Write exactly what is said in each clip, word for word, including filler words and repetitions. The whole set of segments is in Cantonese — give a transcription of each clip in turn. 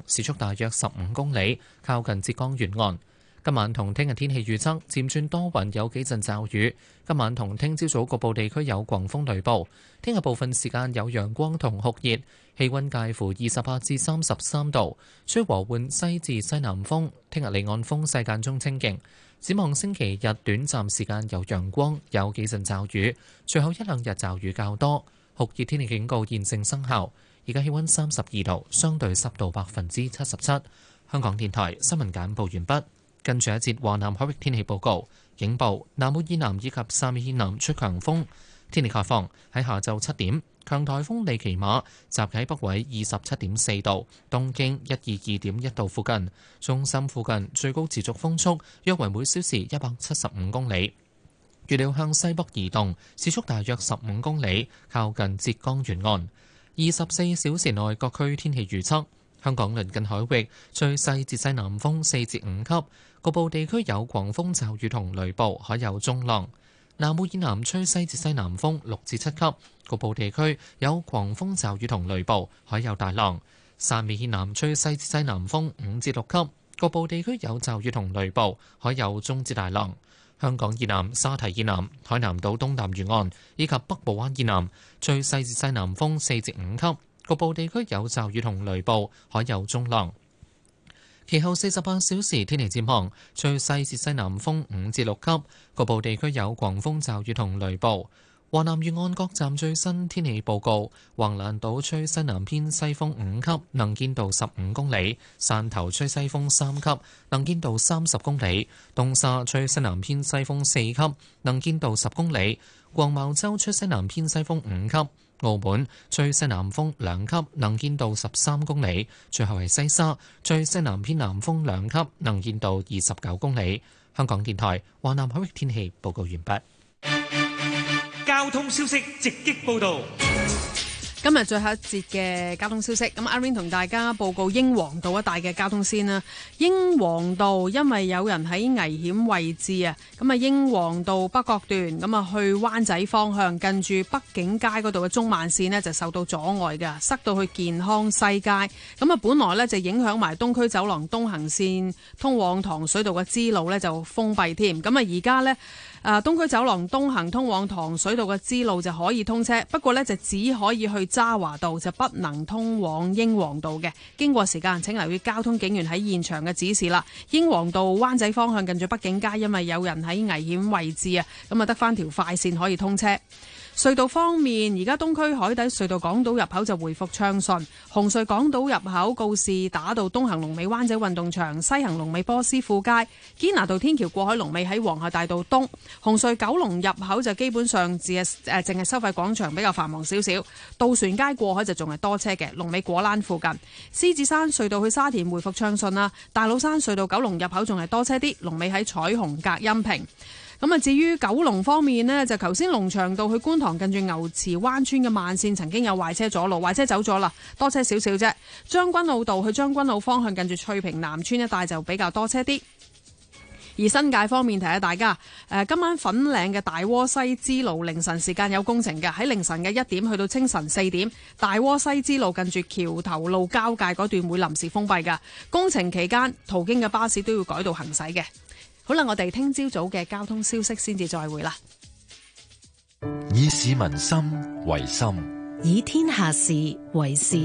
時速大約十五公里，靠近浙江沿岸。今晚同聽日天氣預測漸轉多雲，有幾陣驟雨。今晚同聽朝早局部地區有狂風雷暴。聽日部分時間有陽光同酷熱，氣溫介乎二十八至三十三度，吹和緩西至西南風。聽日離岸風勢間中清勁。展望星期日短暫時間有陽光，有幾陣驟雨，隨後一兩日驟雨較多。酷熱天氣警告現正生效。而家氣溫三十二度，相對濕度百分之七十七。香港電台新聞簡報完畢。跟住一節華南海域天氣報告，警報：南澳以南以及汕尾以南吹強風。天氣概況喺下晝七點，強颱風利奇馬集喺北緯二十七點四度，東經一二二點一度附近，中心附近最高持續風速約為每小時一百七十五公里。預料向西北移動，時速大約十五公里，靠近浙江沿岸。二十四小時內各區天氣預測：香港鄰近海域吹西至西南風四至五級。局部地區有狂風驟雨同雷暴，海有中浪。南澳以南吹西至西南風六至七級，局部地區有狂風驟雨同雷暴，海有大浪。汕尾以南吹西至西南風五至六級，局部地區有驟雨同雷暴，海有中至大浪。香港以南、沙堤以南、海南島東南沿岸以及北部灣以南吹西至西南風四至五級，局部地區有驟雨同雷暴，海有中浪。其後四十八小時天氣展望，吹西至西南風五至六級，局部地區有狂風驟雨同雷暴。華南沿岸各站最新天氣報告：橫瀾島吹西南偏西風五級，能見度十五公里；汕頭吹西風三級，能見度三十公里；東沙吹西南偏西風四級，能見度十公里；黃茅洲吹西南偏西風五級。澳門吹西南風兩級，能見度十三公里；最後係西沙吹西南偏南風兩級，能見度二十九公里。香港電台華南海域天氣報告完畢。 交通消息直擊報道。 今日最後一節嘅交通消息，咁阿 Rain 同大家報告英皇道一帶嘅交通先啦。英皇道因為有人喺危險位置啊，咁啊英皇道北角段咁啊去灣仔方向，近住北景街嗰度嘅中慢線呢就受到阻礙嘅，塞到去健康西街。咁啊本來呢就影響埋東區走廊東行線通往糖水道嘅支路呢就封閉添。咁啊而家呢。啊，東區走廊東行通往糖水道嘅支路就可以通車，不過呢就只可以去渣華道，就不能通往英皇道嘅。經過時間，請留意交通警員喺現場嘅指示啦。英皇道灣仔方向近住北景街，因為有人喺危險位置啊，咁啊得返條快線可以通車。隧道方面，而家東區海底隧道港島入口就回復暢順，紅隧港島入口告士打道東行龍尾灣仔運動場，西行龍尾波斯富街，堅拿道天橋過海龍尾喺皇后大道東。紅隧九龍入口就基本上只係誒淨係收費廣場比較繁忙少少，渡船街過海就仲係多車嘅，龍尾果欄附近。獅子山隧道去沙田回復暢順啦，大老山隧道九龍入口仲係多車啲，龍尾喺彩虹隔音屏。咁啊，至於九龍方面呢，就頭先龍翔道去觀塘近住牛池灣村嘅慢線曾經有壞車阻路，壞車走咗啦，多車少少啫。將軍澳道去將軍澳方向近住翠屏南村一帶就比較多車啲。而新界方面提下大家，誒今晚粉嶺嘅大窩西支路凌晨時間有工程嘅，喺凌晨嘅一點去到清晨四點，大窩西支路近住橋頭路交界嗰段會臨時封閉㗎。工程期間途經嘅巴士都要改道行駛嘅。好啦，我哋聽朝早嘅交通消息先至再會啦。 以市民心為心， 以天下事為事。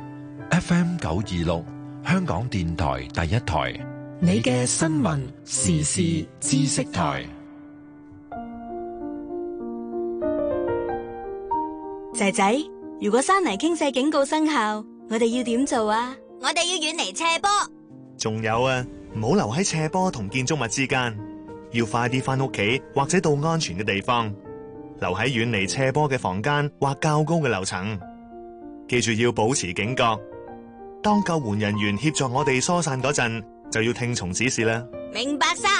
F M 九二六，香港電台第一台， 你嘅新聞時事知識台。 仔仔，如果山泥傾瀉警告生效，我哋要點做啊？ 我哋要遠離斜坡。 仲有啊，唔好留喺斜坡同建築物之間，要快啲返屋企或者到安全嘅地方，留喺遠離斜坡嘅房間或較高嘅樓層。記住要保持警覺，當救援人員協助我哋疏散嗰陣，就要聽從指示啦。 明白晒。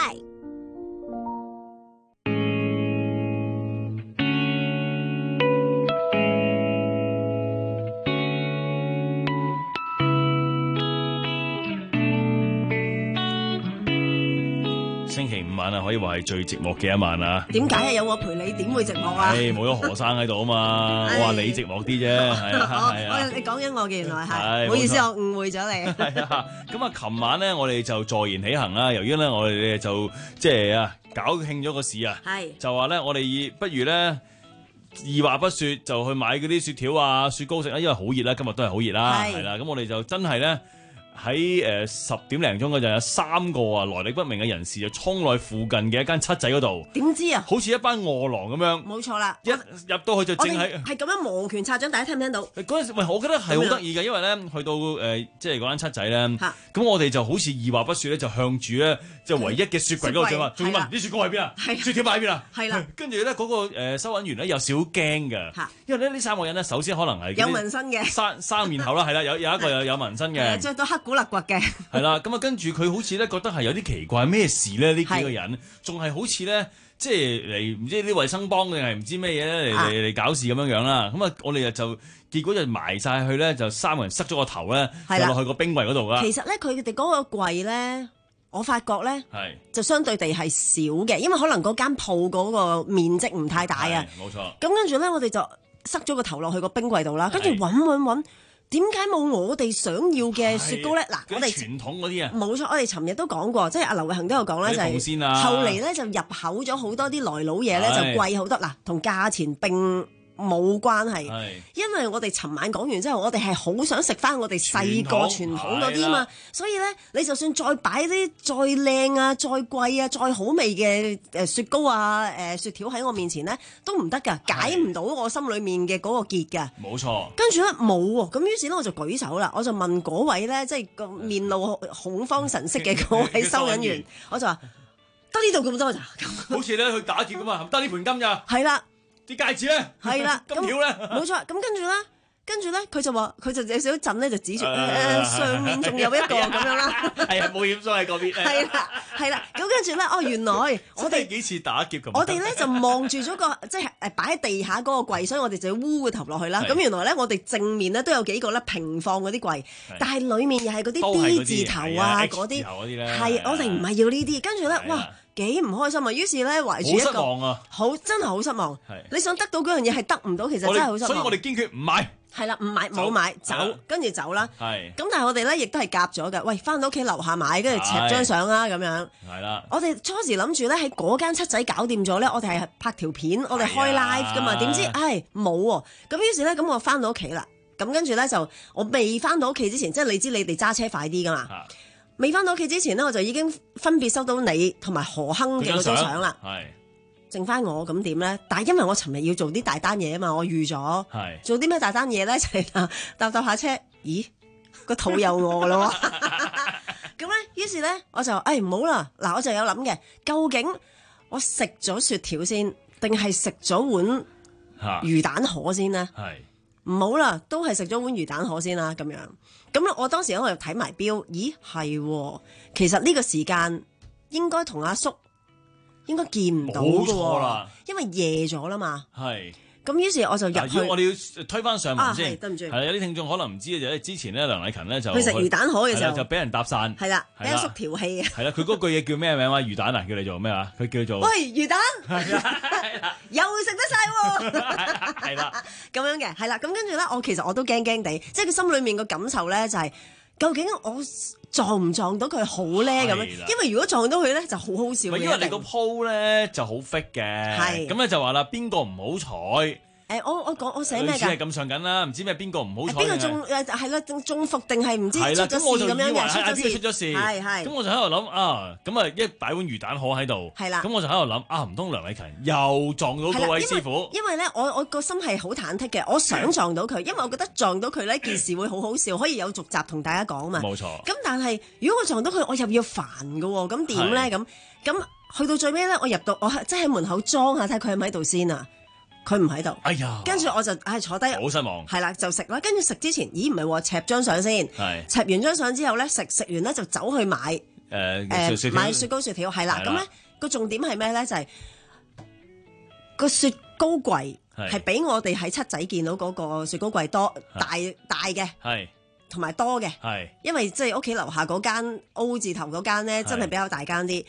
星期五晚啊，可以話係最寂寞嘅一晚啊。 點解啊？有我陪你，點會寂寞啊？ 誒，冇咗何生喺度啊嘛，我話你寂寞啲啫，係啊係啊。 你講緊我嘅原來係，唔好意思，我誤會咗你。 係啊，咁啊，琴晚咧我哋就坐言起行啦，由於咧我哋就即係啊搞興咗個市啊，就話咧我哋不如咧。二話不說就去買嗰啲雪條啊、雪糕食啦，因為好熱啦，今日都係好熱啦，係啦，咁我哋就真係咧喺誒十點零鐘嗰陣有三個啊來歷不明嘅人士就衝落去附近嘅一間七仔嗰度， 點知啊？ 好似一班餓狼咁樣， 冇錯啦！ 一入到去就正喺係咁樣摩拳擦掌，大家聽唔聽到？ 嗰陣時，喂，我覺得係好得意嘅，因為咧去到誒、呃、即係嗰間七仔咧，咁我哋就好似二話不說咧，就向住咧即係唯一嘅雪櫃嗰度就話，仲要問啲雪糕喺邊啊？雪條擺喺邊啊？係啦，跟住咧嗰個誒收銀員咧有少驚嘅，因為咧呢三個人咧首先可能係有紋身嘅， 生生面口啦，係啦，有有一個有有紋身嘅， 着到黑古勒骨嘅。 係啦，咁啊，跟住佢好似咧覺得係有啲奇怪，咩事咧？呢幾個人仲係好似咧，即係嚟唔知啲衞生幫定係唔知咩嘢咧嚟嚟嚟搞事咁樣樣啦。咁啊，我哋就結果就埋晒去咧，就三個人塞咗個頭咧，就落去個冰櫃嗰度啦。 其實咧，佢哋嗰個櫃咧，我發覺咧，就相對地係少嘅，因為可能嗰間鋪嗰個面積唔太大啊。 冇錯。 咁跟住咧，我哋就塞咗個頭落去個冰櫃度啦，跟住揾揾揾。點解冇我哋想要嘅雪糕咧？嗱，我哋傳統嗰啲啊， 冇錯，我哋尋日都講過，即係阿劉慧恒都有講咧，就係、 啊、 後嚟咧就入口咗好多啲來佬嘢咧，就貴好多。嗱，同價錢並冇關係，因為我哋尋晚講完之後，我哋係好想食翻我哋細個傳統嗰啲啊嘛，所以咧你就算再擺啲再靚啊、再貴啊、再好味嘅誒雪糕啊、誒雪條喺我面前咧，都唔得㗎，解唔到我心裡面嘅嗰個結㗎。 冇錯。 跟住咧冇喎，咁於是咧我就舉手啦，我就問嗰位咧，即係個面露恐慌神色嘅嗰位收銀員，我就話得呢度咁多咋？ 好似咧去打劫咁啊，得呢盤金咋？ 係啦。 啲戒指咧， 係啦， 金條咧， 冇錯。咁跟住咧，跟住咧，佢就話，佢就有少少震咧，就指住誒上面仲有一個咁樣啦。 係啊，冒險咗喺嗰邊。 係啦，係啦。咁跟住咧，哦，原來我哋幾次打劫咁。 我哋咧就望住咗個即係誒擺喺地下嗰個櫃，所以我哋就要烏個頭落去啦。咁原來咧，我哋正面咧都有幾個咧平放嗰啲櫃，但係裡面又係嗰啲 D 字頭啊嗰啲，係我哋唔係要呢啲。跟住咧，哇！幾唔開心啊！於是咧，懷住一個好失望啊， 好真係好失望。你想得到嗰樣嘢係得唔到，其實真係好失望。 所以我哋堅決唔買。 係啦，唔買冇買走，跟住走啦。係。咁但係我哋咧亦都係夾咗嘅。喂，翻到屋企樓下買，跟住攝張相啦咁樣。係啦。我哋初時諗住咧喺嗰間七仔搞掂咗咧，我哋係拍條片，我哋開 live 噶嘛。點知唉冇喎。咁於是咧，咁我翻到屋企啦。咁跟住咧就我未翻到屋企之前，即係你知你哋揸車快啲噶嘛。未翻到屋企之前咧，我就已經分別收到你同埋何亨嘅嗰張相啦。係，剩翻我咁點咧？但係因為我尋日要做啲大單嘢啊嘛，我預咗。係。做啲咩大單嘢咧？就係搭搭下車，咦個肚又餓咯。咁咧，於是咧我就誒唔好啦。嗱，我就有諗嘅，究竟我食咗雪條先，定係食咗碗魚蛋河先咧？係。唔好啦，都係食咗碗魚蛋河先啦，咁樣。咁咧，我當時我又睇埋表，咦係，其實呢個時間應該同阿叔應該見唔到嘅喎，因為夜咗啦嘛。係。咁於是我就入去， 我哋要推翻上文先。 啊，對唔住。 係啦，有啲聽眾可能唔知嘅就係之前咧，梁禮勤咧就去食魚蛋河嘅時候就俾人搭訕。 係啦，俾阿叔調戲啊。 係啦，佢嗰句嘢叫咩名話？魚蛋啊，叫你做咩啊？佢叫做喂魚蛋，又食得晒喎。係啦，咁樣嘅係啦。咁跟住咧，我其實我都驚驚地，即係佢心裏面個感受咧，就係究竟我撞唔撞到佢好咧咁樣？因為如果撞到佢咧，就好好笑嘅。 因為你個鋪咧就好 fit 嘅，係咁咧就話啦，邊個唔好彩？ 誒，我我講我寫咩㗎？ 類似係咁上緊啦，唔知咩邊個唔好彩？ 邊個中誒係啦，中伏定係唔知出咗事咁樣嘅？出咗事， 出咗事， 係係。 咁我就喺度諗啊，咁啊一擺碗魚蛋河喺度，係啦。咁我就喺度諗啊，唔通梁禮勤又撞到嗰位師傅？ 因為咧，我我個心係好忐忑嘅，我想撞到佢，因為我覺得撞到佢呢件事會好好笑，可以有續集同大家講嘛。冇錯。咁但係如果我撞到佢，我又要煩㗎喎，咁點咧？咁咁去到最尾咧，我入到我即係喺門口裝下睇佢係咪喺度先啊。佢唔喺度，哎呀！跟住我就唉坐低， 好失望。 係啦，就食啦。跟住食之前，咦唔係喎，攝張相先。係。攝完張相之後咧，食食完咧就走去買誒誒買雪糕雪條。係啦，咁咧個重點係咩咧？就係個雪糕櫃係比我哋喺七仔見到嗰個雪糕櫃多大大嘅，係同埋多嘅，係因為即係屋企樓下嗰間 O 字頭嗰間咧，真係比較大間啲。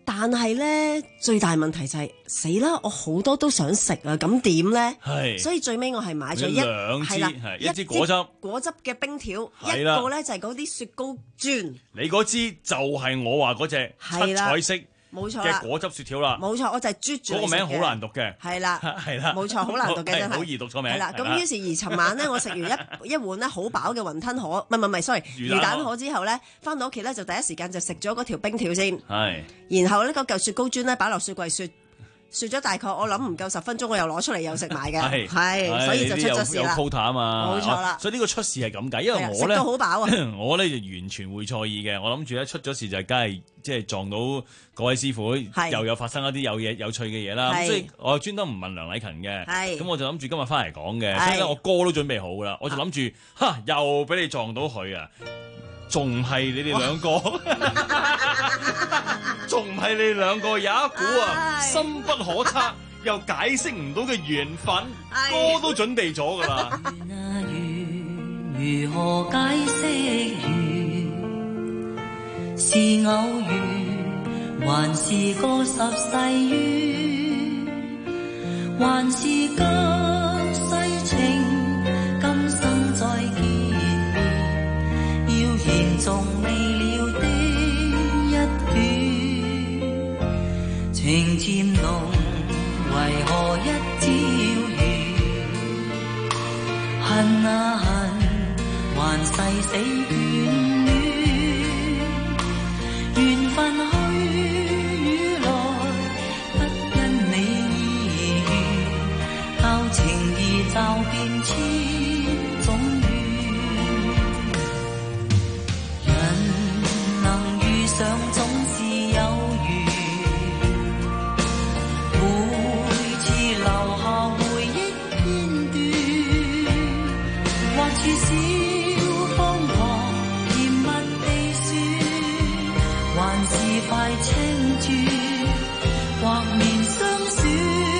但係咧最大問題就係死啦！我好多都想食啊，咁點咧？ 係， 所以最尾我係買咗一兩支，係一支果汁， 果汁嘅冰條， 一個咧就係嗰啲雪糕磚。 你嗰支就係我話嗰隻七彩色冇錯嘅果汁雪條啦。 冇錯，我就係啜住。嗰個名好難讀嘅。 係啦， 係啦， 冇錯，好難讀嘅真係。 好易讀錯名。 係啦，咁於是而尋晚咧，我食完一一碗咧好飽嘅雲吞河，唔係唔係，sorry，魚蛋河之後咧，翻到屋企咧就第一時間就食咗嗰條冰條先。 係。 然後呢個嚿雪糕磚咧擺落雪櫃雪。雪咗大概我諗唔夠十分鐘，我又攞出嚟又食埋嘅，係，所以就出咗事啦。 有 quota 啊嘛， 冇錯啦。 所以呢個出事係咁解，因為我咧食到好飽啊， 我咧就完全會錯意嘅。我諗住咧出咗事就係梗係即係撞到嗰位師傅，又有發生一啲有嘢有趣嘅嘢啦。所以我專登唔問梁禮勤嘅，咁我就諗住今日翻嚟講嘅，所以咧我歌都準備好啦，我就諗住吓又俾你撞到佢啊！仲係你哋兩個，仲係你哋兩個有一股啊深不可測又解釋唔到嘅緣分，歌都準備咗㗎啦。 如何解釋緣？是偶遇，還是個十世緣？還是隔世情，今生再見？言仲未了的一段，情漸濃，為何一朝雨？恨啊恨，還誓死眷戀，緣分去與來，不因你而遇，靠情義驟變千種緣。想總是有緣，每次留下回憶片段，或似小方糖甜蜜地說，還是快青轉，或面霜雪，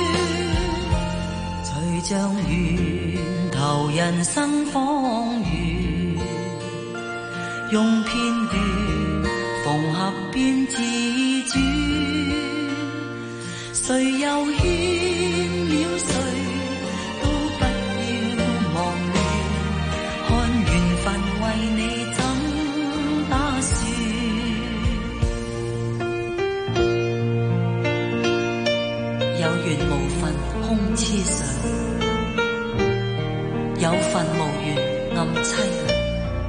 隨像緣投人生荒原，用片段縫合便自轉，誰又欠了誰，都不要忘亂，看緣分為你怎打算。有緣無份空痴想，有份無緣暗凄涼。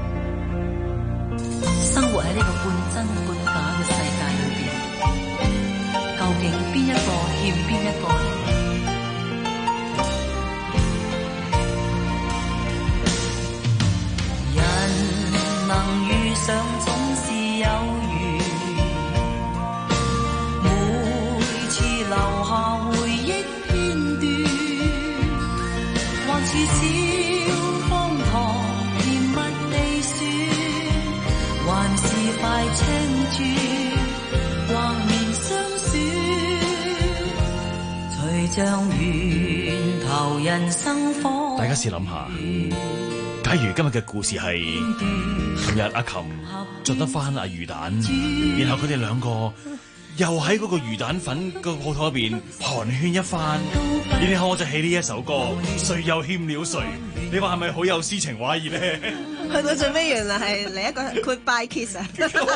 生活喺呢個半真半假嘅世界裏邊，究竟邊一個欠邊一個呢？人能遇上總是有緣，每次留下回憶片段，或似小方糖甜蜜地說，還是快青轉，或面霜雪，隨像緣投人生火。 大家試諗下，假如今日嘅故事係琴日阿琴捉得翻阿魚蛋，然後佢哋兩個又喺嗰個魚蛋粉個鋪頭入邊寒暄一番，然後我就起呢一首歌，誰又欠了誰？你話係咪好有詩情畫意咧？ 去到最尾原來係嚟一個 goodbye kiss 啊！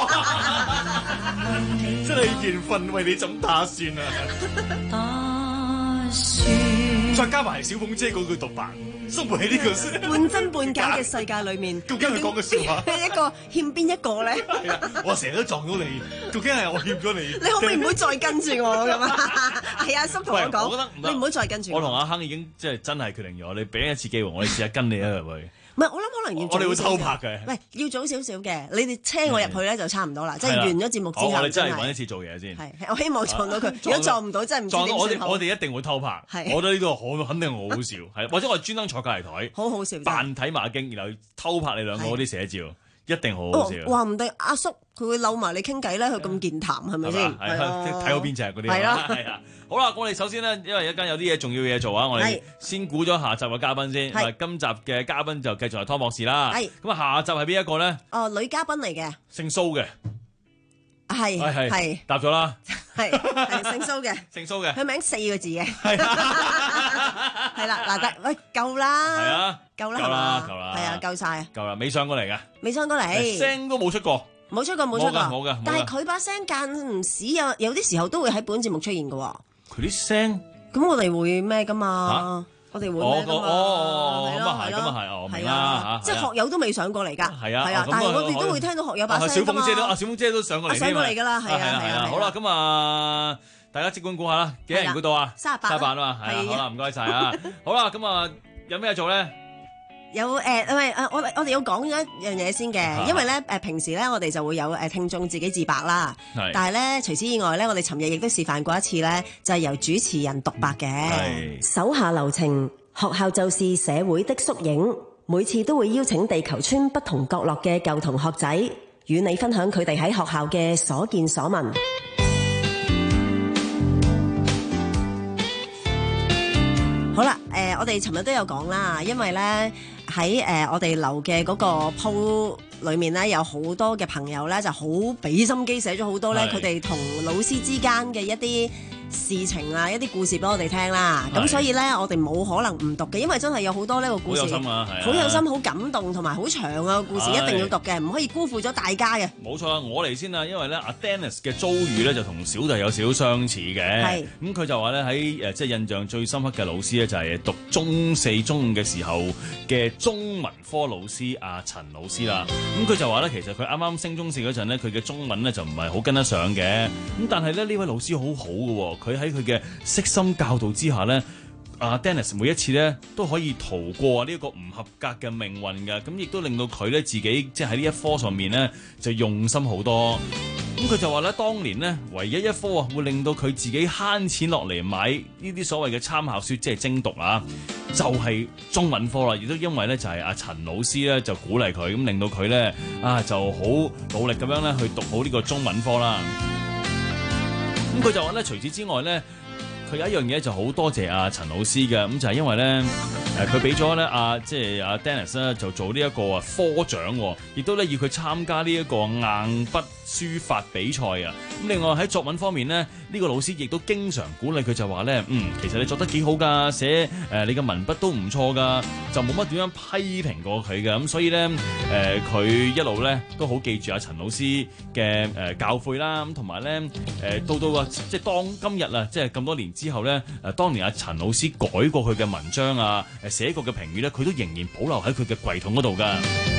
真係緣分為你怎打算啊！ 打算再加埋小鳳姐嗰句獨白，生活喺呢個半真半假嘅世界裏面， 究竟佢講嘅笑話， 一個欠邊一個咧？ 我成日都撞到你，究竟係我欠咗你？ 你可唔可以唔好再跟住我咁啊？係阿叔同我講， 我覺得你唔好再跟住我。 我同阿亨已經即係真係決定咗，你俾一次機會，我哋試下跟你一入去。 唔係，我諗可能要我哋會偷拍嘅。 喂，要早少少嘅，你哋車我入去咧就差唔多啦，即係完咗節目之後。 我哋真係揾一次做嘢先。 係，我希望撞到佢。如果撞唔到，真係唔知點算好。 我哋我哋一定會偷拍。我覺得呢個好肯定好好笑，係或者我哋專登坐隔離台， 好好笑， 扮睇馬經，然後偷拍你兩個嗰啲寫照。一定好好笑。 話唔定阿叔佢會溜埋你傾偈咧，佢咁健談係咪先？ 係睇好邊隻嗰啲。 係啦， 係啊。好啦，我哋首先咧，因為一間有啲嘢重要嘢做啊，我哋先估咗下集嘅嘉賓先。係今集嘅嘉賓就繼續係湯博士啦。係咁啊，下集係邊一個咧？ 哦，女嘉賓嚟嘅， 姓蘇嘅。 係係答咗啦。 係係姓蘇嘅， 姓蘇嘅， 佢名四個字嘅，係啦，嗱得，喂夠啦， 係啊， 夠啦， 夠啦，夠啦， 係啊，夠晒， 夠啦，未上過嚟嘅， 未上過嚟， 聲都冇出過， 冇出過，冇出過， 冇嘅， 但係佢把聲間唔時有有啲時候都會喺本節目出現嘅喎， 佢啲聲， 咁我哋會咩噶嘛？我哋會咩噶嘛？ 哦， 係咯， 咁啊係，咁啊係，我明啦嚇， 即係學友都未上過嚟㗎， 係啊， 係啊，但係我哋都會聽到學友把聲㗎嘛。 小鳳姐都，阿小鳳姐都上過嚟， 上過嚟㗎啦，係啊，係啊， 好啦，咁啊，大家即管估下啦，幾多人估到啊？ 三十八， 三十八啊嘛，係啊，好啦，唔該晒啊，好啦，咁啊，有咩做咧？ 有誒，喂誒，我我哋要講咗一樣嘢先嘅，因為咧誒平時咧我哋就會有誒聽眾自己自白啦，但係咧除此以外咧，我哋尋日亦都示範過一次咧，就係由主持人獨白嘅。手下留情，學校就是社會的縮影，每次都會邀請地球村不同角落嘅舊同學仔，與你分享佢哋喺學校嘅所見所聞。好啦，誒、呃，我哋尋日都有講啦，因為咧喺誒我哋留嘅嗰個鋪裏面咧，有好多嘅朋友咧就好俾心機寫咗好多咧，佢哋同老師之間嘅一啲事情啊，一啲故事俾我哋聽啦。咁所以咧，我哋冇可能唔讀嘅，因為真係有好多呢個故事，好有心啊，係啊，好有心、好感動同埋好長啊故事，一定要讀嘅，唔可以辜負咗大家嘅。 冇錯啊，我嚟先啊，因為咧阿 Dennis 嘅遭遇咧就同小弟有少少相似嘅。係咁佢就話咧喺誒即係印象最深刻嘅老師咧就係讀中四中五嘅時候嘅中文科老師阿陳老師啦。咁佢就話咧其實佢啱啱升中四嗰陣咧，佢嘅中文咧就唔係好跟得上嘅。咁但係咧呢位老師好好嘅，佢喺佢嘅悉心教導之下咧，阿 Dennis 每一次咧都可以逃過呢一個唔合格嘅命運嘅。咁亦都令到佢咧自己即係喺呢一科上面咧就用心好多。咁佢就話咧，當年咧唯一一科啊，會令到佢自己慳錢落嚟買呢啲所謂嘅參考書，即係精讀啊，就係、是、中文科啦。亦都因為咧就係阿陳老師咧就鼓勵佢，咁令到佢咧啊就好努力咁樣咧去讀好呢個中文科啦。咁佢就話咧，除此之外咧，佢有一樣嘢就好多謝阿陳老師嘅，咁就係因為咧，誒佢俾咗咧阿即係阿 Dennis 咧就做呢一個啊科長，亦都咧要佢參加呢一個硬筆書法比賽啊。咁另外喺作文方面咧，呢、呢個老師亦都經常鼓勵佢，就話咧，嗯，其實你作得幾好㗎，寫誒、呃、你嘅文筆都唔錯㗎，就冇乜點樣批評過佢嘅。咁所以咧，誒、呃、佢一路咧都好記住阿陳老師嘅誒、呃、教誨啦。咁同埋咧，誒、呃、到到啊，即係當今日啊，即係咁多年之後咧，誒、呃、當年阿陳老師改過佢嘅文章啊，誒寫過嘅評語咧，佢都仍然保留喺佢嘅櫃桶嗰度㗎。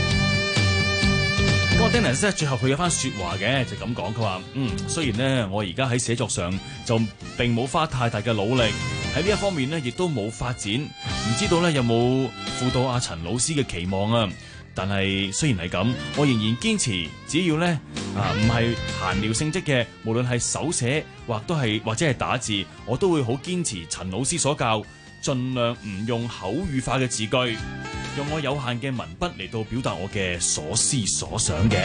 咁阿 Dennis 咧，最後佢有番説話嘅，就咁講，佢話：嗯，雖然咧我而家喺寫作上就並冇花太大嘅努力，喺呢一方面咧亦都冇發展，唔知道咧有冇負到阿陳老師嘅期望啊？但係雖然係咁，我仍然堅持，只要咧啊唔係閒聊性質嘅，無論係手寫或都係或者係打字，我都會好堅持陳老師所教，盡量唔用口語化嘅字句，用我有限嘅文筆嚟到表達我嘅所思所想嘅。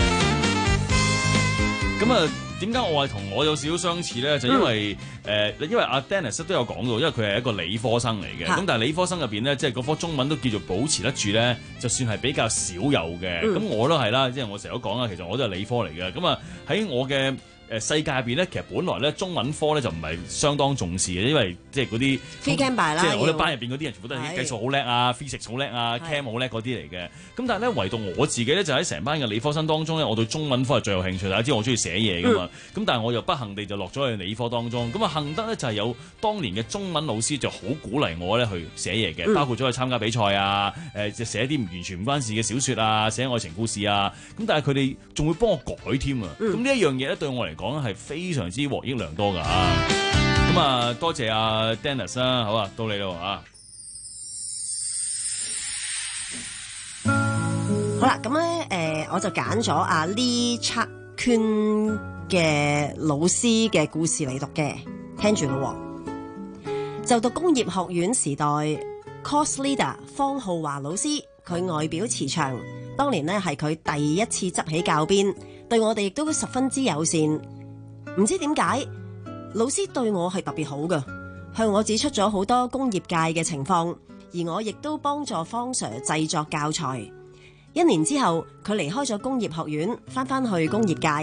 咁啊，點解我係同我有少少相似咧？就因為誒、嗯呃，因為阿 Dennis 都有講到，因為佢係一個理科生嚟嘅。咁、啊、但係理科生入邊咧，即係嗰科中文都叫做保持得住咧，就算係比較少有嘅。咁、嗯、我都係啦，即係我成日都講啦，其實我都係理科嚟嘅。咁啊喺我嘅誒世界入邊咧，其實本來咧中文科咧就唔係相當重視嘅，因為即係嗰啲 free cam 啦， 即係我哋班入邊嗰啲人全部都係計數好叻啊 physics 好叻啊 cam 好叻嗰啲嚟嘅。咁但係咧，唯獨我自己咧就喺成班嘅理科生當中咧，我對中文科係最有興趣。大家知我中意寫嘢噶嘛，咁、嗯、但係我又不幸地就落咗去理科當中。咁啊幸得咧就係有當年嘅中文老師就好鼓勵我咧去寫嘢嘅，嗯、包括咗去參加比賽啊，誒就寫啲完全唔關事嘅小説啊，寫愛情故事啊。咁但係佢哋仲會幫我改添啊。咁呢一樣嘢咧對我嚟講係非常之獲益良多㗎。咁啊多謝阿 Dennis 啦，好啊，到你啦啊！ 好啦，咁咧誒，我就揀咗阿 Lee Chak Kun 嘅老師嘅故事嚟讀嘅，聽住咯。就讀工業學院時代 ，Course Leader 方浩華老師，佢外表慈祥，當年呢係佢第一次執起教鞭，對我哋亦都十分之友善。唔知點解，老師對我係特別好嘅，向我指出咗好多工業界嘅情況，而我亦都幫助方 Sir 製作教材。一年之後，佢離開咗工業學院，翻返去工業界。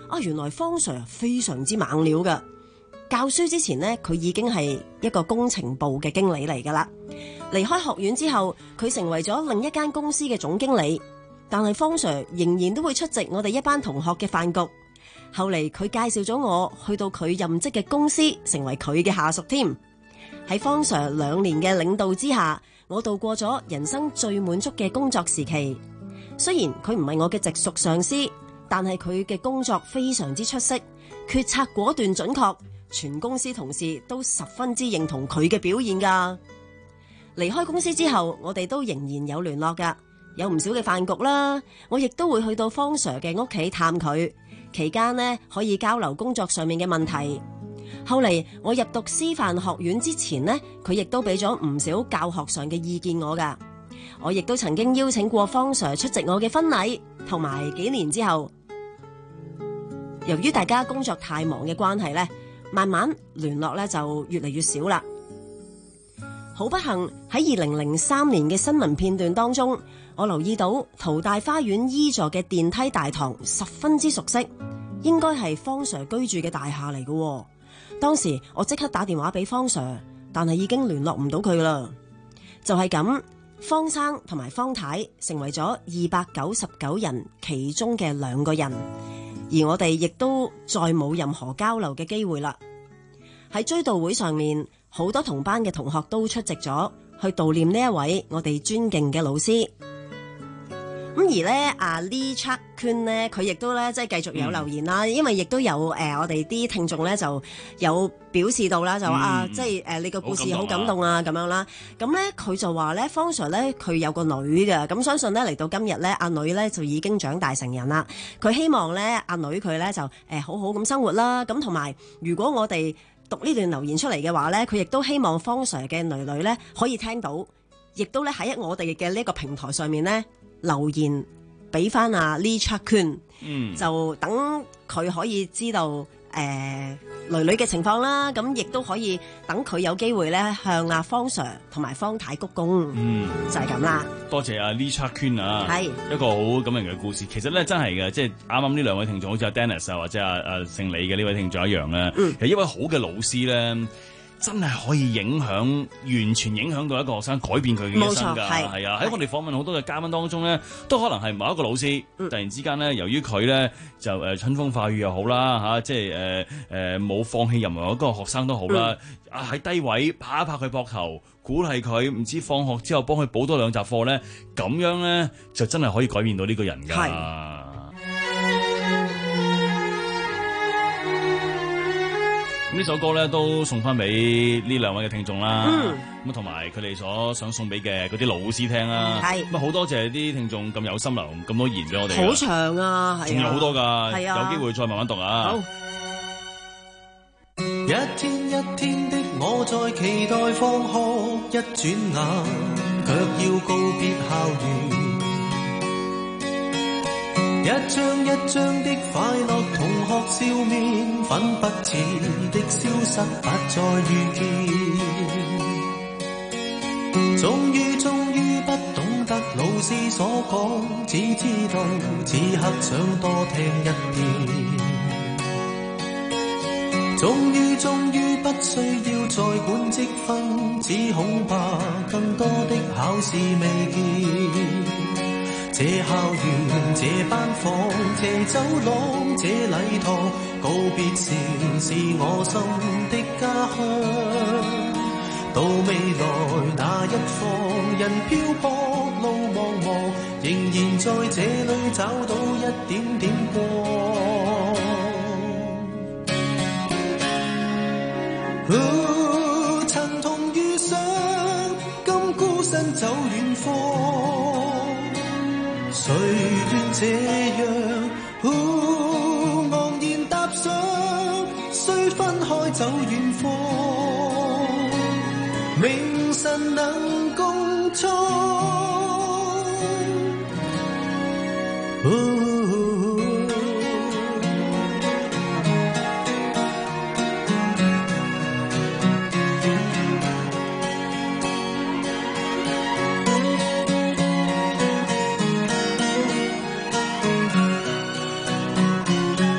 啊，原來方 Sir 非常之猛料㗎。教書之前呢，佢已經係一個工程部嘅經理嚟㗎啦。離開學院之後，佢成為咗另一間公司嘅總經理。但係方 Sir 仍然都會出席我哋一班同學嘅飯局。後嚟佢介紹咗我去到佢任職嘅公司，成為佢嘅下屬添。喺方 Sir 兩年嘅領導之下，我度過咗人生最滿足嘅工作時期。雖然佢唔係我嘅直屬上司，但係佢嘅工作非常之出色，決策果斷準確，全公司同事都十分之認同佢嘅表現㗎。離開公司之後，我哋都仍然有聯絡㗎，有唔少嘅飯局啦。我亦都會去到方 Sir 嘅屋企探佢，期間呢，可以交流工作上面嘅問題。後嚟我入讀師範學院之前呢，佢亦都俾咗唔少教學上嘅意見我噶。我亦都曾經邀請過方 Sir 出席我嘅婚禮，同埋幾年之後，由於大家工作太忙嘅關係呢，慢慢聯絡呢就越嚟越少啦。好不幸喺二零零三年嘅新聞片段當中，我留意到淘大花園 E 座嘅電梯大堂十分之熟悉，應該係方 Sir 居住嘅大廈嚟嘅。當時我即刻打電話俾方 Sir， 但係已經聯絡唔到佢啦。就係咁，方生同埋方太成為咗二百九十九人其中嘅兩個人，而我哋亦都再冇任何交流嘅機會啦。喺追悼會上面，好多同班嘅同學都出席咗，去悼念呢一位我哋尊敬嘅老師。咁而咧，阿 Lee Chuck Kun 咧，佢亦都咧即係繼續有留言啦，嗯、因為亦都有誒、呃，我哋啲聽眾咧就有表示到啦，就話、嗯、啊，即係誒，你個故事好感動啊，咁樣啦。咁咧，佢就話咧，方 Sir 咧，佢有個女嘅，咁相信咧嚟到今日咧，阿女咧就已經長大成人啦。佢希望咧，阿女佢咧就誒、呃、好好咁生活啦。咁同埋，如果我哋讀呢段留言出嚟嘅話咧，佢亦都希望方 Sir 嘅女女咧可以聽到，亦都咧喺我哋嘅呢個平台上面咧留言俾翻阿 Lee Chuck Kun，嗯，就等佢可以知道誒、呃、女女嘅情況啦。咁亦都可以等佢有機會咧向阿方 Sir 同埋方太鞠躬，嗯，就係咁啦。多謝阿 Lee Chuck Kun 啊，係一個好感人嘅故事。其實咧真係嘅，即係啱啱呢兩位聽眾，好似阿 Dennis 啊或者阿阿姓李嘅呢位聽眾一樣咧，嗯、其實一位好嘅老師咧，真係可以影響，完全影響到一個學生，改變佢嘅一生㗎。係啊，喺我哋訪問好多嘅嘉賓當中咧，都可能係某一個老師，嗯、突然之間咧，由於佢咧就誒、呃、春風化雨又好啦嚇、啊，即係誒誒冇放棄任何一個學生都好啦。嗯、啊喺低位拍一拍佢膊頭，鼓勵佢，唔知放學之後幫佢補多兩集課咧，咁樣咧就真係可以改變到呢個人㗎。呢首歌咧都送翻俾呢兩位嘅聽眾啦，咁同埋佢哋所想送俾嘅嗰啲老師聽啦。係咁啊，好多謝啲聽眾咁有心留咁多言俾我哋。好長啊，係仲有好多㗎，係啊，有機會再慢慢讀啊。好。一天一天的我在期待放學，一轉眼卻要告別校園。一張一張的快樂同學笑面，粉不似的消失，不再遇見。終於終於不懂得老師所講，只知道此刻想多聽一遍。終於終於不需要再管積分，只恐怕更多的考試未見。這校園，這班房，這走廊，這禮堂，告別時是我心的家鄉。到未來那一方，人漂泊路茫茫，仍然在這裡找到一點點光。哦，曾同遇上，今孤身走遠方。誰願這樣，哦，昂然踏上，雖分開走遠方，明晨能共創。哦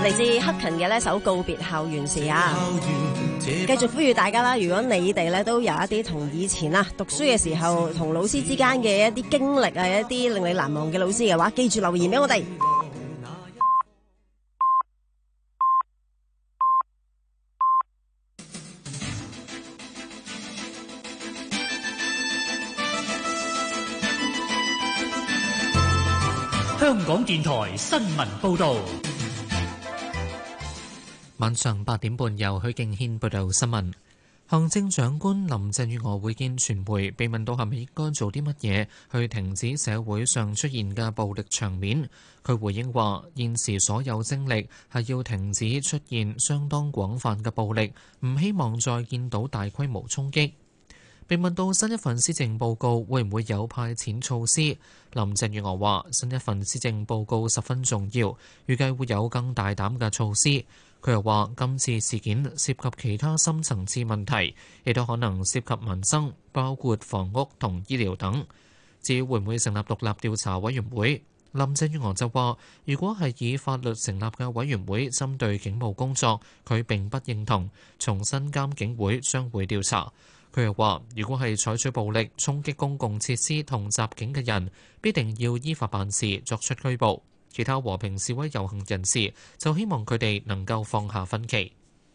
嚟自克勤嘅呢首告別校園時啊，繼續呼籲大家啦，如果你哋咧都有一啲同以前啊讀書嘅時候同老師之間嘅一啲經歷啊，一啲令你難忘嘅老師嘅話，記住留言俾我哋。 香港電台新聞報道。 晚上八點半，由許敬軒報道新聞。行政長官林鄭月娥會見傳媒，被問到係咪應該做啲乜嘢去停止社會上出現嘅暴力場面，佢回應話：現時所有精力係要停止出現相當廣泛嘅暴力，唔希望再見到大規模衝擊。被問到新一份施政報告會唔會有派錢措施，林鄭月娥話：新一份施政報告十分重要，預計會有更大膽嘅措施。佢又話：今次事件涉及其他深層次問題，亦都可能涉及民生，包括房屋同醫療等。至於會唔會成立獨立調查委員會，林鄭月娥就話：如果係以法律成立嘅委員會針對警務工作，佢並不認同。重申監警會將會調查。佢又話：如果係採取暴力衝擊公共設施同襲警嘅人，必定要依法辦事，作出拘捕。其他和平示威遊行人士就希望佢哋能夠放下分歧。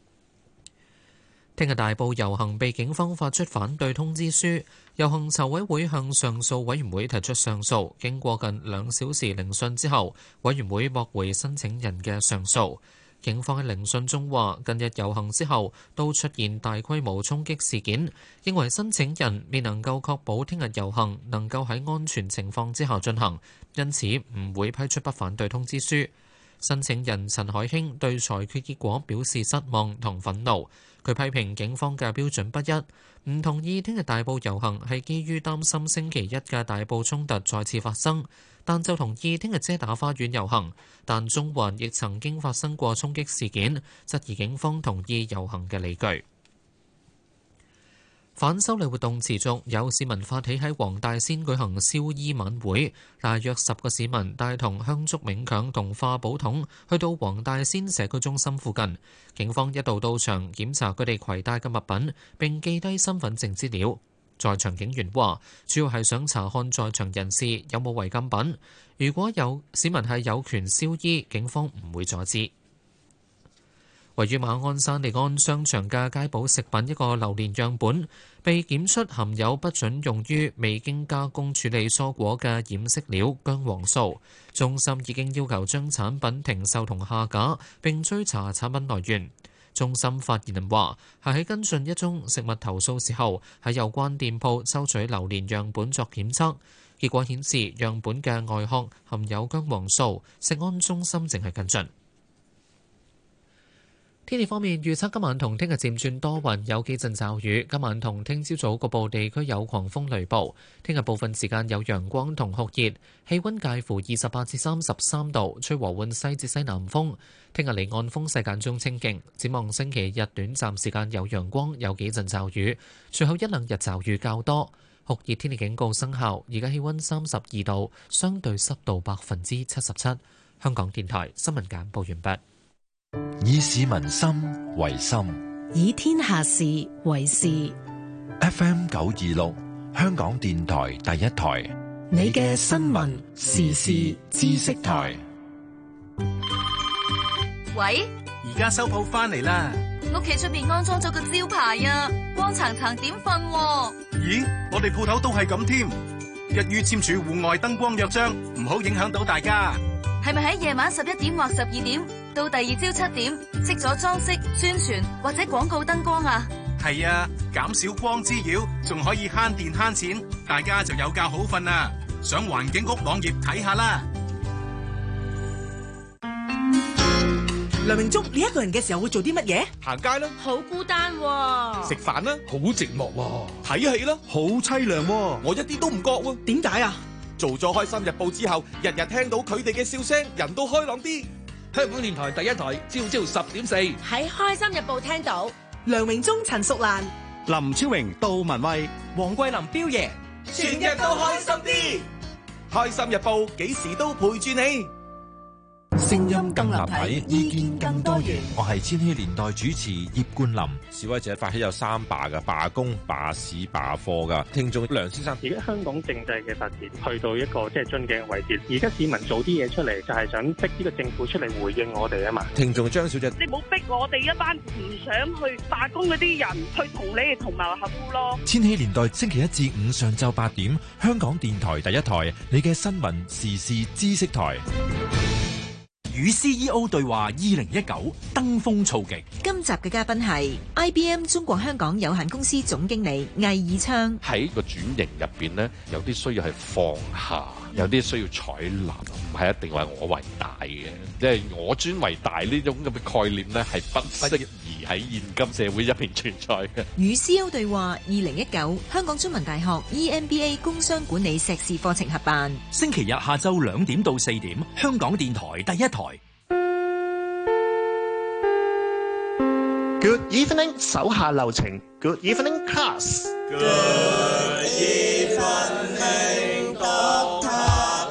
聽日大埔遊行被警方發出反對通知書，遊行籌委會向上訴委員會提出上訴，經過近兩小時聆訊之後，委員會駁回申請人嘅上訴。警方喺聆訊中話，近日遊行之後都出現大規模衝擊事件，認為申請人未能夠確保聽日遊行能夠喺安全情況之下進行，因此唔會批出不反對通知書。申請人陳海興對裁決結果表示失望同憤怒，佢批評警方嘅標準不一，唔同意聽日大埔遊行係基於擔心星期一嘅大埔衝突再次發生，但就同意聽日遮打花園遊行，但中環亦曾經發生過衝擊事件，質疑警方同意遊行嘅理據。反修例活動持續，有市民發起喺黃大仙舉行燒衣晚會，大約十個市民帶同香燭冥鏹同化寶桶去到黃大仙社區中心附近，警方一度到場檢查佢哋攜帶嘅物品，並記低身份證資料。在場警員話，主要係想查看在場人士有冇違禁品，如果有市民係有權燒衣，警方唔會阻止。位於馬鞍山利安商場嘅佳寶食品一個榴蓮樣本被檢出含有不准用於未經加工處理蔬果嘅染色料薑黃素，中心已經要求將產品停售同下架，並追查產品來源。中心發言人話，係喺跟進一宗食物投訴時候，喺有關店鋪收取榴蓮樣本作檢測，結果顯示樣本嘅外殼含有薑黃素，食安中心正係跟進。天氣方面，預測今晚同聽日漸轉多雲，有幾陣驟雨。今晚同聽朝早局部地區有狂風雷暴。聽日部分時間有陽光同酷熱，氣溫介乎二十八至三十三度，吹和緩西至西南風。聽日離岸風勢間中清勁。展望星期日短暫時間有陽光，有幾陣驟雨，隨後一兩日驟雨較多。酷熱天氣警告生效。而家氣溫三十二度，相對濕度百分之七十七。香港電台新聞簡報完畢。 以市民心為心， 以天下事為事。 F M 九二六，香港電台第一台， 你嘅新聞時事知識台。 喂， 而家收鋪翻嚟啦， 屋企出面安裝咗個招牌啊，光燦燦點瞓？ 咦，我哋鋪頭都係咁添，一於簽署戶外燈光約章，唔好影響到大家。 係咪喺夜晚十一點或十二點到第二朝七點熄咗裝飾、宣傳或者廣告燈光啊？ 係啊，減少光滋擾，仲可以慳電慳錢，大家就有覺好瞓啦。上環境局網頁睇下啦。 梁榮忠，你一個人嘅時候會做啲乜嘢？ 行街啦。 好孤單喎。 食飯啦。好寂寞喎。睇戲啦。 好凄涼喎。 我一啲都唔覺喎。 點解啊？ 做咗開心日報之後，日日聽到佢哋嘅笑聲，人都開朗啲。香港電台第一台，朝朝十點四喺開心日報聽到梁榮忠、陳淑蘭、 林超榮、杜文蔚、 黃桂林、彪爺， 全日都開心啲。開心日報幾時都陪住你。 聲音更立體，意見更多元。我係千禧年代主持葉冠霖。 示威者發起有三罷嘅罷工、罷市、罷課噶。聽眾梁先生， 而家香港政制嘅發展去到一個即係樽頸嘅位置，而家市民做啲嘢出嚟，就係想逼呢個政府出嚟回應我哋啊嘛。 聽眾張小姐， 你冇逼我哋一班唔想去罷工嗰啲人去同你哋同流合污咯。 千禧年代星期一至五上晝八點，香港電台第一台，你嘅新聞時事知識台。 與 C E O 對話二零一九登峰造極。 今集嘅嘉賓係 I B M 中國香港有限公司總經理魏以昌。 喺個轉型入邊呢，有啲需要係放下，有啲需要採納，唔係一定話我為大嘅，即係我專為大呢種咁嘅概念呢，係不適宜喺現今社會入邊存在嘅。 與 C E O 對話二零一九，香港中文大學 E M B A 工商管理碩士課程合辦， 星期日下晝兩點到四點，香港電台第一台。 Good evening， 手下留情。Good evening class。Good evening doctor。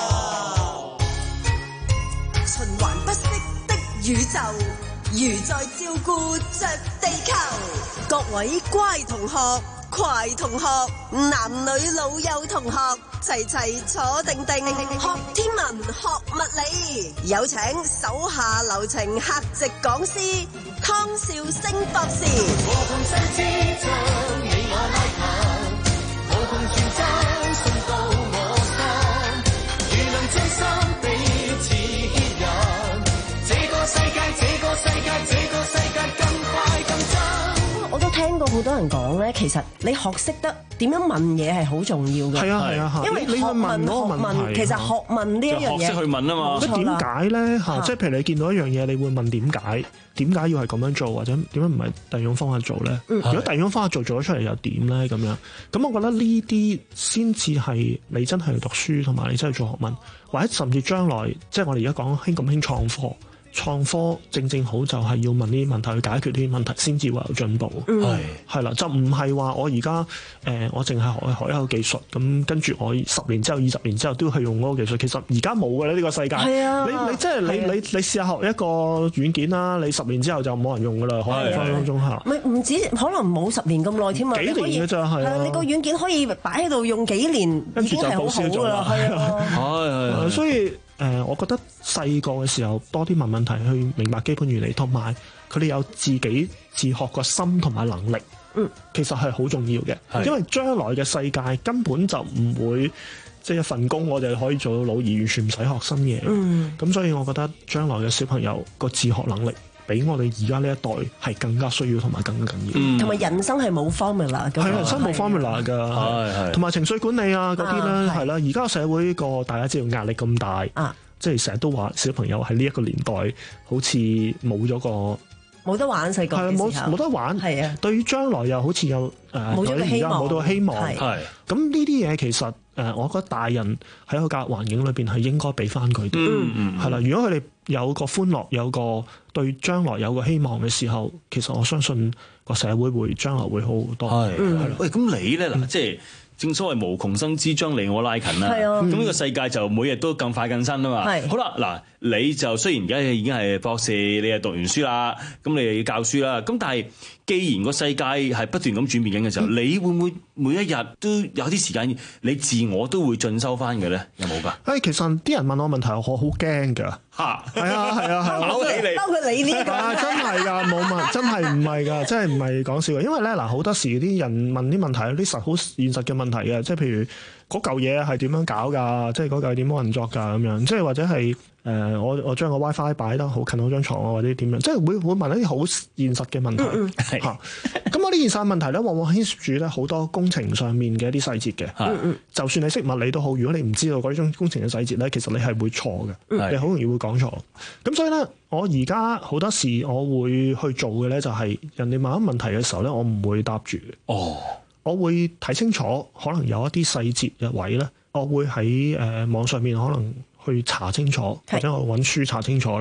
循環不息的宇宙，如在照顧着地球。各位乖同學、快同學、男女老幼同學，齊齊坐定定，學天文，學物理。有請手下留情客席講師湯兆星博士。和同世之將你我拉近，無窮傳真送到我心，如能將心彼此牽引，這個世界，這個世界，這個世界更快更真。我都聽過好多人講咧，其實你學識得點樣問嘢係好重要嘅。 係啊係啊， 因為學問學問，其實學問呢一樣嘢， 學識去問啊嘛。 咁點解咧嚇？即係譬如你見到一樣嘢，你會問點解？點解要係咁樣做，或者點解唔係第二種方法做咧？嗯、如果第二種方法做做咗出嚟又點咧？咁樣咁，我覺得呢啲先至係你真係去讀書，同埋你真係做學問，或者甚至將來即係我哋而家講興咁興創科。創科正正好就係要問呢啲問題，去解決呢啲問題，先至會有進步。係係啦，就唔係話我而家誒我淨係學學一個技術，咁跟住我十年之後、二十年之後都係用嗰個技術。其實而家冇嘅咧，呢個世界。係啊，你你即係你你你試下學一個軟件啦，你十年之後就冇人用噶啦，可能分分鐘下。 唔係唔止，可能冇十年咁耐添啊！ 幾年嘅咋係啊？ 你個軟件可以擺喺度用幾年，已經係好好噶啦。係啊， 係係，所以。誒、呃，我覺得細個嘅時候多啲問問題，去明白基本原理，同埋佢哋有自己自學個心同埋能力，嗯，其實係好重要嘅，因為將來嘅世界根本就唔會即係一份工我哋可以做到老，而完全唔使學新嘢，嗯，咁所以我覺得將來嘅小朋友個自學能力比我哋而家呢一代係更加需要同埋更緊要， 同埋、嗯、人生係冇 formula 㗎，係人生冇 formula 㗎，同埋情緒管理啊嗰啲咧係啦。而家社會個大家知道壓力咁大，啊、即係成日都話小朋友喺呢一個年代好似冇咗個冇得玩細個嘅時候，係冇冇得玩，係啊。對於將來又好似有誒冇咗希望，冇到希望，係咁呢啲嘢其實。誒，我覺得大人喺個教育環境裏邊係應該俾翻佢哋，係啦、嗯。如果佢哋有個歡樂，有個對將來有個希望嘅時候，其實我相信個社會會將來會好好多。係，係啦。喂， 咁你咧嗱，嗯、即係正所謂無窮生之將離我拉近啦。係啊。咁呢個世界就每日都更快更新啊嘛。係。好啦，嗱，你就雖然而家已經係博士，你係讀完書啦，咁你又要教書啦，咁但係。既然個世界係不斷咁轉變緊嘅時候，嗯、你會唔會每一日都有啲時間，你自我都會進修翻嘅咧？有冇㗎？ 誒，其實啲人問我問題，我好驚㗎。嚇！係啊係啊係啊！ 嬲起你，嬲佢你呢個啊！真係㗎，冇問，真係唔係㗎，真係唔係講笑嘅。因為咧嗱，好多時啲人問啲問題，有啲實好現實嘅問題嘅，即係譬如嗰嚿嘢係點樣搞㗎？即係嗰嚿點樣運作㗎？咁樣，即係或者係。誒、呃，我我將個 WiFi 擺得好近嗰張牀啊，或者點樣，即係會會問一啲好現實嘅問題。係嚇、嗯，咁我啲現實嘅問題咧，往往牽涉住咧好多工程上面嘅一啲細節嘅。嗯嗯，就算你識物理都好，如果你唔知道嗰種工程嘅細節咧，其實你係會錯嘅，嗯、你好容易會講錯。咁所以咧，我而家好多時我會去做嘅咧，就係人哋問一問題嘅時候咧，我唔會答住嘅。哦，我會睇清楚，可能有一啲細節嘅位咧，我會喺誒、呃、網上面可能。去查清楚，或者我揾書查清楚咧，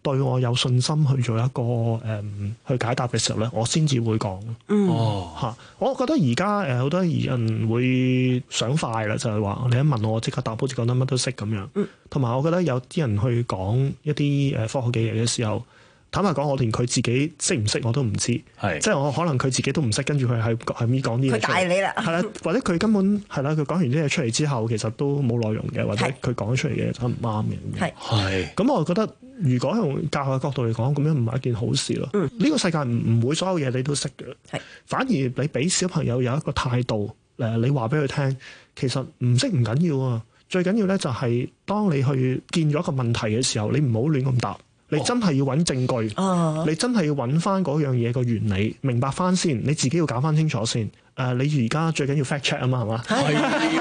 對我有信心去做一個誒、嗯、去解答嘅時候咧，我先至會講。 嗯， 嚇，我覺得而家誒好多人會想快啦，就係、是、話你一問我，我即刻答，好似講得乜都識咁樣。嗯，同埋我覺得有啲人去講一啲誒科學嘅嘢嘅時候，坦白講，我連佢自己識唔識我都唔知。係，即係我可能佢自己都唔識，跟住佢係係咪講啲嘢？佢大你啦。係啦，或者佢根本係啦，佢講完啲嘢出嚟之後，其實都冇內容嘅，或者佢講出嚟嘅嘢就唔啱嘅。係係。咁我覺得，如果用教學嘅角度嚟講，咁樣唔係一件好事咯。呢、嗯、個世界唔唔會所有嘢你都識嘅。係。反而你俾小朋友有一個態度，誒，你話俾佢聽，其實唔識唔緊要啊。最緊要咧就係當你去見咗一個問題嘅時候，你唔好亂咁答。你真係要揾證據，哦、你真係要揾翻嗰樣嘢個原理，明白翻先，你自己要搞翻清楚先。誒、呃，你而家最緊要 fact check 啊嘛，係嘛？係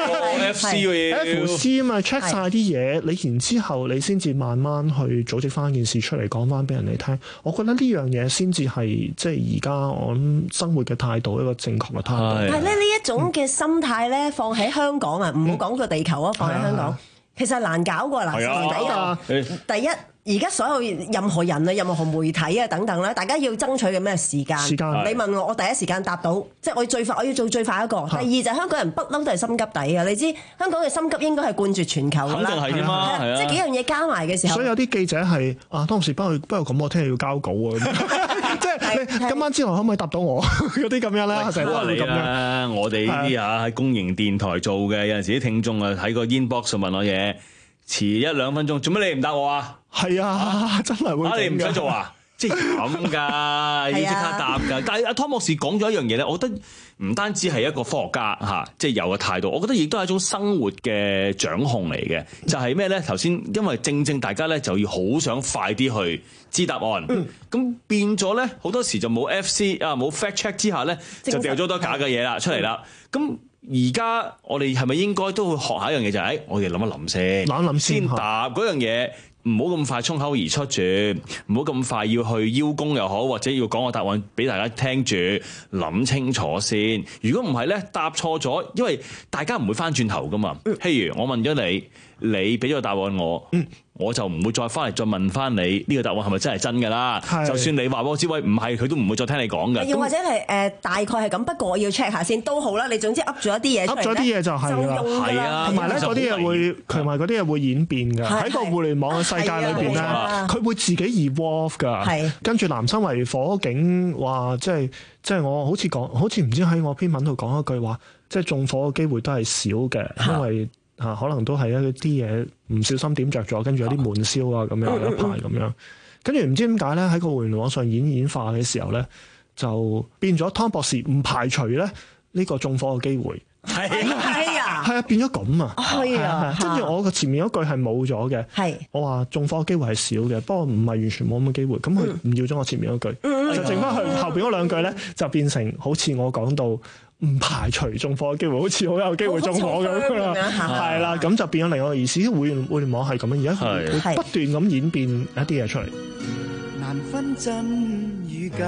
F C 嘅嘢 F C 啊嘛 ，check 晒啲嘢，你然之後你先至慢慢去組織翻件事出嚟，講翻俾人哋聽。我覺得呢樣嘢先至係即係而家我諗生活嘅態度，一個正確嘅態度。 但係咧呢一種嘅心態咧，放喺香港啊，唔好講個地球啊，放喺香港，其實難搞過嗱，年底第一。而家所有任何人啊、任何媒體啊等等咧，大家要爭取嘅咩時間？時間你問我，我第一時間答到，即係我要最快，我要做最快一個。第二就係香港人不嬲都係心急底嘅，你知香港嘅心急應該係冠絕全球㗎啦。肯定係添啦，係啊，即係幾樣嘢加埋嘅時候。所以有啲記者係啊，當時不如不如咁，我聽日要交稿啊，即係你今晚之後可唔可以答到我嗰啲咁樣咧？成日都係咁樣。 我哋呢啲嚇喺公營電台做嘅，有陣時啲聽眾啊喺個 inbox 問我嘢，遲一兩分鐘，做乜你唔答我啊？係啊，真係會啊！你唔使做啊，即係咁㗎，要即刻答㗎。但係阿湯博士講咗一樣嘢咧，我覺得唔單止係一個科學家嚇，即係有嘅態度，我覺得亦都係一種生活嘅掌控嚟嘅。就係咩咧？頭先因為正正大家咧就要好想快啲去知答案，咁、嗯、變咗咧好多時就冇 F C 啊，冇 fact check 之下咧，就掉咗好多假嘅嘢啦出嚟啦。咁而家我哋係咪應該都會學下一樣嘢？就係、是、誒，我哋諗一諗先，諗諗先答嗰樣嘢。唔好咁快衝口而出住，唔好咁快要去邀功又好，或者要講個答案俾大家聽住，諗清楚先。如果唔係咧，答錯咗，因為大家唔會翻轉頭噶嘛。譬如我問咗你，你俾咗個答案我，嗯、我就唔會再翻嚟再問翻你呢、呢個答案係咪真係真㗎啦？就算你話俾我知喂唔係，佢都唔會再聽你講嘅。又或者係誒、呃、大概係咁，不過我要 check 下先都好啦。你總之噏咗一啲嘢出嚟，噏咗啲嘢就係啦，係啊，同埋咧嗰啲嘢會，同埋嗰啲嘢會演變㗎。喺個互聯網嘅世界裏邊咧，佢會自己 evolve 㗎。跟住南生圍火警話，即係即係我好似講，好似唔知喺我篇文度講一句話，即係縱火嘅機會都係少嘅，因為。嚇，可能都係一啲嘢唔小心點着咗，跟住有啲悶燒啊咁樣有一排咁樣，跟住唔知點解咧喺個互聯網上演演化嘅時候咧，就變咗湯博士唔排除咧呢個縱火嘅機會。係啊，係啊，變咗咁啊，係啊，跟住我個前面嗰句係冇咗嘅，係我話縱火嘅機會係少嘅，不過唔係完全冇咁嘅機會，咁佢唔要咗我前面嗰句，嗯、就剩翻佢後邊嗰兩句咧，就變成好似我講到。唔排除縱火嘅機會，好似好有機會縱火咁啦，係啦，咁就變咗另外一個意思。互聯互聯網係咁樣，而家會不斷咁演變一啲嘢出嚟。難分真與假，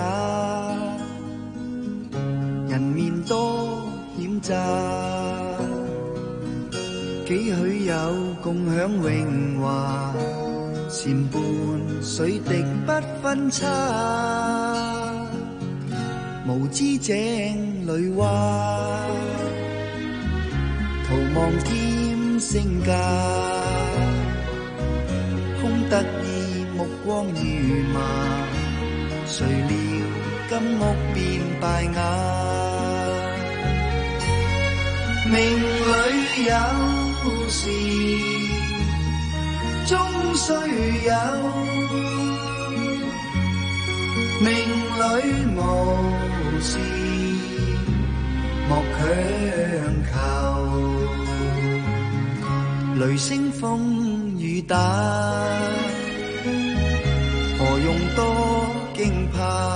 人面多險詐，幾許有共享榮華，善伴水滴不分差。無知井裏蛙，徒望添聲價，空得意目光如麻，誰料金屋變敗瓦。命裏有時終須有，命裏無事莫強求。雷聲風雨打，何用多驚怕？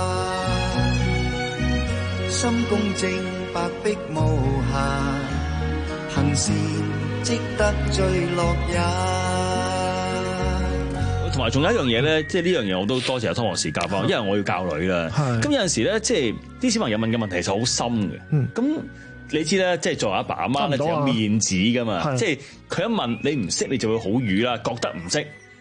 心公正白璧無瑕，行善積得最樂也。同埋仲有一樣嘢咧，即係呢樣嘢我都多謝阿湯博士教翻，因為我要教女啦。咁有陣時咧，即係啲小朋友問嘅問題就好深嘅。咁、嗯、你知咧，即係作為阿爸阿媽咧，就有面子噶嘛。即係佢一問你唔識，你就會好瘀啦，覺得唔識。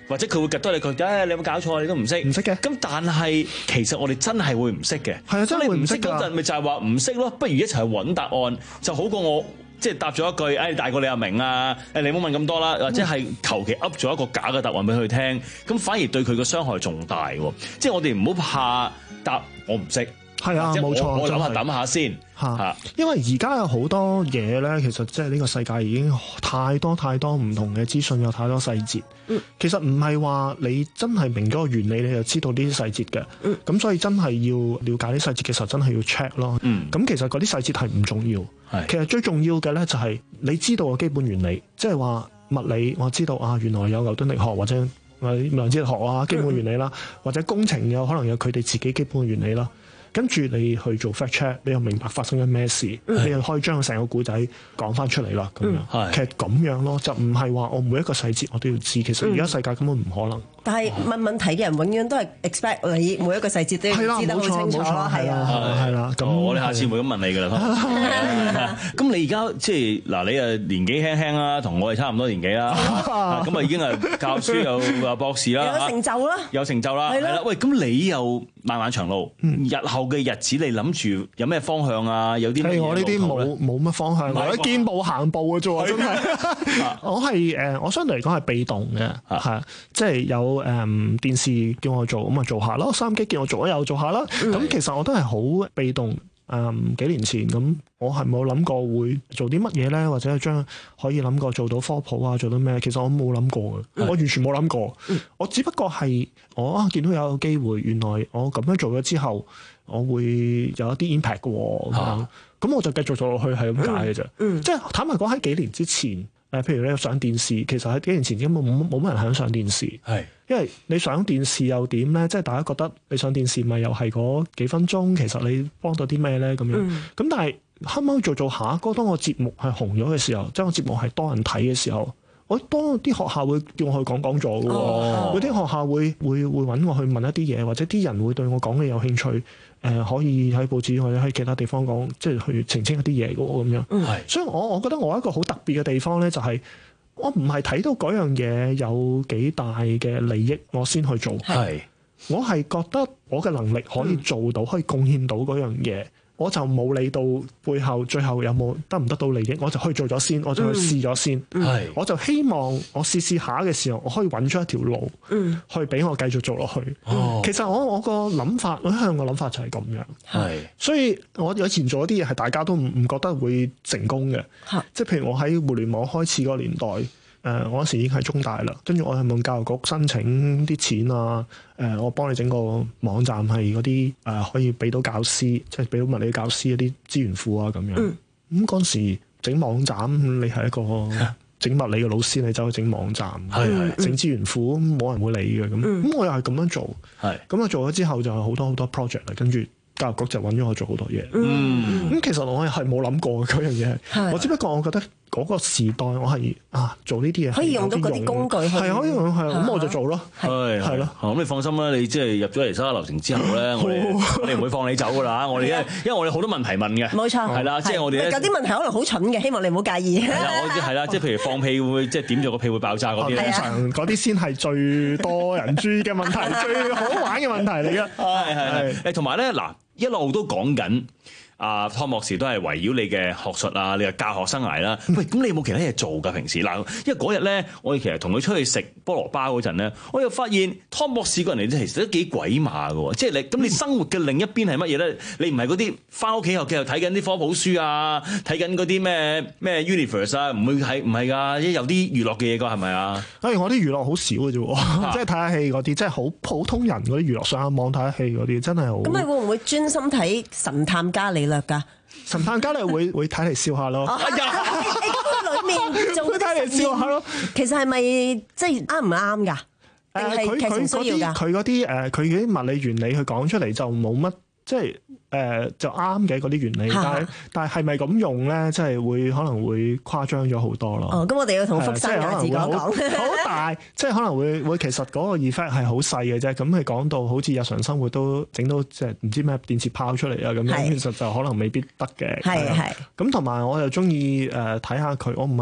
或者佢會夾多你佢，唉、哎，你有冇搞錯？你都唔識， 唔識嘅。 咁但係其實我哋真係會唔識嘅。 係啊，真係會唔識嗰陣，咪就係話唔識咯。不如一齊去揾答案，就好過我即係答咗一句，誒、哎、大個你又明啊，誒你唔好問咁多啦，或者係求其噏咗一個假嘅答案俾佢聽，咁反而對佢嘅傷害仲大喎。即係我哋唔好怕答我唔識。 係啊，冇錯， 我諗下諗下先嚇。因為而家有好多嘢咧，其實即係呢個世界已經太多太多唔同嘅資訊，有太多細節。嗯、其實唔係話你真係明咗個原理，你就知道呢啲細節嘅。咁、嗯、所以真係要了解啲細節嘅時候，真係要 check 咯。咁、嗯、其實嗰啲細節係唔重要。其實最重要嘅咧就係你知道個基本原理，即係話物理我知道啊，原來有牛頓力學或者量子力學啊基本原理啦，嗯、或者工程有可能有佢哋自己基本嘅原理啦。跟住你去做 fact check， 你又明白發生緊咩事，嗯、你又可以將成個故仔講翻出嚟啦。咁樣、嗯，其實咁樣咯，就唔係話我每一個細節我都要知。其實而家世界根本唔可能。但係問問題嘅人永遠都係 expect 你每一個細節都要知得好清楚咯。係啊，係啦。咁我哋下次唔會咁問你㗎啦。咁你而家即係嗱，你誒年紀輕輕啦，同我哋差唔多年紀啦。咁啊已經係教書有博士啦， 有成就啦， 有成就啦。係啦，喂，咁你又漫漫長路，日後嘅日子你諗住有咩方向啊？有啲咩？ 我呢啲冇冇乜方向，我見步行步嘅啫喎，真係。我係誒，我相對嚟講係被動嘅，係即係有。誒、嗯、電視叫我做，咁咪做下咯；收音機叫我做，又做下啦。咁、嗯、其實我都係好被動。誒、嗯、幾年前咁，我係冇諗過會做啲乜嘢咧，或者係將可以諗過做到科普啊，做到咩？其實我冇諗過嘅，嗯、我完全冇諗過。嗯、我只不過係我啊見到有個機會，原來我咁樣做咗之後，我會有一啲 impact 嘅喎。咁、啊、我就繼續做落去，係咁解嘅啫。嗯、即係坦白講，喺幾年之前。誒，譬如你上電視，其實喺幾年前根本冇冇乜人肯上電視，係因為你上電視又點咧？即係大家覺得你上電視咪又係嗰幾分鐘，其實你幫到啲咩咧？咁樣咁，嗯、但係後尾做做下，嗰當個節目係紅咗嘅時候，即係個節目係多人睇嘅時候，我當啲學校會叫我去講講座嘅喎，嗰啲、哦、學校會會會揾我去問一啲嘢，或者啲人會對我講嘅有興趣。誒、呃、可以喺報紙或者喺其他地方講，即係去澄清一啲嘢嘅喎，咁樣。嗯、所以我我覺得我一個好特別嘅地方咧，就係我唔係睇到嗰樣嘢有幾大嘅利益，我先去做。係，我係覺得我嘅能力可以做到，嗯、可以貢獻到嗰樣嘢。我就冇理到背後最後有冇得唔得到利益，我就去做咗先，我就去試咗先。係、嗯，我就希望我試試下嘅時候，我可以揾出一條路，嗯、去俾我繼續做落去。哦、其實我我個諗法，我向個諗法就係咁樣。係是，所以我以前做一啲嘢係大家都唔唔覺得會成功嘅。是即係譬如我喺互聯網開始嗰個年代。誒、呃，我嗰時已經係中大啦，跟住我係問教育局申請啲錢啊，誒、呃，我幫你整個網站係嗰啲誒可以俾到教師，即係俾到物理教師一啲資源庫啊咁樣。咁嗰、嗯、時整網站，你係一個整物理嘅老師，你走去整網站，係整資源庫，冇人會理嘅咁。咁、嗯、我又係咁樣做，係咁我做咗之後就有好多好多 project 啦，跟住教育局就揾咗我做好多嘢。嗯，咁其實我係冇諗過嗰樣嘢，係我只不過我覺得。嗰個時代，我係啊做呢啲嘢，可以用到嗰啲工具，係可以用係，咁我就做咯，係係咯。咁你放心啦，你即係入咗嚟收下流程之後咧，我哋我哋唔會放你走噶啦。我哋因為因為我哋好多問題問嘅，冇錯，係啦，即係我哋有啲問題可能好蠢嘅，希望你唔好介意。係啦，我係啦，即係譬如放屁會即係點咗個屁會爆炸嗰啲，通常嗰啲先係最多人注意嘅問題，最好玩嘅問題嚟嘅。係係係。誒同埋咧嗱，一路都講緊。啊，湯博士都係圍繞你嘅學術啊，你嘅教學生涯啦。喂，咁你有冇其他嘢做㗎？平時嗱，因為嗰日咧，我哋其實同佢出去食菠蘿包嗰陣咧，我又發現湯博士個人嚟咧，其實都幾鬼馬㗎喎。即係你咁，你生活嘅另一邊係乜嘢咧？你唔係嗰啲返屋企後繼續睇緊啲科普書啊，睇緊嗰啲咩咩 Universe 啊，唔會係唔係㗎？即係有啲娛樂嘅嘢㗎，係咪啊？誒，我啲娛樂好少嘅啫，即係睇下戲嗰啲，即係好普通人嗰啲娛樂，上下網睇下戲嗰啲，真係好。咁你會唔會專心睇神探伽利略㗎？神探伽利略會會睇嚟笑下咯。哎呀，你咁裏面做啲睇嚟笑下咯。其實係咪即係啱唔啱㗎？誒，佢佢嗰啲佢嗰啲誒，佢嗰啲物理原理佢講出嚟就冇乜。即係誒、呃、就啱嘅嗰啲原理，但係但係係咪咁用咧？即係會可能會誇張咗好多咯。哦，咁我哋要同福山雅治講講，好大，即係可能會會其實嗰個 effect 係好細嘅啫。咁佢講到好似日常生活都整到即係唔知咩電磁炮出嚟啊咁樣，是其實就可能未必得嘅。係係。咁同埋我又中意誒睇下佢，我唔係。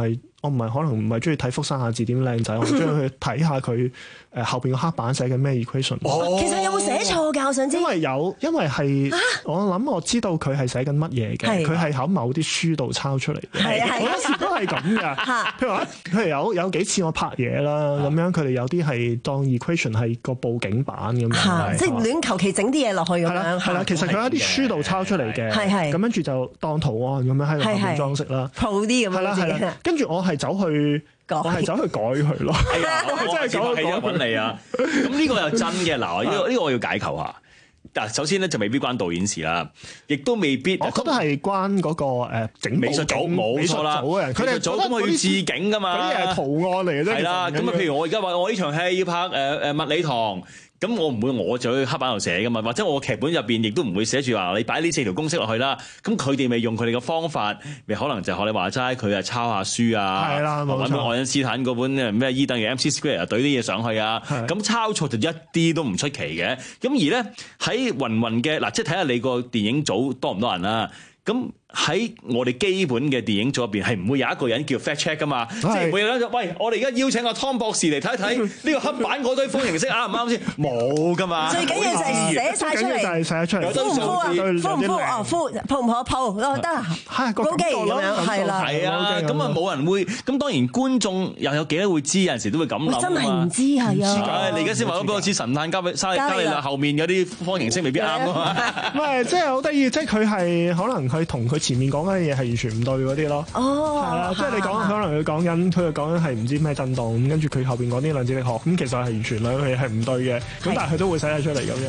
我唔係可能唔係中意睇福山雅治點靚仔，我中意去睇下佢誒後邊個黑板寫嘅咩 equation。 哦，其實有冇寫錯㗎？我想知。 因為有，因為係、啊、我諗我知道佢係寫緊乜嘢嘅，佢係喺某啲書度抄出嚟嘅。係啊係啊，好多時都係咁㗎。譬如話，譬如有有幾次我拍嘢啦，咁樣佢哋有啲係當 equation 係個佈景板咁樣， 即係亂求其整啲嘢落去咁樣。係啦， 其實佢喺啲書度抄出嚟嘅，係係。咁跟住就當圖案咁樣喺度後面裝飾啦，鋪啲咁樣。係啦係啦，跟住我係走去。我係走去改佢咯， 係啊，我真係走去揾你啊！咁呢個又真嘅，嗱，呢個呢個我要解構下。嗱，首先咧就未必關導演事啦，亦都未必。 我覺得係關嗰個誒整美術組冇錯啦，佢哋組咁我要置景噶嘛， 嗰啲係圖案嚟嘅啫。 係啦，咁啊，譬如我而家話我呢場戲要拍誒誒物理堂。咁我唔會我就去黑板度寫噶嘛，或者我劇本入邊亦都唔會寫住話你擺呢四條公式落去啦。咁佢哋咪用佢哋嘅方法，咪可能就學你話齋，佢係抄下書啊， 係啦，冇錯。 愛因斯坦嗰本咩 E 等於 M C Square 懟啲嘢上去啊，咁抄錯就一啲都唔出奇嘅。咁而咧喺芸芸嘅嗱，即係睇下你個電影組多唔多人啦。咁喺我哋基本嘅電影組入邊係唔會有一個人叫 fact check 噶嘛，即係唔會有人就喂，我哋而家邀請阿湯博士嚟睇一睇呢個黑板嗰堆方程式啱唔啱先？冇噶嘛。最緊要就係寫晒出嚟，就係寫出嚟。 敷唔敷啊？敷唔敷啊？敷鋪唔鋪鋪得啊？係個機咁樣係啦。 係啊，咁啊冇人會。咁當然觀眾又有幾多會知？有陣時都會咁諗啊嘛。 真係唔知係啊！ 你而家先話咗俾我知神探加俾沙加利啦，後面嗰啲方程式未必啱啊嘛。 唔係，即係好得意，即係佢係可能佢同佢前面講嘅嘢係完全唔對嗰啲咯。哦，係啦，即係你講可能佢講緊，佢又講緊係唔知咩震動，跟住佢後邊講啲量子力學，咁其實係完全兩樣嘢係唔對嘅。咁但係佢都會寫晒出嚟咁樣。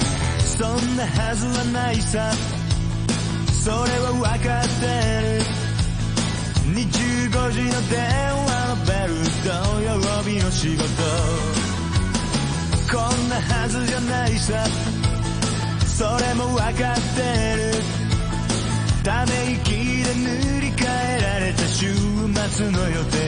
ため息で塗り替えられた週末の予定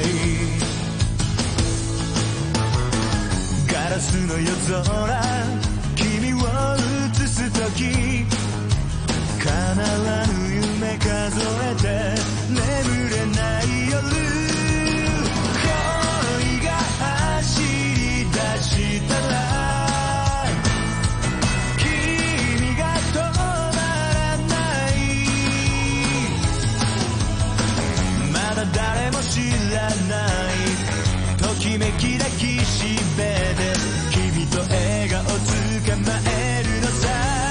ガラスの夜空君を映す時叶わぬ夢数えて眠れない夜恋が走り出したら誰も知らないときめき抱きしめて君と笑顔捕まえるのさ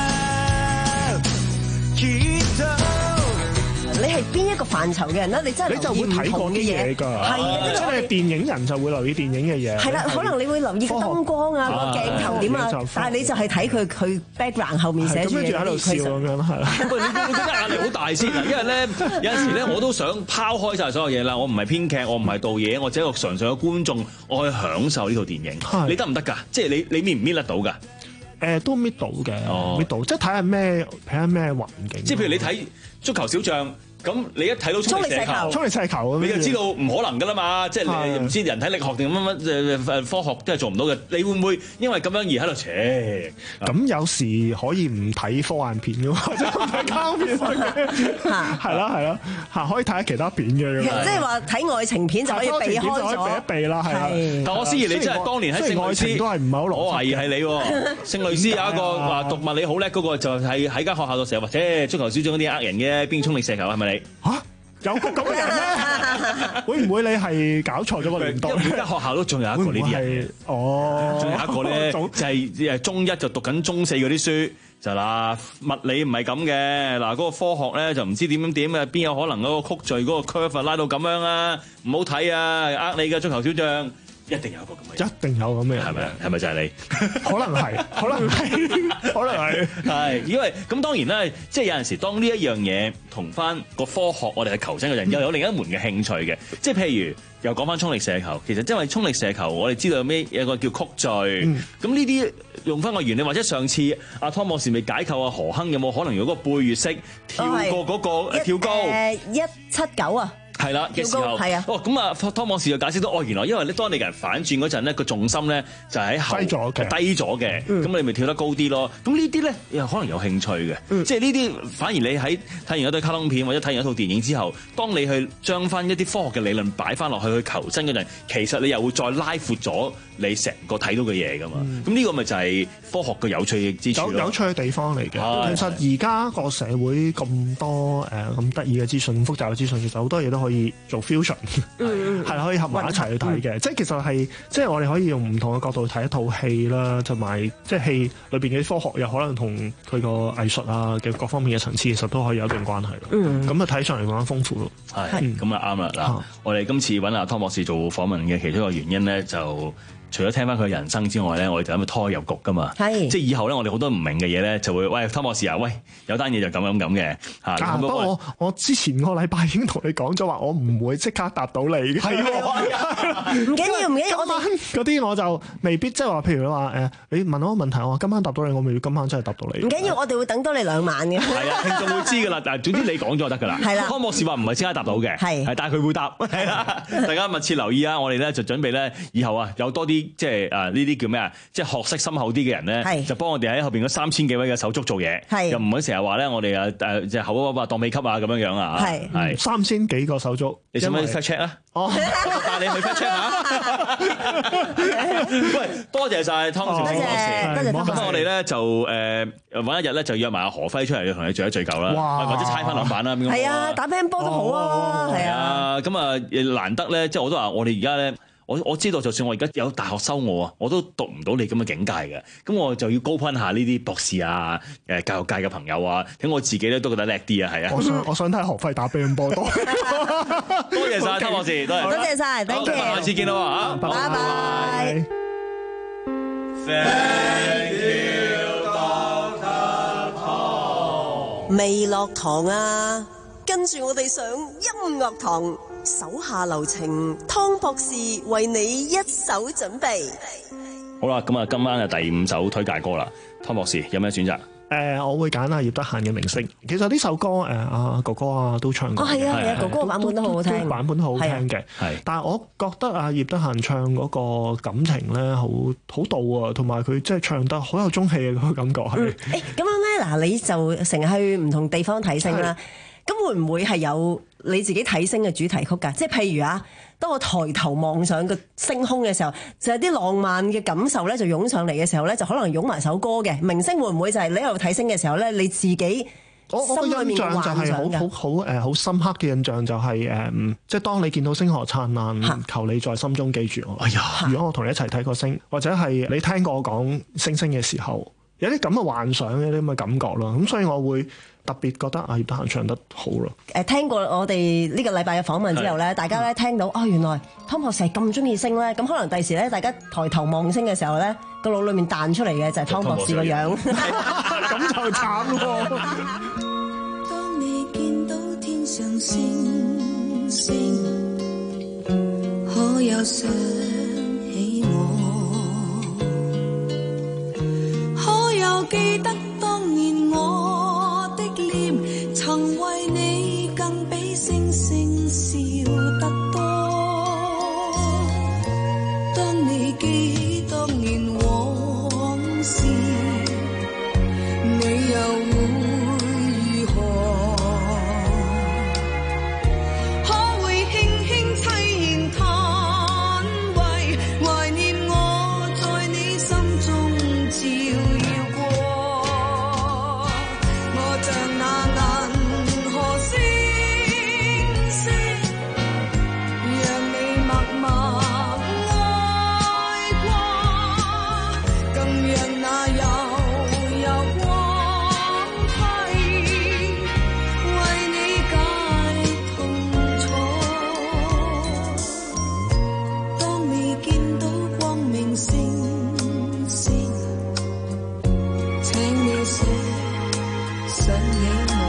きっと你係邊一個範疇嘅人咧？你真係你就會睇過啲嘢㗎，係啊，即係電影人就會留意電影嘅嘢。係啦，可能你會留意個燈光啊、個鏡頭點啊，但係你就係睇佢佢 background 後面寫住嘅嘢。咁跟住喺度笑咁樣係啦。 喂，你你覺得壓力好大先啊？因為咧有陣時咧我都想拋開晒所有嘢啦。我唔係編劇，我唔係導演，我只係一個純粹嘅觀眾，我可以享受呢套電影。你得唔得㗎？即係你你搣唔搣得到㗎？ 誒都搣到嘅，搣到，即係睇下咩睇下咩環境。即係譬如你睇足球小將。咁你一睇到衝力射球， 衝力射球， 你就知道唔可能噶啦嘛！即係你唔知人體力學定乜乜誒誒科學都係做唔到嘅。你會唔會因為咁樣而喺度扯？ 咁有時可以唔睇科幻片嘅，或者唔睇卡通片嘅，係啦係啦嚇，可以睇下其他片嘅。 即係話睇愛情片就可以避開咗， 避一避啦，係啦。 但我思怡你真係當年喺聖類斯都係唔係好攞？ 我懷疑係你聖類斯有一個話讀物理好叻嗰個，就係喺間學校度成日話，誒足球小將嗰啲呃人嘅，邊衝力射球係咪你？ 嚇！有個咁嘅人咩？會唔會你係搞錯咗個年代？ 而家學校都仲有一個呢啲人。 哦， 仲有一個咧，就係誒中一就讀緊中四嗰啲書，就嗱物理唔係咁嘅，嗱嗰個科學咧就唔知點點點嘅，邊有可能嗰個曲序嗰個 curve 拉到咁樣啊？唔好睇啊！呃你嘅足球小將。一定有一個咁嘅人， 一定有咁嘅人， 係咪啊？係咪就係你？ 可能係，可能係，可能係， 係因為咁當然啦，即係有陣時當呢一樣嘢同翻個科學，我哋係求真嘅人，又有另一門嘅興趣嘅，即係譬如又講翻衝力射球，其實因為衝力射球，我哋知道有咩有個叫曲序，咁呢啲用翻個原理，或者上次阿湯博士未解構啊何亨有冇可能用嗰個背月式跳過嗰個跳高？ 誒一七九啊！ 係啦嘅時候， 係啊。 哦，咁啊，湯博士就解釋到，哦，原來因為咧，當你人反轉嗰陣咧，個重心咧就喺後低咗嘅， 低咗嘅，咁你咪跳得高啲咯。咁呢啲咧又可能有興趣嘅，即係呢啲反而你喺睇完一堆卡通片或者睇完一套電影之後，當你去將翻一啲科學嘅理論擺翻落去去求真嗰陣，其實你又會再拉闊咗你成個睇到嘅嘢噶嘛。咁呢個咪就係科學嘅有趣之處咯。有有趣嘅地方嚟嘅。其實而家個社會咁多誒咁得意嘅資訊、複雜嘅資訊，其實好多嘢都可以做 fusion，係啦，可以合埋一齊去睇嘅。即係其實係即係我哋可以用唔同嘅角度睇一套戲啦，同埋即係戲裏邊嘅科學又可能同佢個藝術啊嘅各方面嘅層次，其實都可以有一定關係咯。咁啊睇上嚟講豐富咯。 係咁啊啱啦嗱，我哋今次揾阿湯博士做訪問嘅其中一個原因咧，就除咗聽翻佢人生之外咧，我哋就諗住拖入局噶嘛。係，即係以後咧，我哋好多唔明嘅嘢咧，就會喂湯博士啊，喂有單嘢就咁咁咁嘅嚇。 不過我我之前個禮拜已經同你講咗話，我唔會即刻答到你嘅。係唔緊要唔緊要，我哋嗰啲我就未必即係話，譬如你話誒，你問我個問題，我今晚答到你，我未必今晚真係答到你。 唔緊要，我哋會等多你兩晚嘅。 係啊，聽眾會知㗎啦。但係總之你講咗就得㗎啦。係啦，湯博士話唔係即刻答到嘅，係係，但係佢會答。係啦，大家密切留意啊！我哋咧就準備咧，以後啊有多啲即係誒呢啲叫咩啊？即係學識深厚啲嘅人咧，就幫我哋喺後邊嗰三千幾位嘅手足做嘢，又唔好成日話咧我哋啊誒即係口噏噏當秘笈啊咁樣樣啊，係係三千幾個手足，你使唔使 fact check 啊？哦，帶你去 fact check 下。喂，多謝晒湯博士，多謝。咁我哋咧就誒揾一日咧就約埋阿何輝出嚟同你聚一聚舊啦，或者猜翻兩板啦。 係啊，打乒乓波都好啊，係啊。 咁啊難得咧，即係我都話我哋而家咧。我我知道，就算我而家有大學收我啊，我都讀唔到你咁嘅境界嘅。咁我就要高攀下呢啲博士啊、誒教育界嘅朋友啊，睇我自己咧都覺得叻啲啊，係啊。我想我想睇學費打乒乓波多。多謝晒湯博士，多謝多謝晒 thank you。下次見啦嚇，拜拜。Thank you, Doctor Tom。未落堂啊，跟住我哋上音樂堂。手下留情，湯博士為你一手準備。 好啦，咁啊，今晚嘅第五首推介歌啦，湯博士有咩選擇？誒、 呃，我會揀阿葉德嫻嘅《明星》。其實呢首歌誒，阿、呃、哥哥啊都唱過。 哦，係啊，係啊，哥哥版本都好好聽， 版本都好好聽嘅。係，但係我覺得阿葉德嫻唱嗰個感情咧，好好到啊，同埋佢即係唱得好有中氣嘅嗰個感覺係。誒、嗯， 咁樣咧，嗱，你就成日去唔同地方睇星啦。咁會唔會係有你自己睇星嘅主題曲㗎？即係譬如啊，當我抬頭望上個星空嘅時候，就係啲浪漫嘅感受咧，就湧上嚟嘅時候咧，就可能湧埋首歌嘅。明星會唔會就係你喺度睇星嘅時候咧，你自己我我嘅印象就係好好好誒好深刻嘅印象就係、是、誒、嗯，即係當你見到星河燦爛，求你在心中記住我。哎呀，如果我同你一齊睇個星，或者係你聽過我講星星嘅時候，有啲咁嘅幻想，有啲咁嘅感覺咯。咁所以我會特別覺得阿葉德嫻唱得好咯。 誒，聽過我哋呢個禮拜嘅訪問之後咧，大家咧聽到啊、哦，原來湯博士係咁中意星咧，咁可能第時咧，大家抬頭望星嘅時候咧，個腦裏面彈出嚟嘅就係湯博士個樣， 咁就慘咯。 當你見到天上星星，可有想起我？可有記得當年我的臉，曾為你更比星星笑得多？當你記起當年往事，你又會如何？可會輕輕凄然嘆為懷念我在你心中照耀過？我像那銀河星星，讓你默默愛過，更讓那悠悠光輝為你解痛楚。當你見到光明星星，請你寫想起我。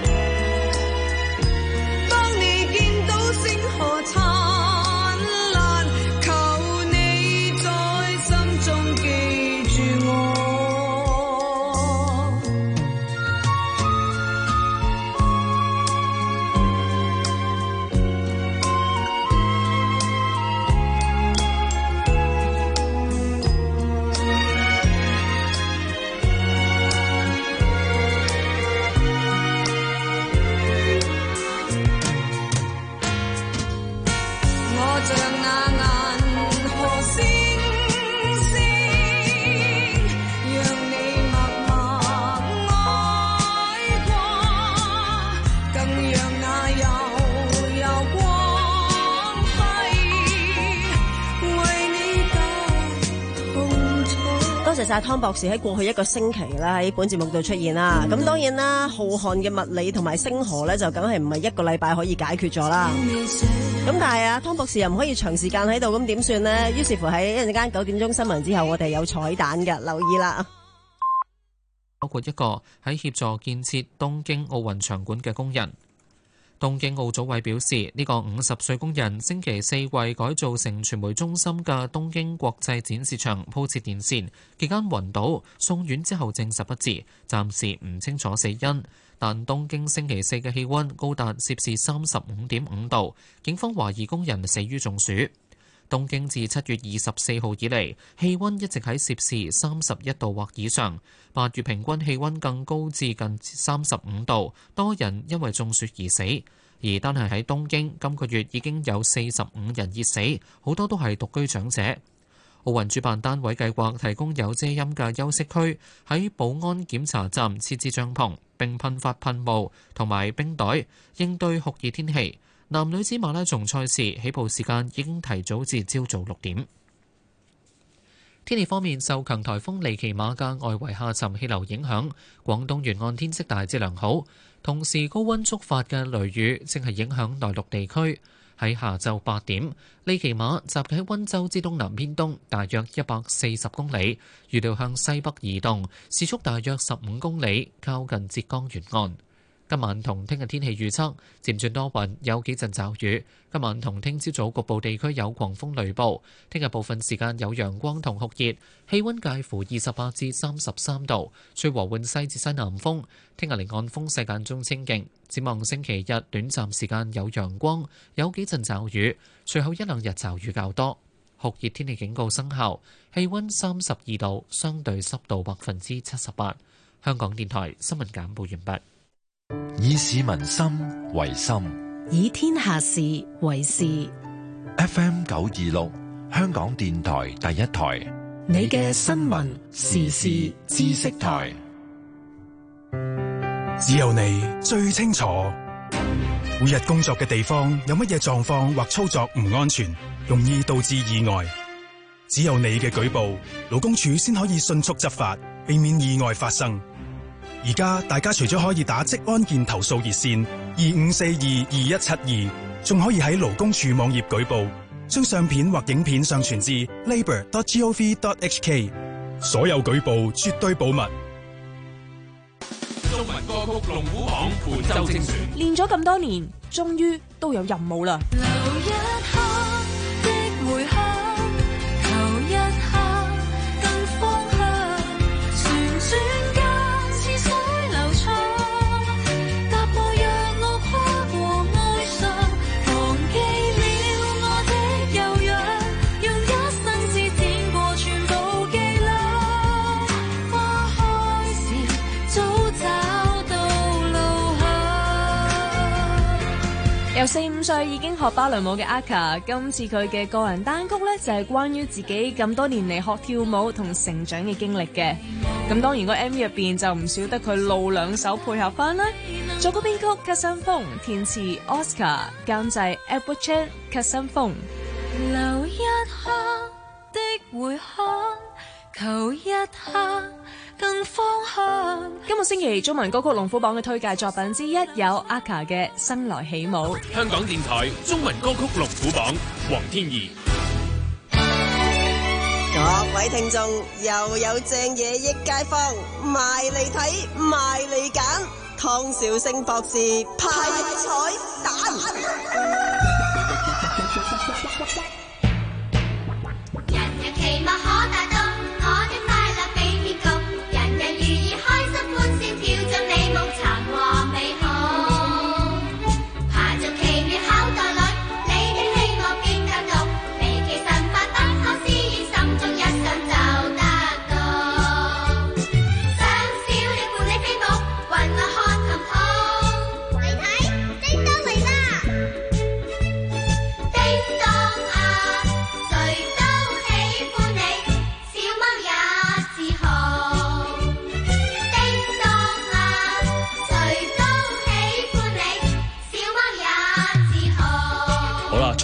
當你見到星河燦爛，求你在心中記住我。 謝晒湯博士喺過去一個星期啦喺本節目度出現啦。咁當然啦，浩瀚嘅物理同埋星河咧就梗係唔係一個禮拜可以解決咗啦。咁但係啊，湯博士又唔可以長時間喺度，咁點算呢？於是乎喺一陣間九點鐘新聞之後，我哋有彩蛋嘅，留意啦。 包括一個喺協助建設東京奧運場館嘅工人。東京奧組委表示，呢、這個五十歲工人星期四為改造成傳媒中心嘅東京國際展示場鋪設電線，期間暈倒，送院之後證實不治，暫時唔清楚死因。但東京星期四嘅氣溫高達攝氏三十五點五度，警方懷疑工人死於中暑。東京自七月二十四號以嚟，氣溫一直喺攝氏三十一度或以上，八月平均氣溫更高至近三十五度，多人因為中暑而死。而單係喺東京，今個月已經有四十五人熱死，好多都係獨居長者。奧運主辦單位計劃提供有遮陰嘅休息區，喺保安檢查站設置帳篷，並噴發噴霧同埋冰袋，應對酷熱天氣。男女子馬拉松賽事起步時間已經提早至朝早六點。天氣方面，受強颱風利奇馬嘅外圍下沉氣流影響，廣東沿岸天色大致良好，同時高溫觸發嘅雷雨正係影響內陸地區。喺下晝八點，利奇馬集結喺溫州之東南偏東，大約一百四十公里，預料向西北移動，時速大約十五公里，靠近浙江沿岸。今晚同聽日天氣預測，漸轉多雲，有幾陣驟雨。今晚同聽朝早局部地區有狂風雷暴。聽日部分時間有陽光同酷熱，氣溫介乎二十八至三十三度，吹和緩西至西南風。聽日離岸風勢間中清勁。展望星期日短暫時間有陽光，有幾陣驟雨，隨後一兩日驟雨較多。酷熱天氣警告生效，氣溫三十二度，相對濕度百分之七十八。香港電台新聞簡報完畢。 以市民心為心， 以天下事為事。 F M 九二六，香港電台第一台， 你嘅新聞時事知識台， 只有你最清楚。每日工作嘅地方有乜嘢狀況或操作唔安全，容易導致意外。只有你嘅舉報，勞工處先可以迅速執法，避免意外發生。而家大家除咗可以打職安健投訴熱線二五四二二一七二，仲可以喺勞工處網頁舉報，將相片或影片上傳至 labour dot gov dot h k。所有舉報絕對保密。 中文歌曲龍虎榜本周精選， 練咗咁多年，終於都有任務啦。由四五歲已經學芭蕾舞嘅 Aka， 今次佢嘅個人單曲呢，就係關於自己咁多年嚟學跳舞同成長嘅經歷嘅。咁當然個 M V 入邊就唔少得佢露兩手配合翻啦。作曲編曲 Cut 新風，填詞 Oscar， 監製 Edward Chan。Cut 新風， 留一刻的回響，求一刻更方向。 今個星期中文歌曲龍虎榜嘅推介作品之一有 Aka 嘅《生來起舞》。 香港電台中文歌曲龍虎榜，黃天怡。 各位聽眾，又有正嘢益街坊，埋嚟睇，埋嚟揀，湯兆星博士派彩蛋。 人人期望可達到，我的快樂比天高，人人如意開心歡笑，跳進你夢尋和美好。爬進奇妙口袋裏，你的希望變更多，離奇神法等候試驗，心中一想就得到。想小鳥伴你飛舞，雲外看琴譜。嚟睇，叮當嚟啦！叮當啊，誰都喜歡你。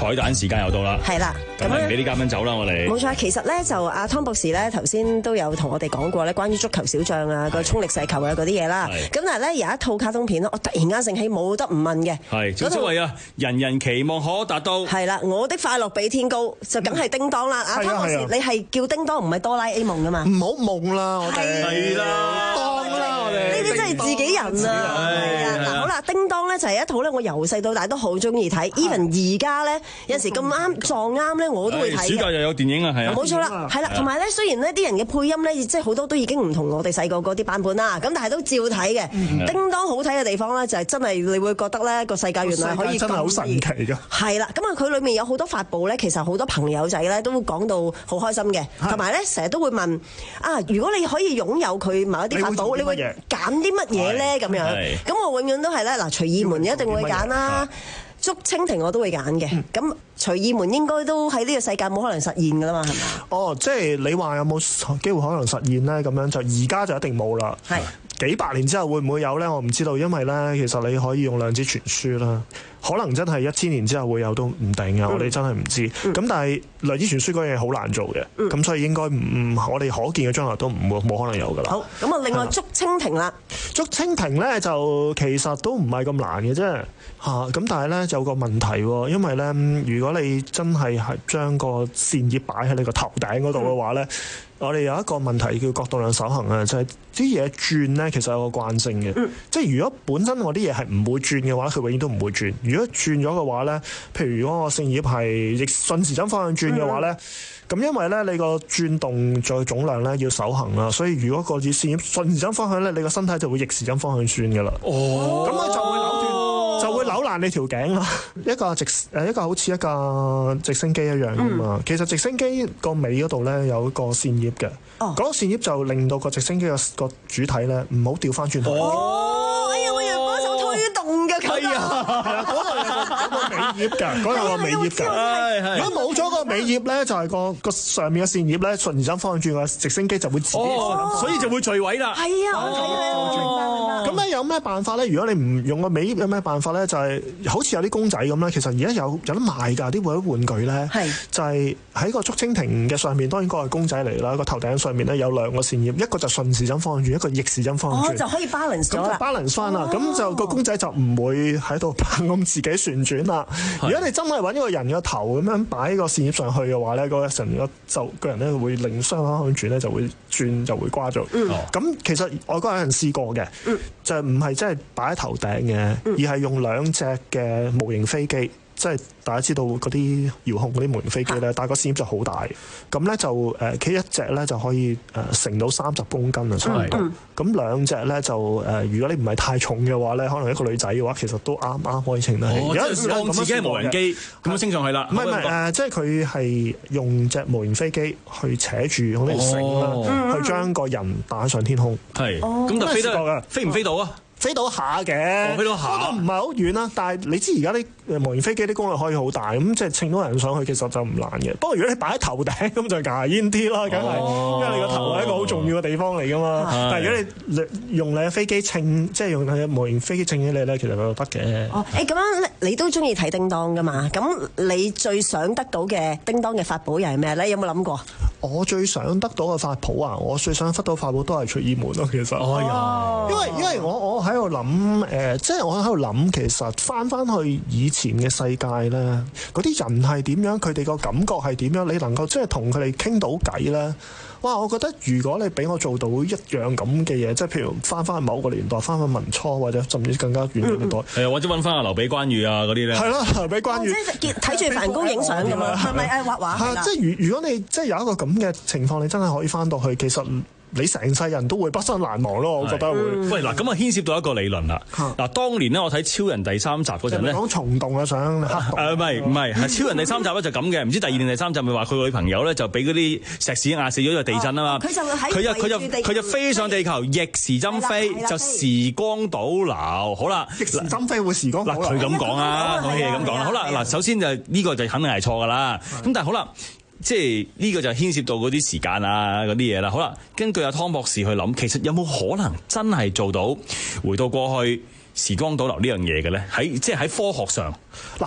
彩蛋時間又到啦。 係啦， 咁啊，俾啲嘉賓走啦，我哋。 冇錯，其實咧就阿湯博士咧頭先都有同我哋講過咧，關於足球小將啊、個衝力射球啊嗰啲嘢啦。咁但係咧有一套卡通片咧，我突然間醒起冇得唔問嘅。係，正所謂啊，人人期望可達到。係啦，我的快樂比天高，就梗係叮當啦。阿湯博士，你係叫叮當唔係哆啦 A 夢噶嘛？ 唔好夢啦，我哋係啦， 當啦，我哋呢啲真係自己人啊！係啊，嗱好啦，叮當咧就係一套咧，我由細到大都好中意睇。even 而家咧有時咁啱撞啱咧，我都會睇。暑假又有電影啊，係啊， 冇錯啦，係啦，同埋咧雖然呢啲人嘅配音咧，即係好多都已經唔同我哋細個嗰啲版本啦，咁但係都照睇嘅。叮當好睇嘅地方咧，就係真係你會覺得咧個世界原來可以真係好神奇㗎。 係啦，咁啊佢裏面有好多法寶咧，其實好多朋友仔咧都會講到好開心嘅，同埋咧成日都會問啊，如果你可以擁有佢某一啲法寶，你會揀啲乜嘢咧？咁樣，咁我永遠都係咧嗱，隨意門一定會揀啦，竹蜻蜓我都會揀嘅。咁、嗯、隨意門應該都喺呢個世界冇可能實現㗎啦嘛，係咪？ 哦，即係你話有冇機會可能實現咧？咁樣就而家就一定冇啦。係幾百年之後會唔會有咧？我唔知道，因為咧其實你可以用量子傳輸啦，可能真係一千年之後會有都唔定嘅，嗯、我哋真係唔知。咁、嗯、但係量子傳輸嗰樣嘢好難做嘅，咁、嗯、所以應該唔我哋可見嘅將來都唔會冇可能有㗎啦。好， 咁啊，另外竹蜻蜓啦， 竹蜻蜓咧就其實都唔係咁難嘅啫嚇，咁但係咧就有個問題喎，因為咧如果你真係係將個扇葉擺喺你個頭頂嗰度嘅話咧。嗯我哋有一個問題叫角度量守恆啊，就係啲嘢轉咧，其實有個慣性嘅。嗯、即係如果本身我啲嘢係唔會轉嘅話，佢永遠都唔會轉。如果轉咗嘅話咧，譬如如果我扇葉係逆順時針方向轉嘅話咧，咁、嗯、因為咧你個轉動再總量咧要守恆啦，所以如果個扇葉順時針方向咧，你個身體就會逆時針方向轉㗎啦。哦，咁佢就會扭斷。就會扭爛你條頸啦，一個直誒一個好似一個直升機一樣噶嘛。嗯、其實直升機個尾嗰度咧有一個扇葉嘅，嗰、哦、個扇葉就令到個直升機個個主體咧唔好掉翻轉頭。 哦，哎呀，我有嗰手推動嘅佢啊， 係啊，嗰度有個尾葉㗎，嗰度有個尾葉㗎。如果冇咗個尾葉咧，就係、是、個個上面嘅扇葉咧順時針方向轉個直升機就會自己、 哦，所以就會墜毀啦。 係啊，我睇係咁咧有咩辦法咧？如果你唔用個尾葉有咩辦法咧？就係、是、好似有啲公仔咁啦，其實而家有有得賣㗎啲玩玩具咧，就係喺個竹蜻蜓嘅上面，當然個係公仔嚟啦。個頭頂上面咧有兩個扇葉，一個就順時針方向轉，一個逆時針方向轉， 哦，就可以 balance 咗啦。 咁就 balance 翻啦，咁、哦、就個公仔就唔會喺度咁自己旋轉啦。如果你真係揾一個人嘅頭咁樣擺個扇葉上去嘅話咧，嗰個成個就個人咧會另相反向轉咧就會轉就會瓜咗。咁、嗯、其實外國有人試過嘅。嗯就唔係真係擺喺頭頂嘅，而係用兩隻嘅模型飛機，即係大家知道嗰啲遙控嗰啲模型飛機咧，但係個扇葉就好大，咁咧就誒企一隻咧就可以誒乘到三十公斤啊，差唔多。咁兩隻咧就誒，如果你唔係太重嘅話咧，可能一個女仔嘅話，其實都啱啱可以稱得起。 有陣時當自己係無人機咁樣升上去啦。 唔係唔係誒，即係佢係用隻模型飛機去扯住嗰條繩啦，去將個人打上天空。 係，咁就飛得嘅，飛唔飛到啊？ 飛到下嘅， 飛到下， 不過唔係好遠啦。但係你知而家啲模型飛機啲功率可以好大，咁即係稱到人上去其實就唔難嘅。不過如果你擺喺頭頂咁就牙煙啲啦，梗係，哦、因為你個頭係一個好重要嘅地方嚟噶嘛。但係如果你用你嘅飛機稱，即係用你嘅模型飛機稱起你咧，其實佢就得嘅。 哦，誒咁樣你都中意睇叮當噶嘛？咁你最想得到嘅叮當嘅法寶又係咩咧？有冇諗過？ 我最想得到嘅法寶啊！我最想得到法寶都係隨意門咯，其實。哦。因為因為我我喺度諗誒，即係我喺度諗，其實翻翻去以前嘅世界咧，嗰啲人係點樣，佢哋個感覺係點樣，你能夠即係同佢哋傾到偈咧？哇！我覺得如果你俾我做到一樣咁嘅嘢，即係譬如翻翻去某個年代，翻翻民初或者甚至更加遠嘅年代， 係或者揾翻阿劉備關羽啊嗰啲咧， 係啦，劉備關羽， 即係睇住梵高影相咁啊，係咪誒畫畫？ 係即係如如果你即係有一個咁嘅情況，你真係可以翻到去，其實你成世人都會畢生難忘咯。我覺得會。 喂嗱，咁啊牽涉到一個理論啦。嗱，當年咧我睇超人第三集嗰陣咧， 講蟲洞嘅相黑洞。 誒唔係唔係，係超人第三集咧就咁嘅，唔知第二定第三集咪話佢個女朋友咧就俾嗰啲石屎壓死咗，就地震啊嘛。 佢就喺佢就佢就佢就飛上地球，逆時針飛就時光倒流。好啦， 逆時針飛會時光倒流。 嗱，佢咁講啊，講嘢咁講啦。好啦，嗱，首先就呢個就肯定係錯噶啦。咁但係好啦。即係呢個就牽涉到嗰啲時間啊嗰啲嘢啦。好啦，根據阿湯博士去諗，其實有冇可能真係做到回到過去時光倒流呢樣嘢嘅咧？喺即係喺科學上嗱。誒、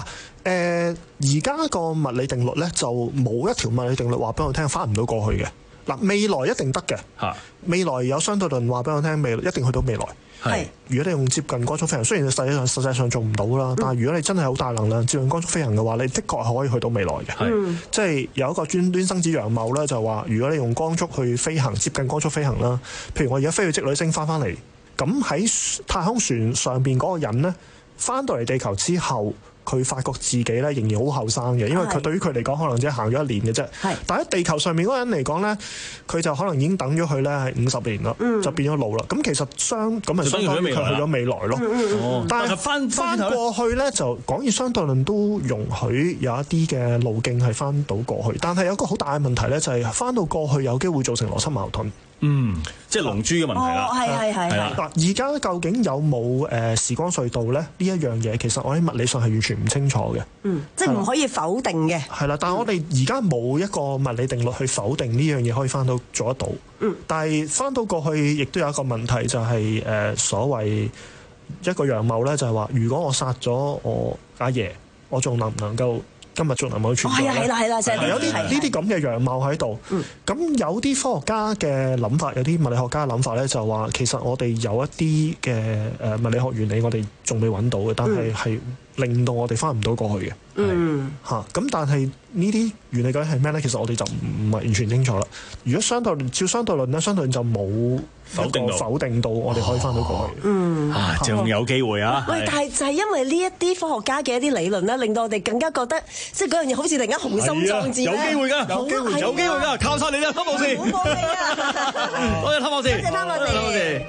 誒而家個物理定律咧就冇一條物理定律話俾我聽翻唔到過去嘅。嗱，未來一定得嘅，未來有相對論話俾我聽，未來一定去到未來。係，如果你用接近光速飛行，雖然你實際上實際上做唔到啦，但係如果你真係好大能量接近光速飛行嘅話，你的確係可以去到未來嘅。係，即係有一個專端生子陽謀咧，就話如果你用光速去飛行，接近光速飛行啦，譬如我而家飛去織女星翻翻嚟，咁喺太空船上邊嗰個人咧，翻到嚟地球之後，佢發覺自己咧仍然好後生嘅，因為佢對於佢嚟講可能只係行咗一年嘅啫。但喺地球上面嗰個人嚟講咧，佢就可能已經等咗佢咧係五十年啦，嗯、就變咗老啦。咁其實相咁咪相當於佢去咗未來咯。嗯、但係翻翻過去咧，就廣義相對論都容許有一啲嘅路徑係翻到過去，但係有一個好大嘅問題咧，就係、是、翻到過去有機會造成邏輯矛盾。 嗯，即係龍珠嘅問題啦。 係係係係。 嗱，而家究竟有冇誒時光隧道咧？呢一樣嘢其實我喺物理上係完全唔清楚嘅。 嗯，即係唔可以否定嘅。 係啦，但係我哋而家冇一個物理定律去否定呢樣嘢可以翻到做得到。嗯。但係翻到過去，亦都有一個問題，就係、是、誒、呃、所謂一個陽謀咧，就係話，如果我殺咗我阿爺，我仲能唔能夠？今日仲能冇存在咧？ 係啦係啦係啦， 有啲呢啲咁嘅樣貌喺度。咁、嗯、有啲科學家嘅諗法，有啲物理學家嘅諗法咧，就話其實我哋有一啲嘅誒物理學原理，我哋仲未揾到嘅，但係係令到我哋翻唔到過去嘅。嗯，嚇咁，但係呢啲原理究竟係咩咧？其實我哋就唔係完全清楚啦。如果相對論照相對論咧，相對論就冇否定到否定到我哋可以翻到過去。 嗯， 啊，仲有機會啊！ 喂，但係就係因為呢一啲科學家嘅一啲理論咧，令到我哋更加覺得即係嗰樣嘢好似突然間雄心壯志咧。 有機會㗎，有機會，有機會㗎，靠曬你啦，湯博士！ 好過你啊！ 多謝湯博士， 多謝湯博士。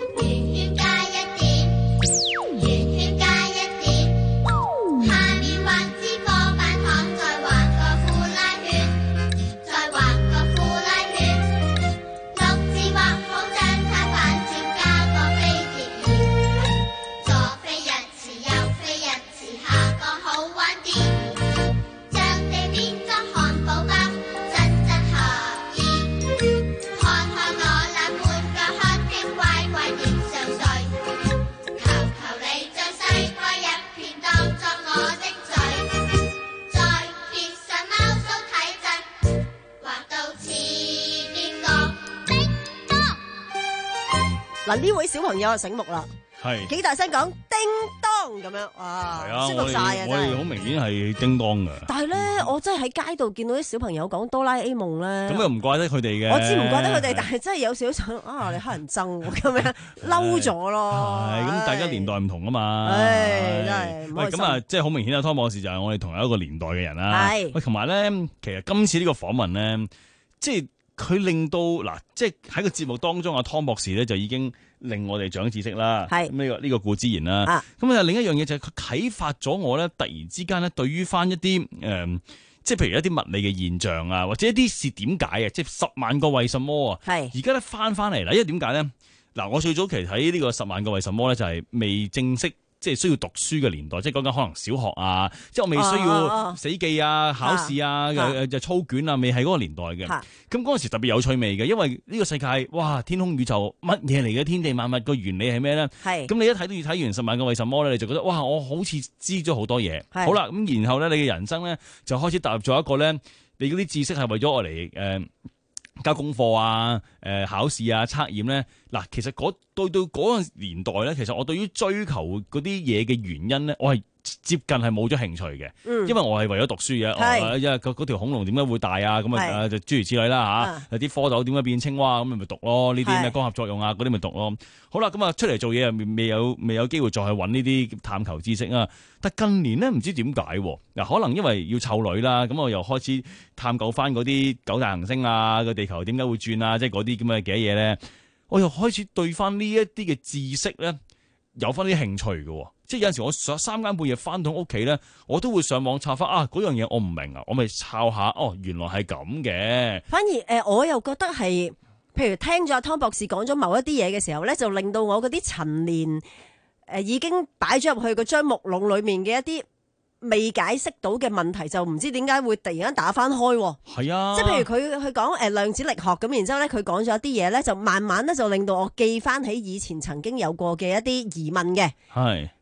嗱，呢位小朋友就醒目啦，係幾大聲講叮當咁樣，哇，舒服晒啊！ 我哋好明顯係叮當噶。 但係咧，我真係喺街度見到啲小朋友講哆啦 A 夢咧， 咁又唔怪得佢哋嘅。 我知唔怪得佢哋，但係真係有少少想啊，你乞人憎咁樣嬲咗咯。 係咁，大家年代唔同啊嘛。 唉，真係。 喂，咁啊，即係好明顯啊，湯博士就係我哋同一個年代嘅人啦。係。喂，同埋咧，其實今次呢個訪問咧，即係。佢令到嗱，即係喺個節目當中，阿湯博士咧就已經令我哋長知識啦。係咁呢個呢、呢個固之然啦。咁啊，另一樣嘢就係佢啟發咗我咧，突然之間咧，對於翻一啲誒、呃，即係譬如一啲物理嘅現象啊，或者一啲事點解啊，即係十萬個為什麼啊。係而家咧翻翻嚟啦，因為點解咧？嗱，我最早期睇呢個十萬個為什麼咧，就係未正式。即係需要讀書嘅年代，即係講緊可能小學啊，即係我未需要死記啊、考試啊、誒就操卷啊，未係嗰個年代嘅。咁嗰陣時特別有趣味嘅，因為呢個世界哇，天空宇宙乜嘢嚟嘅？天地萬物個原理係咩咧？係咁你一睇到要睇完十萬個為什麼咧，你就覺得哇，我好似知咗好多嘢。好啦，咁然後咧，你嘅人生咧就開始踏入咗一個咧，你嗰啲知識係為咗我嚟誒。呃交功課啊、誒、呃、考試啊、測驗咧，嗱，其實嗰對到嗰個年代咧，其實我對於追求嗰啲嘢嘅原因咧，我係接近係冇咗興趣嘅，嗯、因為我係為咗讀書嘅，因為嗰條恐龍點解會大啊？咁啊就諸如此類啦嚇，有啲蝌蚪點解變青蛙咁咪咪讀咯，呢啲咩光合作用啊嗰啲咪讀咯。好啦，咁啊出嚟做嘢又未有未有機會再去揾呢啲探求知識啊。但近年咧唔知點解嗱，可能因為要湊女啦，咁我又開始探究翻嗰啲九大行星啊，個地球點解會轉啊，即係嗰啲咁嘅嘅嘢咧，我又開始對翻呢一啲嘅知識咧有翻啲興趣嘅。即係有陣時我上三更半夜翻到屋企咧，我都會上網查翻啊嗰樣嘢我唔明啊，我咪抄下哦，原來係咁嘅。 反而誒、呃，我又覺得係，譬如聽咗阿湯博士講咗某一啲嘢嘅時候咧，就令到我嗰啲陳年誒、呃、已經擺咗入去個樟木籠裏面嘅一啲未解釋到嘅問題，就唔知點解會突然間打翻開。係啊，即係譬如佢佢講誒量子力學咁，然之後咧佢講咗一啲嘢咧，就慢慢咧就令到我記翻起以前曾經有過嘅一啲疑問嘅。係。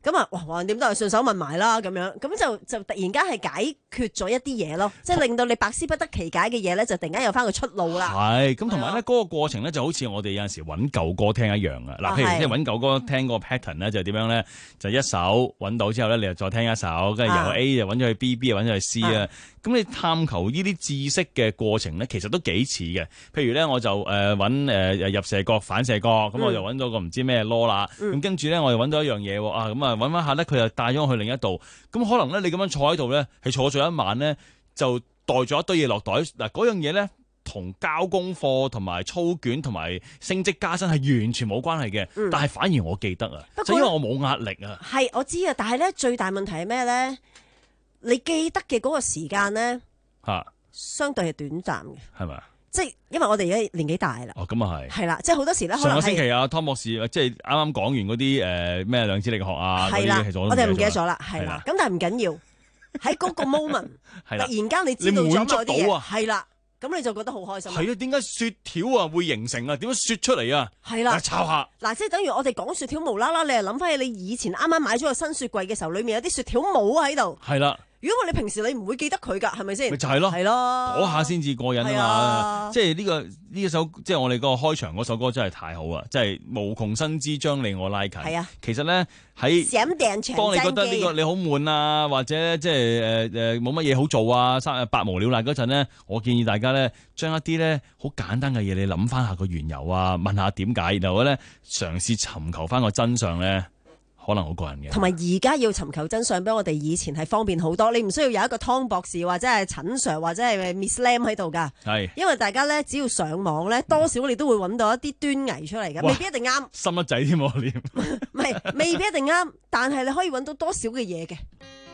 咁啊，哇，橫掂都係順手問埋啦，咁樣，咁就就突然間係解決咗一啲嘢咯，即係令到你百思不得其解嘅嘢咧，就突然間有翻個出路啦。 係，咁同埋咧嗰個過程咧，就好似我哋有陣時揾舊歌聽一樣啊。嗱，譬如即係揾舊歌聽嗰個 pattern 咧，就點樣咧？就一首揾到之後咧，你又再聽一首，跟住由 A 就揾咗去 B，B 又揾咗去 C 啊。咁你探求呢啲知識嘅過程咧，其實都幾似嘅。譬如咧，我就誒揾誒入射角、反射角，咁、嗯、我就揾到個唔知咩 law 啦。咁、嗯、跟住咧，我又揾到一樣嘢喎。啊，咁啊揾翻下咧，佢又帶咗我去另一度。咁可能咧，你咁樣坐喺度咧，係坐咗一晚咧，就袋咗一堆嘢落袋。嗱，嗰樣嘢咧，同交功課同埋操卷同埋升職加薪係完全冇關係嘅。嗯、但係反而我記得啊，就因為我冇壓力啊。 係，我知啊，但係咧最大問題係咩咧？你記得嘅嗰個時間咧，嚇，相對係短暫嘅，係咪？即係因為我哋而家年紀大啦。哦，咁啊係。係啦，即係好多時咧，可能上個星期啊，湯博士即係啱啱講完嗰啲誒咩量子力學啊嗰啲，其實我哋唔記得咗啦，係啦。咁但係唔緊要，喺嗰個 moment，突然間你知道咗某啲嘢，係啦，咁你就覺得好開心。係啊，點解雪條啊會形成啊？點樣雪出嚟啊？係啦，抄下嗱，即係等於我哋講雪條無啦啦，你係諗翻起你以前啱啱買咗個新雪櫃嘅時候，裡面有啲雪條冇喺度。係啦。如果我哋平時你唔會記得佢㗎，係咪先？咪就係咯，係咯，嗰下先至過癮啊嘛！即係呢個呢一首，即係我哋嗰個開場嗰首歌真係太好啊！即係無窮新之將你我拉近。係啊，其實咧喺當你覺得呢個你好悶啊，或者即係誒誒冇乜嘢好做啊，生百無聊賴嗰陣咧，我建議大家咧將一啲咧好簡單嘅嘢，你諗翻下個緣由啊，問下點解，然後咧嘗試尋求翻個真相咧。可能好過癮嘅，同埋而家要尋求真相，比我哋以前係方便好多。你唔需要有一個湯博士或者係陳 Sir 或者係 Miss Lam 喺度㗎。係，因為大家咧只要上網咧，多少你都會揾到一啲端倪出嚟嘅，未必一定啱。深一仔添喎，你唔係未必一定啱，但係你可以揾到多少嘅嘢嘅。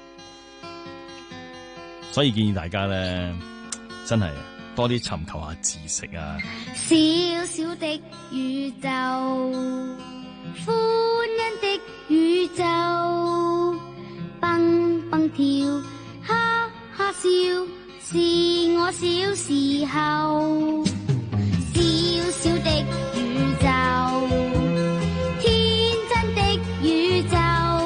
所以建議大家咧，真係多啲尋求下知識啊！小小的宇宙。歡欣的宇宙，蹦蹦跳，哈哈笑，是我小時候。小小的宇宙，天真的宇宙，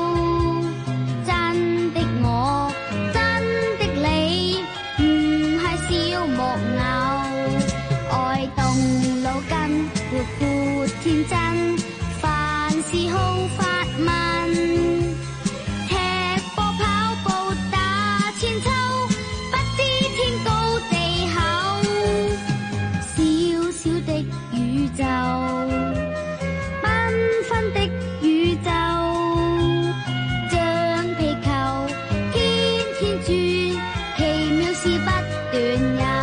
真的我，真的你，唔係小木偶，愛動腦筋，活潑天真。是好發問，踢波跑步打千秋，不知天高地厚。小小的宇宙，繽紛的宇宙，像皮球天天轉，奇妙事不斷有。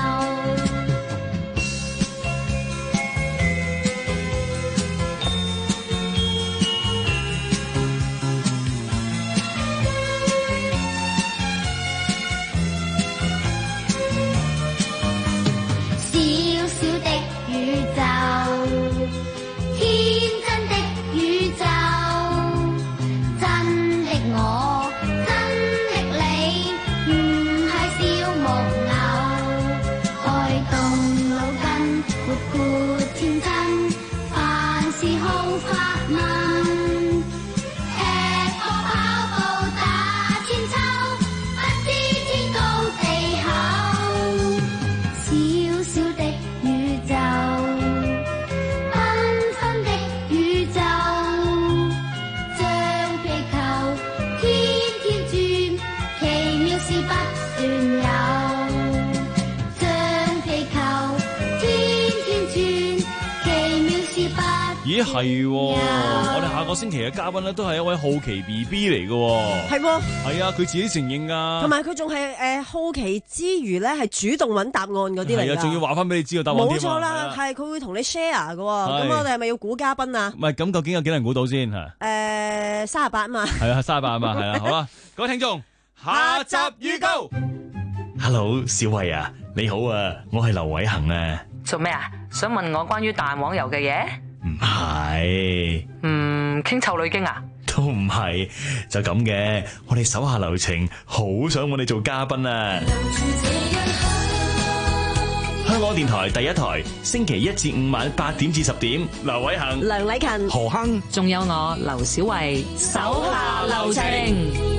咦係，我哋下個星期嘅嘉賓咧都係一位好奇 B B 嚟嘅，係喎，係啊，佢自己承認噶，同埋佢仲係誒好奇之餘咧係主動揾答案嗰啲嚟噶，係啊，仲要話翻俾你知個答案添，冇錯啦，係佢會同你 share 嘅，咁我哋係咪要估嘉賓啊？唔係，咁究竟有幾多人估到先吓？誒，三十八啊嘛，係啊，三十八啊嘛，係啊，好啦，各位聽眾，下集預告 ，Hello， 小慧啊，你好啊，我係劉偉恒啊，做咩啊？想問我關於彈簧油嘅嘢？唔係，嗯，傾臭女經啊？都唔係，就咁嘅。我哋手下留情，好想我哋做嘉賓啊！香港電台第一台，星期一至五晚八點至十點，劉偉恒、 梁禮勤、 何亨， 仲有我劉小慧，手下留情。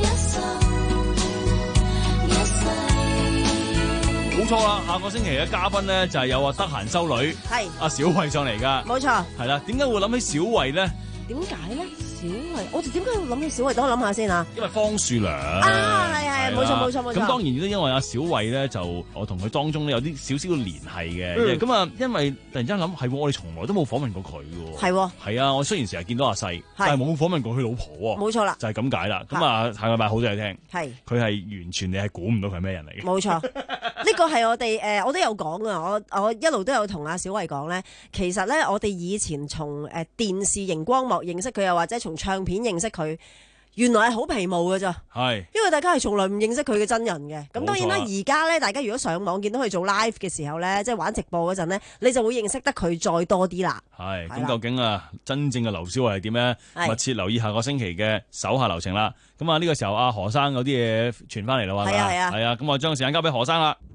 冇錯啦，下個星期嘅嘉賓咧就係有啊得閒修女，係阿小慧上嚟噶， 冇錯， 係啦。點解會諗起小慧咧？ 點解咧？小慧，我哋點解會諗起小慧？等我諗下先啊。 因為方樹良啊，係係，冇錯冇錯冇錯。 咁當然都因為阿小慧咧，就我同佢當中咧有啲少少嘅聯繫嘅。咁啊、嗯，因為突然之間諗，係我哋從來都冇訪問過佢嘅。係喎。係啊，我雖然成日見到阿細，但係冇訪問過佢老婆。冇錯啦，就係咁解啦。咁啊，下個禮拜好多嘢聽。係。佢係完全你係估唔到佢係咩人嚟嘅。冇錯。呢個係我哋誒、呃，我都有講啊。我我一路都有同阿小慧講咧，其實咧我哋以前從誒電視熒光幕認識佢，又或者從唱片認識佢，原來係好皮毛嘅咋。係，因為大家係從來唔認識佢嘅真人嘅。咁當然啦，而家咧，大家如果上網見到佢做 live 嘅時候咧，即係玩直播嗰陣咧，你就會認識得佢再多啲啦。係，咁究竟啊，真正嘅劉小慧係點咧？密切留意下個星期嘅手下留情啦。咁啊，呢個時候阿何生有啲嘢傳翻嚟啦，係啊係啊，係啊。咁我將個時間交俾何生啦。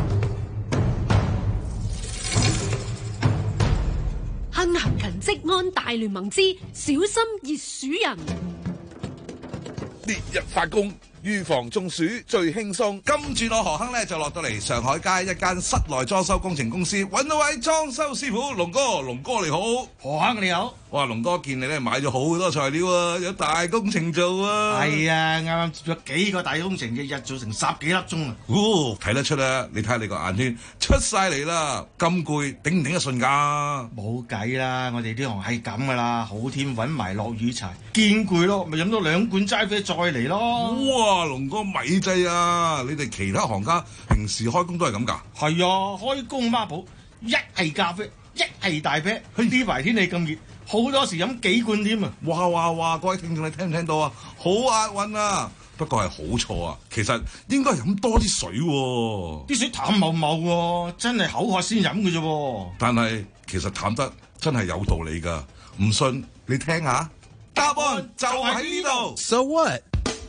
幸行勤職安大聯盟之小心熱暑人， 烈日發工，預防中暑最輕鬆。今轉我何亨呢，就落到嚟上海街一間室內裝修工程公司，揾到位裝修師傅龍哥。龍哥你好。何亨你好。哇，龍哥見你咧買咗好多材料啊，有大工程做啊。係啊，啱啱接咗幾個大工程，日日做成十幾粒鐘啊。哦，睇得出啦，你睇下你個眼圈出晒嚟啦，咁攰頂唔頂得順㗎？冇計啦，我哋呢行係咁噶啦，好天揾埋落雨柴，見攰咯，咪飲多兩罐齋啡再嚟咯。哇，龍哥咪制啊！你哋其他行家平時開工都係咁㗎？係啊，開工孖寶，一係咖啡，一係大啤。呢排天氣咁熱，好多時飲幾罐添啊！哇哇哇！各位聽眾你聽唔聽到啊？好押韻啊！不過係好錯啊！其實應該飲多啲水喎。啲水淡茂茂喎，真係口渴先飲嘅啫。但係其實淡得真係有道理㗎，唔信你聽下。答案就喺呢度。So what？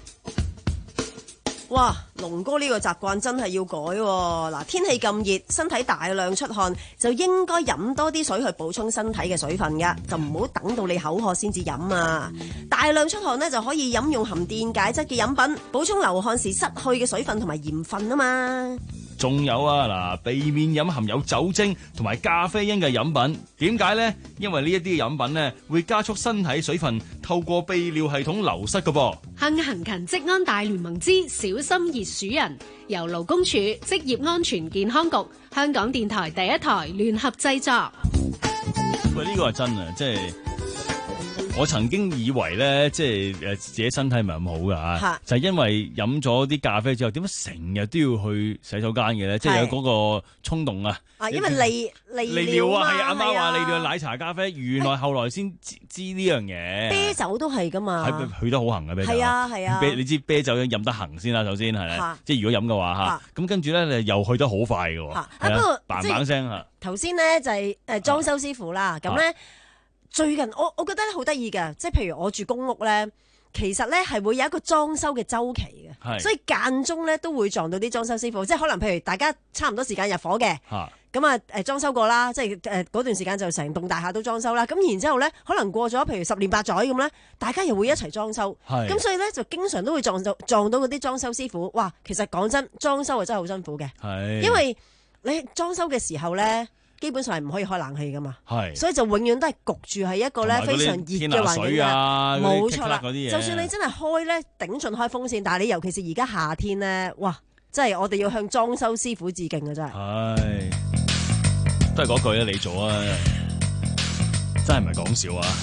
哇，龍哥呢個習慣真係要改喎。嗱，天氣咁熱，身體大量出汗，就應該飲多啲水去補充身體嘅水分㗎，就唔好等到你口渴先至飲啊！大量出汗呢，就可以飲用含電解質嘅飲品，補充流汗時失去嘅水分同埋鹽分啊嘛。仲有啊，嗱，避免飲含有酒精同埋咖啡因嘅飲品。點解呢？因為呢一啲飲品呢，會加速身體水分透過泌尿系統流失㗎噃。 幸行勤職安大聯盟之小心熱暑人，由勞工處職業安全健康局、香港電台第一台聯合製作。 喂，呢個係真啊，即係。我曾經以為咧，即係誒自己身體唔係咁好噶嚇，就係因為飲咗啲咖啡之後，點解成日都要去洗手間嘅咧？即係有嗰個衝動啊！啊，因為利利尿啊，係阿媽話利尿奶茶咖啡，原來後來先知知呢樣嘢。啤酒都係噶嘛，係去得好行嘅啤酒。係啊係啊，啤你知啤酒飲得行先啦，首先係咧，即係如果飲嘅話嚇，咁跟住咧你又去得好快嘅喎，係啊，嘭嘭聲嚇。頭先咧就係誒裝修師傅啦，咁咧。最近我我覺得好得意嘅，即係譬如我住公屋咧，其實咧係會有一個裝修嘅週期嘅，所以間中咧都會撞到啲裝修師傅，即係可能譬如大家差唔多時間入伙嘅，咁啊誒裝修過啦，即係誒嗰段時間就成棟大廈都裝修啦，咁然之後咧可能過咗譬如十年八載咁咧，大家又會一齊裝修，咁所以咧就經常都會撞到撞到嗰啲裝修師傅，哇！其實講真，裝修啊真係好辛苦嘅，因為你裝修嘅時候咧。基本上係唔可以開冷氣噶嘛，所以就永遠都係焗住係一個咧非常熱嘅環境啊，冇錯啦。就算你真係開咧頂盡開風扇，但係你尤其是而家夏天咧，哇！真係我哋要向裝修師傅致敬啊！真係，係都係嗰句啦，你做啊，真係唔係講笑啊！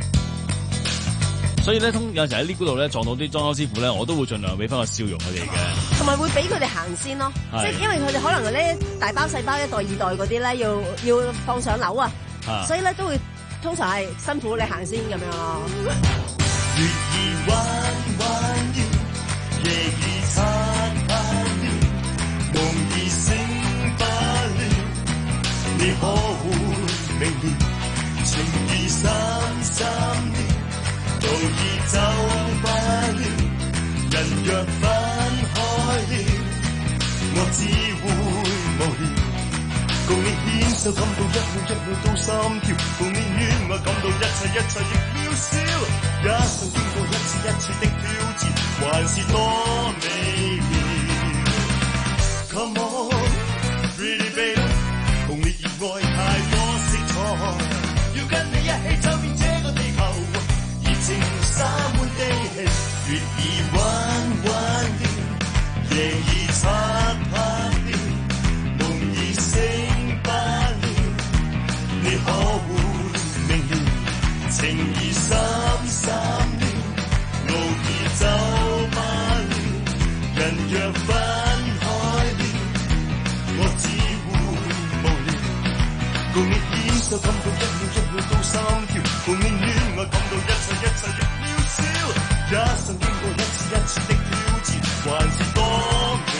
所以咧，通有時喺呢嗰度咧撞到啲裝修師傅咧，我都會盡量俾翻個笑容佢哋嘅，同埋會俾佢哋行先咯。即係因為佢哋可能咧大包細包一代二代嗰啲咧，要要放上樓啊，所以咧都會通常係辛苦你行先咁樣咯。月兒彎彎腰，夜兒擦擦了，夢兒醒不了，你可會明了？情義深深了。道義走不了，人若分開了，我只會無聊，共你手感到一秒一秒都心跳，共你戀愛感到一切一切亦渺小，也曾經過一次一次的挑戰，還是多美妙。Come on, pretty baby， 共你熱愛太多色彩，要跟你一起走遍這個地球，熱情灑滿地氣，月兒彎彎的，夜已漆黑的，夢已醒不了，你可會明了？情已深深了，路已走不了，人若分開了，我只會無聊。共你牽手感到一秒一秒都心跳，共你戀愛感到一切一切亦渺小，也曾經過一次一次的挑戰，還是多美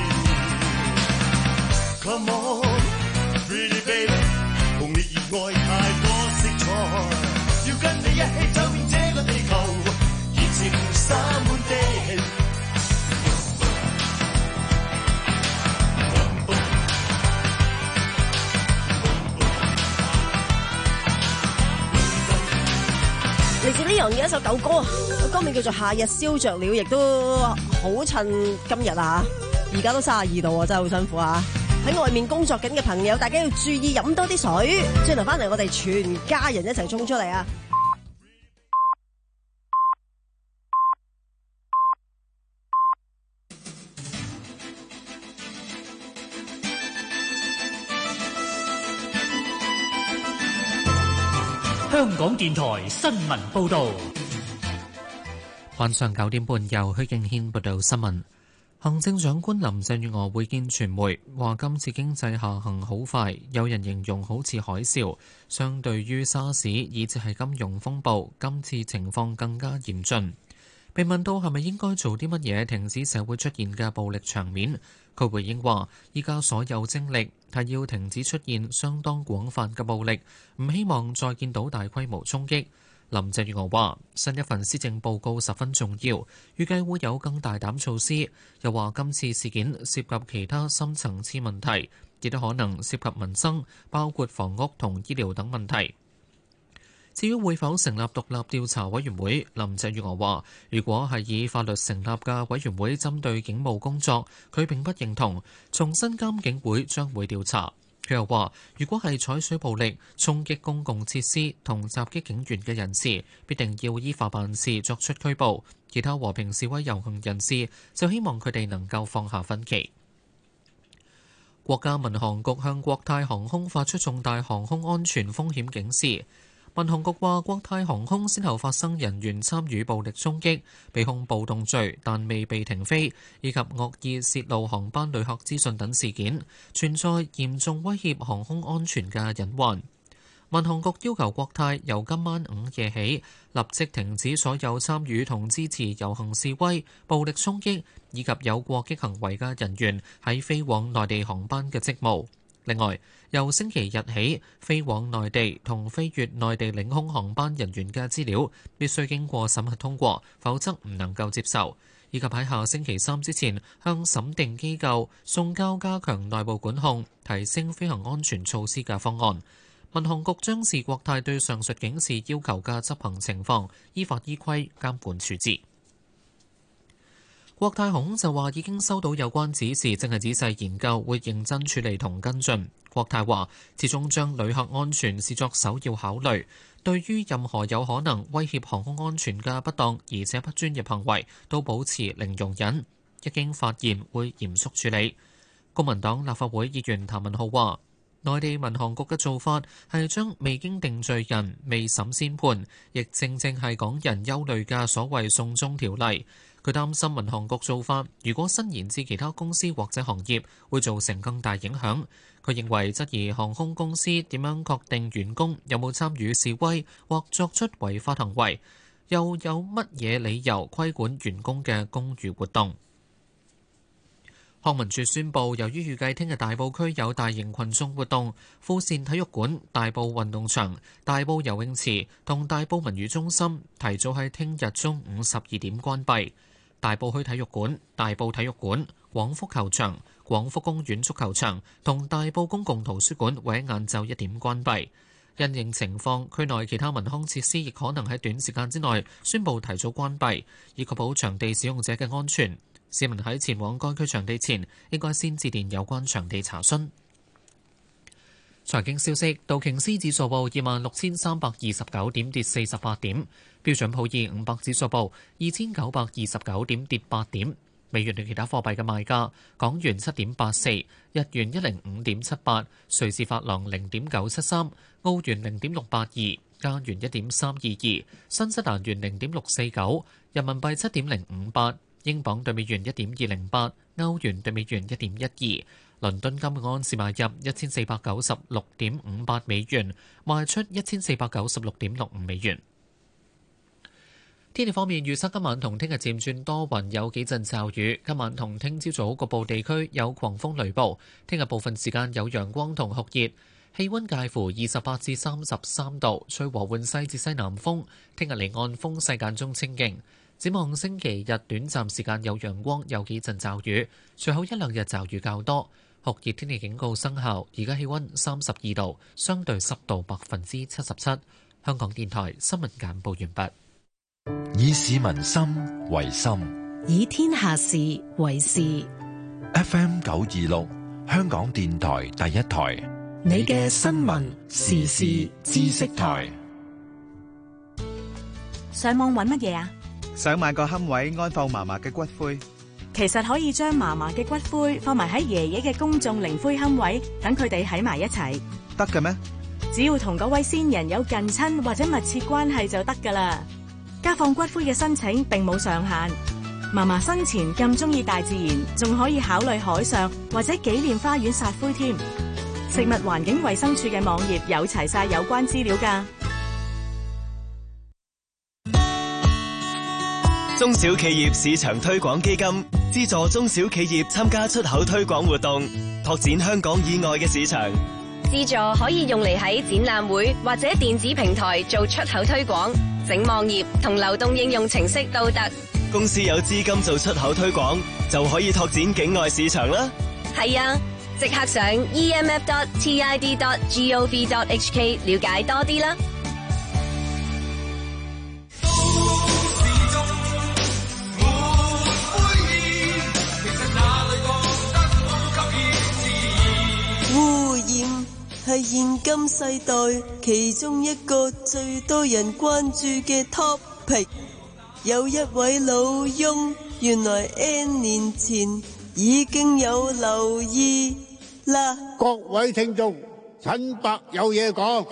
妙。Come on, pretty baby， 共你熱愛太多色彩，要跟你一起走遍這個地球，熱情灑滿地氣。 嚟自呢樣嘢一首舊歌，個歌名叫做《夏日燒着了》，亦都好襯今日啊！而家都三十二度啊，真係好辛苦啊！喺外面工作緊嘅朋友，大家要注意飲多啲水。轉頭翻嚟，我哋全家人一齊衝出嚟啊！ 香港電台新聞報導， 晚上九點半由許敬軒報道新聞。行政長官林鄭月娥會見傳媒，話今次經濟下行好快，有人形容好似海嘯。相對於沙士以至係金融風暴，今次情況更加嚴峻。被問到係咪應該做啲乜嘢停止社會出現嘅暴力場面，佢回應話：依家所有精力係要停止出現相當廣泛嘅暴力，唔希望再見到大規模衝擊。林鄭月娥話：新一份施政報告十分重要，預計會有更大膽措施。又話今次事件涉及其他深層次問題，亦都可能涉及民生，包括房屋同醫療等問題。至於會否成立獨立調查委員會，林鄭月娥話：如果係以法律成立嘅委員會針對警務工作，佢並不認同。重申監警會將會調查。佢又話：如果係採取暴力衝擊公共設施同襲擊警員嘅人士，必定要依法辦事，作出拘捕。其他和平示威遊行人士就希望佢哋能夠放下分歧。國家民航局向國泰航空發出重大航空安全風險警示。民航局話，國泰航空先後發生人員參與暴力衝擊、被控暴動罪但未被停飛，以及惡意泄露航班旅客資訊等事件，存在嚴重威脅航空安全嘅隱患。民航局要求國泰由今晚午夜起立即停止所有參與同支持遊行示威、暴力衝擊以及有過激行為嘅人員喺飛往內地航班嘅職務。另外，由星期日起，飛往內地同飛越內地領空航班人員嘅資料必須經過審核通過，否則唔能夠接受。以及喺下星期三之前向審定機構送交加強內部管控、提升飛行安全措施嘅方案。民航局將視國泰對上述警示要求嘅執行情況，依法依規監管處置。國泰航空就話已經收到有關指示，正係仔細研究，會認真處理同跟進。國泰話始終將旅客安全視作首要考慮，對於任何有可能威脅航空安全嘅不當而且不專業行為，都保持零容忍。一經發現，會嚴肅處理。公民黨立法會議員譚文豪話：內地民航局嘅做法係將未經定罪人未審先判，亦正正係港人憂慮嘅所謂送中條例。佢擔心民航局做法，如果伸延至其他公司或者行業，會造成更大影響。佢認為質疑航空公司點樣確定員工有冇參與示威或作出違法行為，又有乜嘢理由規管員工嘅公餘活動。康文署宣布，由於預計聽日大埔區有大型群眾活動，富善體育館、大埔運動場、大埔游泳池同大埔文娛中心提早喺聽日中午十二點關閉。大埔墟體育館、大埔體育館、廣福球場、 廣福公園足球場同大埔公共圖書館會喺晏晝一點關閉。因應情況，區內其他文康設施亦可能喺短時間之內宣布提早關閉，以確保場地使用者嘅安全。市民喺前往該區場地前，應該先致電有關場地查詢。財經消息：道瓊斯指數報二萬六千三百二十九點，跌四十八點；標準普爾五百指數報二千九百二十九點，跌八點。美元對其他貨幣嘅賣價：港元七點八四，日元一零五點七八，瑞士法郎零點九七三，澳元零點六八二，加元一點三二二，新西蘭元零點六四九，人民幣七點零五八，英鎊對美元一點二零八，歐元對美元一點一二，倫敦金按時買入一千四百九十六點五八美元，賣出一千四百九十六點六五美元。天氣方面，預測今晚同聽日漸轉多雲，有幾陣驟雨。今晚同聽朝早局部地區有狂風雷暴。聽日部分時間有陽光同酷熱，氣溫介乎二十八至三十三度，吹和緩西至西南風。聽日離岸風勢間中清勁。展望星期日短暫時間有陽光，有幾陣驟雨，隨後一兩日驟雨較多。酷熱天氣警告生效。而家氣溫三十二度，相對濕度百分之七十七。香港電台新聞簡報完畢。 以市民心為心， 以天下事為事。 F M 九二六，香港電台第一台， 你嘅新聞時事知識台。 上網揾乜嘢啊？ 想買個龕位安放嫲嫲嘅骨灰。 其實可以將嫲嫲嘅骨灰放埋喺爺爺嘅公眾靈灰龕位，等佢哋喺埋一齊。 得嘅咩？ 只要同嗰位先人有近親或者密切關係就得噶啦。家放骨灰嘅申請並冇上限。嫲嫲生前咁中意大自然，仲可以考慮海上或者紀念花園撒灰添。食物環境衛生署嘅網頁有齊晒有關資料㗎。 中小企業市場推廣基金資助中小企業參加出口推廣活動，拓展香港以外嘅市場。 資助可以用嚟喺展覽會或者電子平台做出口推廣，整網頁同流動應用程式都得。 公司有資金做出口推廣，就可以拓展境外市場啦。 係啊，即刻上 e m f dot t i d dot gov dot h k 了解多啲啦。 污染係現今世代其中一個最多人關注嘅 topic。有一位老翁，原來 N 年前已經有留意啦。 各位聽眾，陳伯有嘢講。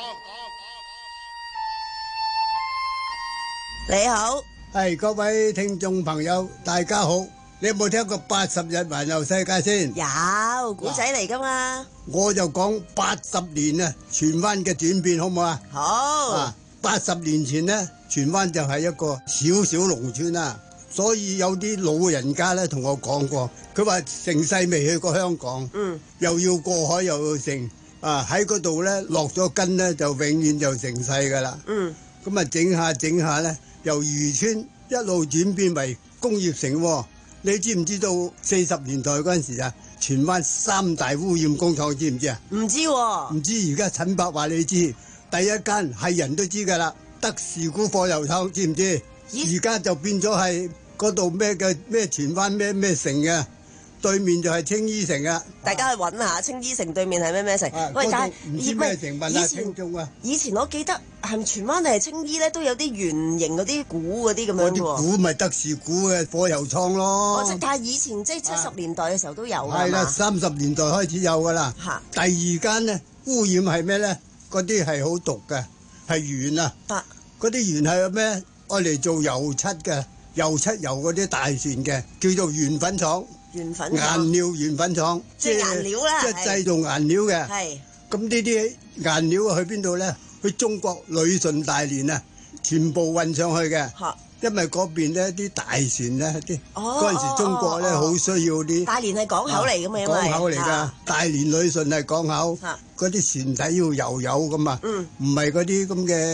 你好， 係各位聽眾朋友，大家好。你有冇聽過八十日環遊世界先？ 有，古仔嚟噶嘛。 我就講八十年啊，荃灣嘅轉變好唔好啊？ 好。 啊，八十年前呢，荃灣就係一個小小農村啦，所以有啲老人家咧同我講過，佢話成世未去過香港，嗯，又要過海又要成，啊喺嗰度咧落咗根咧就永遠就成世噶啦，嗯，咁啊整下整下咧，由漁村一路轉變為工業城喎。你知唔知道四十年代嗰陣時啊，荃灣三大污染工廠知唔知啊？ 唔知喎， 唔知而家陳伯話你知，第一間係人都知噶啦，德士古貨油廠知唔知？而家就變咗係嗰度咩嘅咩荃灣咩咩城嘅，對面就係青衣城啊！ 大家去揾下青衣城對面係咩咩城？ 啊、 喂，但係唔知咩成分啊？聽眾啊！ 以前我記得係咪荃灣定係青衣咧，都有啲圓形嗰啲鼓嗰啲咁樣喎。 啲鼓咪德士古嘅貨油廠咯。 哦，即但係以前即係七十年代嘅時候都有㗎嘛。 係啦，三十年代開始有㗎啦。嚇！第二間咧污染係咩咧？嗰啲係好毒嘅，係鉛啊！啊！嗰啲鉛係咩？愛嚟做油漆嘅，油漆油嗰啲大船嘅，叫做鉛粉廠。 鉛粉顏料鉛粉廠， 即係顏料啦， 即係製造顏料嘅。 係。咁呢啲顏料去邊度咧？去中國旅順大連啊，全部運上去嘅。嚇！因為嗰邊咧啲大船咧，啲嗰陣時中國咧好需要啲。 大連係港口嚟㗎嘛，因為港口嚟㗎，大連旅順係港口。嚇！嗰啲船體要油油㗎嘛，唔係嗰啲咁嘅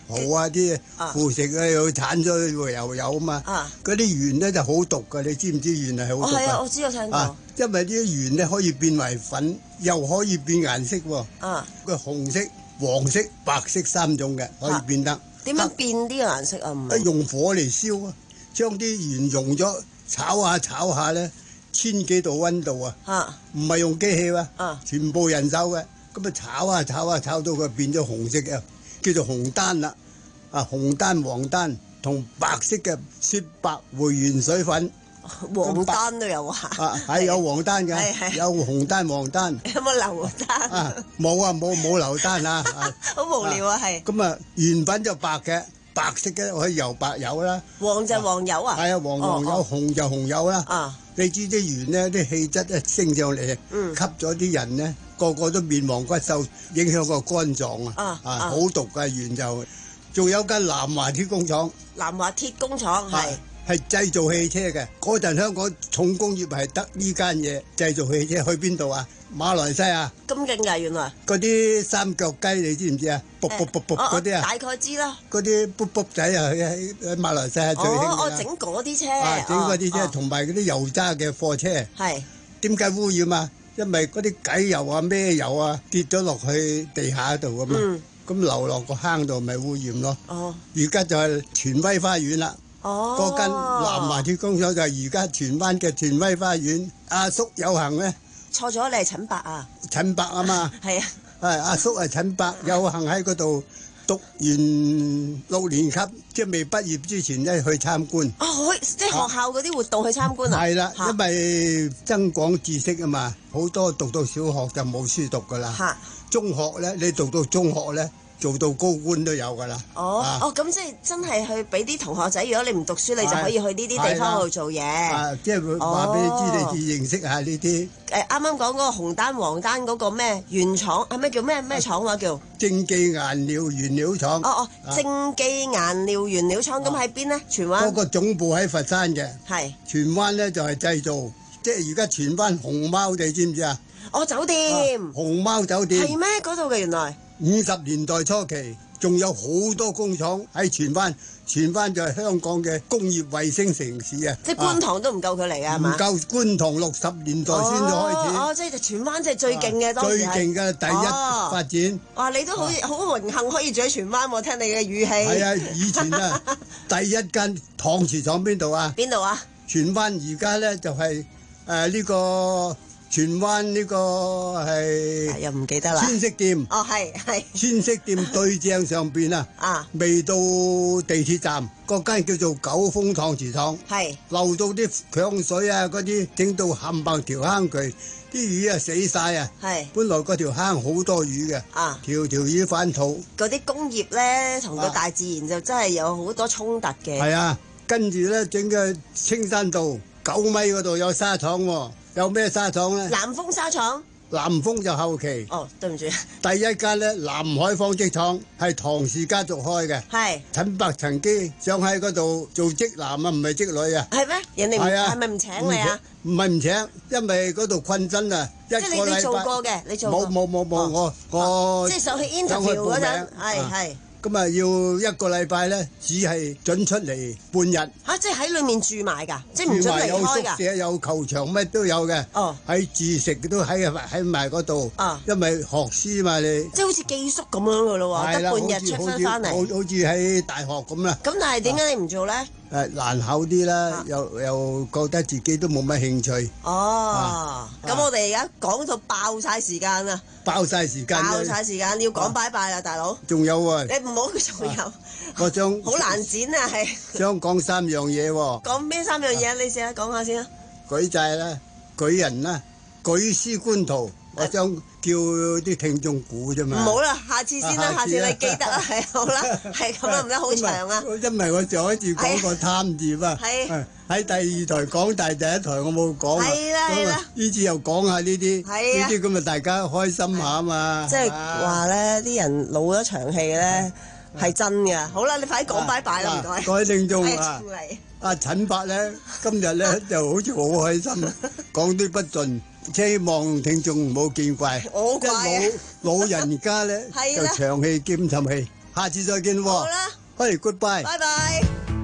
蠔啊啲腐蝕啊，又產咗又有啊嘛。嗰啲鉛咧就好毒㗎，你知唔知鉛係好毒㗎？ 係啊，我知我聽過。 因為啲鉛咧可以變為粉，又可以變顏色喎。啊，佢紅色、黃色、白色三種嘅可以變得。 點樣變啲嘅顏色啊？唔係用火嚟燒啊，將啲鉛溶咗，炒下炒下咧，千幾度溫度啊，唔係用機器啊，全部人手嘅，咁啊炒下炒下炒到佢變咗紅色嘅，叫做紅丹啦，啊紅丹、黃丹同白色嘅雪白回原水粉。 黃丹都有啊！ 啊，係有黃丹嘅，有紅丹、黃丹。 有冇流丹？ 啊，冇啊，冇冇流丹啊！ 好無聊啊，係。 咁啊，原粉就白嘅，白色嘅可以油白油啦。 黃就黃油啊？ 係啊，黃黃油，紅就紅油啦。啊，你知啲鉛咧，啲氣質一升上嚟，吸咗啲人咧，個個都面黃骨瘦，影響個肝臟啊！啊，好毒嘅鉛就，仲有間南華鐵工廠。 南華鐵工廠係。 係製造汽車嘅，嗰陣香港重工業係得呢間嘢製造汽車，去邊度啊？馬來西亞。 咁勁㗎，原來。 嗰啲三腳雞你知唔知啊？卜卜卜卜嗰啲啊。 大概知啦。 嗰啲卜卜仔啊，喺喺馬來西亞最興㗎。 哦，整嗰啲車。 啊，整嗰啲車同埋嗰啲油渣嘅貨車。係。點解污染啊？因為嗰啲偈油啊、咩油啊跌咗落去地下度咁嘛，咁流落個坑度咪污染咯。哦。而家就係荃威花園啦。哦，嗰間南華鐵工廠就係而家荃灣嘅荃威花園。阿叔有幸咧， 錯咗，你係陳伯啊？ 陳伯啊嘛， 係啊， 係阿叔係陳伯，有幸喺嗰度讀完六年級，即係未畢業之前咧去參觀。 哦，即係學校嗰啲活動去參觀啊？ 係啦，因為增廣知識啊嘛，好多讀到小學就冇書讀噶啦。嚇，中學咧，你讀到中學咧，做到高官都有㗎啦！ 哦哦，咁即係真係去俾啲同學仔，如果你唔讀書，你就可以去呢啲地方去做嘢。 啊，即係會話俾你知，你至認識下呢啲。 誒，啱啱講嗰個紅丹、黃丹嗰個咩原廠係咩叫咩咩廠話叫？ 正記顏料原料廠。 哦哦，正記顏料原料廠，咁喺邊呢？荃灣。 嗰個總部喺佛山嘅。係。荃灣咧就係製造，即係而家荃灣熊貓地知唔知啊？ 哦，酒店。 熊貓酒店。 係咩？嗰度嘅原來。 五十年代初期，仲有好多工廠喺荃灣，荃灣就係香港嘅工業衛星城市啊！ 即係觀塘都唔夠佢嚟㗎，係嘛？ 唔夠觀塘六十年代先至開始。 哦，即係荃灣即係最勁嘅當時係。 最勁嘅第一發展。 哇！你都好好榮幸可以住喺荃灣喎，聽你嘅語氣。 係啊，以前啊，第一間搪瓷廠邊度啊？ 邊度啊？ 荃灣而家咧就係誒呢個。荃灣呢個係又唔記得啦。 千色店哦，係係。 千色店對正上邊啊，啊，未到地鐵站，嗰間叫做九峰搪瓷廠，係漏到啲強水啊，嗰啲整到冚唪條坑渠，啲魚啊死晒啊，係。本來嗰條坑好多魚嘅，啊，條條魚反肚。嗰啲工業咧，同個大自然就真係有好多衝突嘅。係啊，跟住咧整個青山道九米嗰度有沙廠喎。有咩沙廠咧？ 南豐沙廠。 南豐就後期。 哦，對唔住。 第一間咧，南海紡織廠係唐氏家族開嘅。係。陳伯曾經想喺嗰度做職男啊，唔係職女啊。係咩？人哋唔係咪唔請你啊？唔係唔請，因為嗰度困身啊。 即係你你做過嘅，你做過。 冇冇冇冇，我我。 即係上去 interview 嗰陣，係係。 咁啊，要一個禮拜咧，只係準出嚟半日。嚇！即係喺裏面住埋㗎，即係唔準離開㗎。有宿舍、有球場，乜都有嘅。哦。喺住食都喺喺埋嗰度。啊。因為學師嘛，你。即係好似寄宿咁樣㗎咯喎，得半日出翻翻嚟。好好似喺大學咁啦。咁但係點解你唔做咧？誒難考啲啦，又又覺得自己都冇乜興趣。哦，咁我哋而家講到爆晒時間啦！爆晒時間，爆晒時間，要講拜拜啦，大佬。仲有喎，你唔好仲有。我想好難剪啊，係。想講三樣嘢喎。講邊三樣嘢？你試下講下先啦。舉債啦，舉人啦，舉屍觀圖。我想叫啲聽眾估啫嘛。唔好啦，下次先啦，下次你記得啦，係好啦，係咁啦，唔得好長啊。因為我上一次講過貪字嘛，係喺第二台講，但係第一台我冇講啊。係啦係啦，呢次又講下呢啲，呢啲咁啊大家開心下啊嘛。即係話咧，啲人老咗場戲咧係真嘅。好啦，你快啲講拜拜啦，唔該。各位聽眾啊，阿陳伯咧今日咧就好似好開心，講啲不盡。希望聽眾唔好見怪，即係老老人家咧就長氣兼沉氣， 下次再見喎。好啦， 嘿 ，goodbye。 拜拜。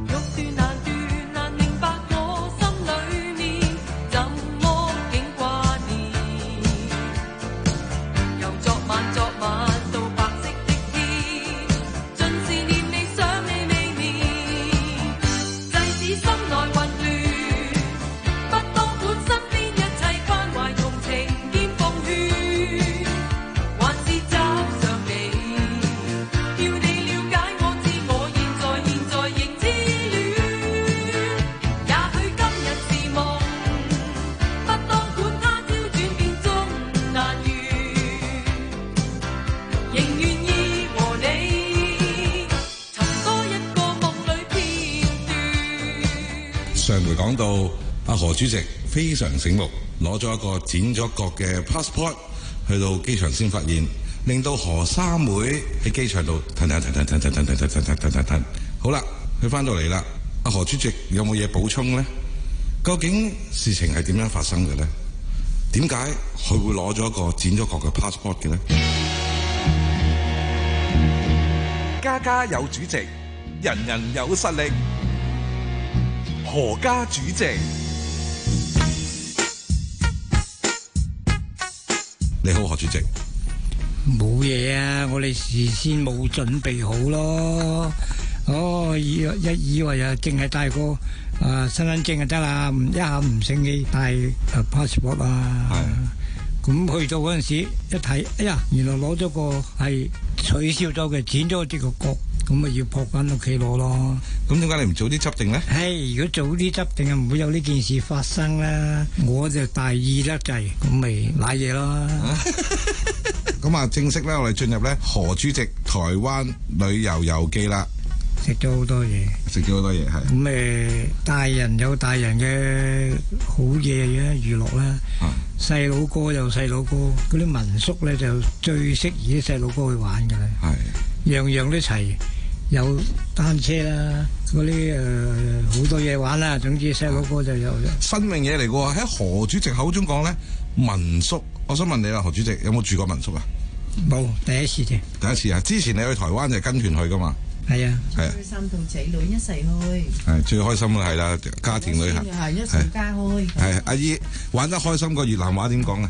上回講到阿何主席非常醒目，攞咗一個剪咗角嘅 passport 去到機場先發現，令到何三妹喺機場度騰騰騰騰騰騰騰騰騰騰騰騰騰。好啦，佢翻到嚟啦，阿何主席有冇嘢補充呢？究竟事情係點樣發生嘅呢？點解佢會攞咗一個剪咗角嘅 passport 嘅呢？ 家家有主席，人人有實力。何家主席， 你好，何主席。 冇嘢啊，我哋事先冇準備好咯。哦，以一以為啊，淨係帶個啊身份證就得啦，唔一下唔醒起帶啊 passport 啊。係。咁去到嗰陣時一睇，哎呀，原來攞咗個係取消咗嘅，剪咗呢個角。咁咪要撲翻屋企攞咯。 咁點解你唔早啲執定咧？ 係，如果早啲執定啊，唔會有呢件事發生啦。我就大意得滯，咁咪瀨嘢咯。 咁啊，正式咧，我哋進入咧何主席台灣旅遊遊記啦。 食咗好多嘢， 食咗好多嘢係。 咁誒，大人有大人嘅好嘢嘅娛樂啦。細佬哥有細佬哥，嗰啲民宿咧就最適宜啲細佬哥去玩㗎啦。係，樣樣都齊。有單車啦，嗰啲誒好多嘢玩啦。總之細佬哥就有新穎嘢嚟嘅喎。喺何主席口中講咧，民宿，我想問你啦，何主席有冇住過民宿啊？ 冇，第一次啫。 第一次啊！之前你去台灣就係跟團去㗎嘛？ 係啊， 係啊。 三套仔女一齊去。 係最開心啦，係啦，家庭旅行。 係一齊家去。 係阿姨玩得開心過越南話點講啊？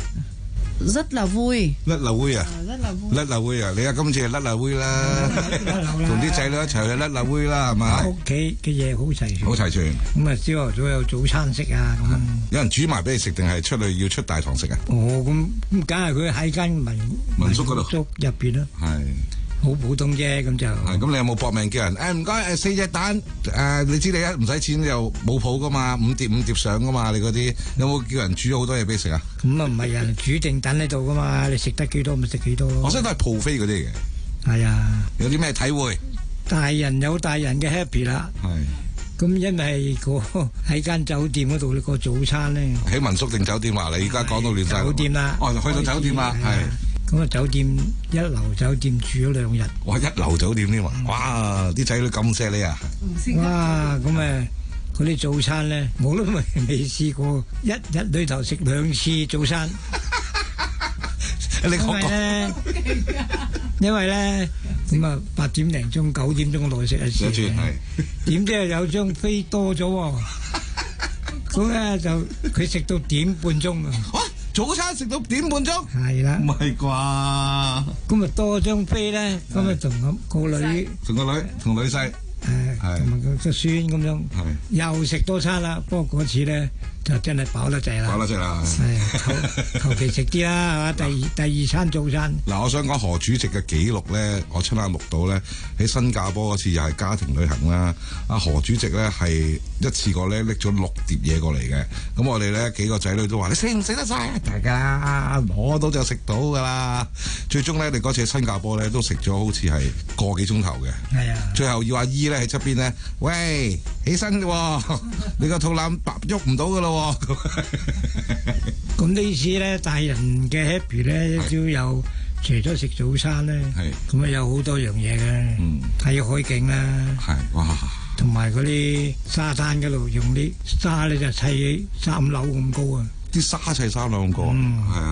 rất là vui， 甩流會啊！甩流會啊！你啊今次係甩流會啦，同啲仔女一齊去甩流會啦，係嘛？ 屋企嘅嘢好齊全， 好齊全。 咁啊，朝頭早有早餐食啊，咁有人煮埋俾你食，定係出去要出大堂食啊？ 哦，咁咁梗係佢喺間民民宿嗰度入邊啦。係。好普通啫，咁就係咁。你有冇搏命叫人？誒唔該誒四隻蛋誒，你知你一唔使錢又冇譜噶嘛，五碟五碟上噶嘛，你嗰啲有冇叫人煮咗好多嘢俾你食啊？ 咁啊唔係人煮定等喺度噶嘛，你食得幾多咪食幾多咯。 我想都係鋪飛嗰啲嘅。 係啊。 有啲咩體會？ 大人有大人嘅 happy 啦。係。咁因為個喺間酒店嗰度個早餐咧， 喺民宿定酒店話你而家講到亂晒。 酒店啦。 哦，去到酒店啦，係。 咁啊！酒店一流酒店住咗兩日。 哇！一流酒店添喎！哇！啲仔女咁錫你啊！ 哇！咁誒，嗰啲早餐咧，我都未未試過，一日裏頭食兩次早餐。 你講講。因為咧，咁啊八點零鐘、九點鐘內食一次。係。點知有張飛多咗喎？咁咧就佢食到點半鐘啊！ 早餐食到點半鐘， 係啦， 唔係啩？ 咁啊多張飛咧，咁啊同個女， 同個女，同女婿， 係同埋個個孫咁樣，又食多餐啦。不過嗰次咧就真係飽得滯啦， 飽得滯啦， 係求求其食啲啦，係嘛？第二第二餐早餐。 嗱，我想講何主席嘅記錄咧，我親眼目睹咧喺新加坡嗰次又係家庭旅行啦。阿何主席咧係一次過咧拎咗六碟嘢過嚟嘅，咁我哋咧幾個仔女都話：你食唔食得晒？大家攞到就食到㗎啦。最終咧，你嗰次喺新加坡咧都食咗好似係個幾鐘頭嘅。係啊。最後要阿姨咧喺側邊咧，喂，起身嘅喎，你個肚腩白喐唔到㗎咯。 咁呢次咧，大人嘅 happy 咧都有，除咗食早餐咧，咁啊有好多樣嘢嘅，睇海景啦， 係哇， 同埋嗰啲沙灘嗰度用啲沙咧就砌三樓咁高啊， 啲沙砌三樓咁高，係啊，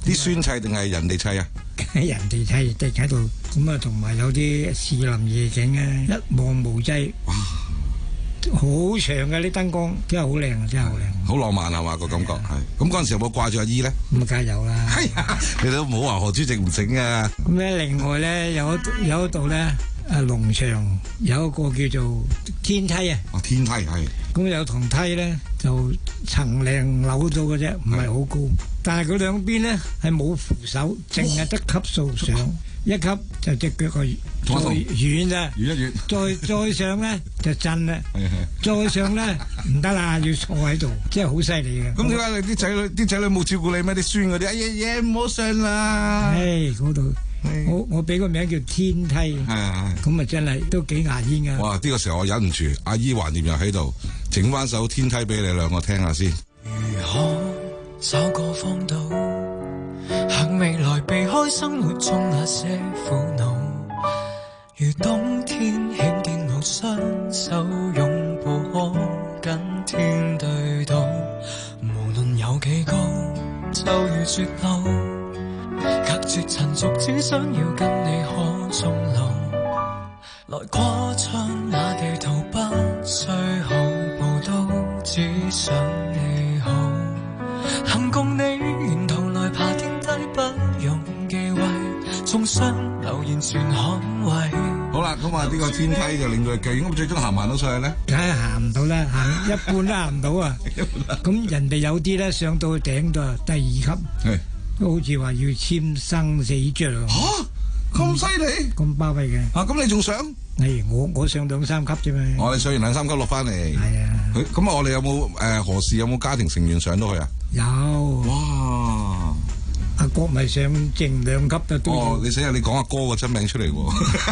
啲孫砌定係人哋砌啊？ 人哋砌定喺度，咁啊同埋有啲士林夜景啊，一望無際。好長嘅啲燈光，真係好靚啊！真係好靚， 好浪漫係嘛個感覺係。咁嗰陣時有冇掛住阿姨咧？ 咁梗係有啦。 係啊，你都唔好話何主席唔醒啊。 咁咧，另外咧有一有一度咧，啊農場有一個叫做天梯啊。 哦，天梯係。 咁有堂梯咧，就層零樓到嘅啫，唔係好高。但係佢兩邊咧係冇扶手，淨係得級數上。一級就隻腳個再軟啦， 軟一軟， 再再上咧就震啦，再上咧唔得啦，要坐喺度，真係好犀利嘅。 咁點解你啲仔女啲仔女冇照顧你咩？啲孫嗰啲，哎呀嘢唔好上啦。 唉，嗰度我我俾個名叫天梯，咁啊真係都幾牙煙噶。 哇！呢個時候我忍唔住，阿姨懷念又喺度，整翻首天梯俾你兩個聽下先。 如何找個方道？行未來避開生活中那些苦惱，如冬天輕見我雙手擁抱，可跟天對賭。無論有幾高，就如絕路，隔絕塵俗，只想要跟你可終老。來跨窗那地圖，不需好報都只想你好。幸共你沿途來爬天梯，不用忌諱，縱雙留言全捍衛。 好啦，咁啊呢個天梯就令到佢勁，咁最終行唔行到上去咧？ 梗係行唔到啦，行一半都行唔到啊！咁人哋有啲咧上到頂度第二級，都好似話要簽生死狀。 嚇，咁犀利， 咁巴閉嘅。 啊，咁你仲上？ 係我我上兩三級啫嘛。 我哋上完兩三級落翻嚟。係啊。 佢咁啊，我哋有冇誒何時有冇家庭成員上到去啊？ 有。哇！阿國咪上剩兩級就都。 哦，你死啊！你講阿哥個真名出嚟喎。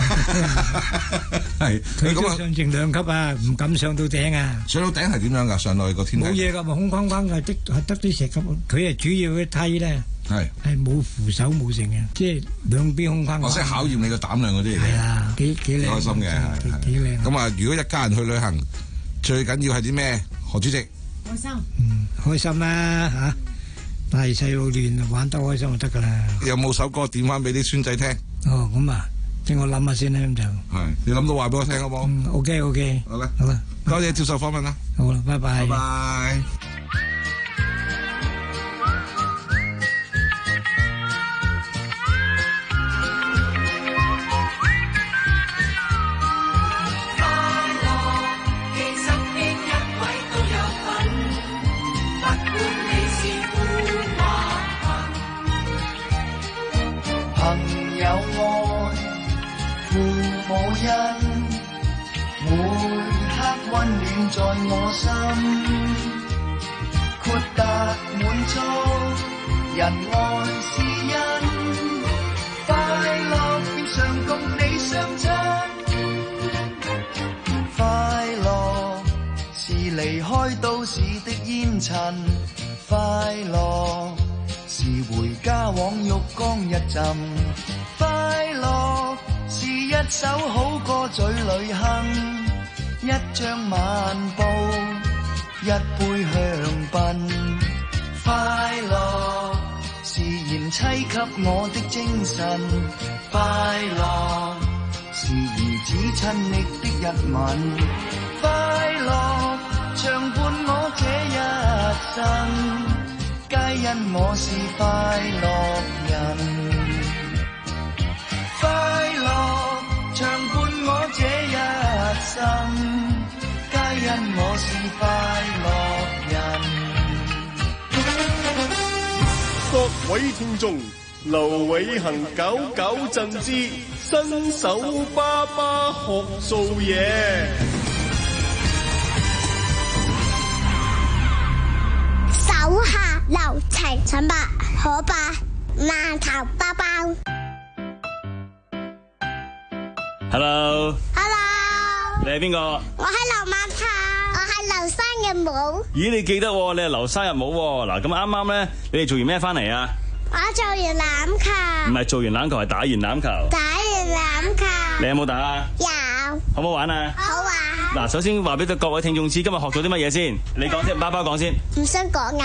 係。 佢都上剩兩級啊，唔敢上到頂啊。 上到頂係點樣㗎？上到去個天梯。 冇嘢㗎，咪空框框嘅，得係得啲石級。佢係主要嘅梯咧。係係冇扶手冇成嘅，即係兩邊空框。 我識考驗你個膽量嗰啲嚟嘅。 係啊，幾幾靚。 開心嘅， 幾幾靚。 咁啊，如果一家人去旅行，最緊要係啲咩？何主席？ 開心。 嗯，開心啦嚇，大細路亂玩得開心就得㗎啦。 有冇首歌點翻俾啲孫仔聽？ 哦，咁啊，等我諗下先啦，咁就。 係，你諗到話俾我聽好冇？ 嗯 ，OK OK。 好啦， 好啦， 多謝接受訪問啦。 好啦，拜拜。 拜拜。 每刻溫暖在我心，豁達滿足，人愛是因，快樂變常共你相親，快樂是離開都市的煙塵，快樂是回家往浴缸一浸，快樂是一首好歌嘴裏哼，一張晚報，一杯香檳。快樂是賢妻給我的精神，快樂是兒子親昵的一吻，快樂長伴我這一生，皆因我是快樂人。快樂長伴我這一生，皆因我是快樂人。 各位聽眾，劉偉恒搞搞震之新手爸爸學做嘢。 手下留情，陳伯可伯饅頭包包。 Hello，Hello， 你係邊個？ 我係劉饅頭，我係劉生日帽。 咦，你記得喎？你係劉生日帽喎。嗱，咁啱啱咧，你哋做完咩翻嚟啊？ 我做完欖球。 唔係做完欖球，係打完欖球。 打完欖球。 你有冇打啊？ 有。 好唔好玩啊？ 好玩。 嗱，首先話俾各位聽眾知，今日學咗啲乜嘢先？你講先，包包講先。 唔想講啊。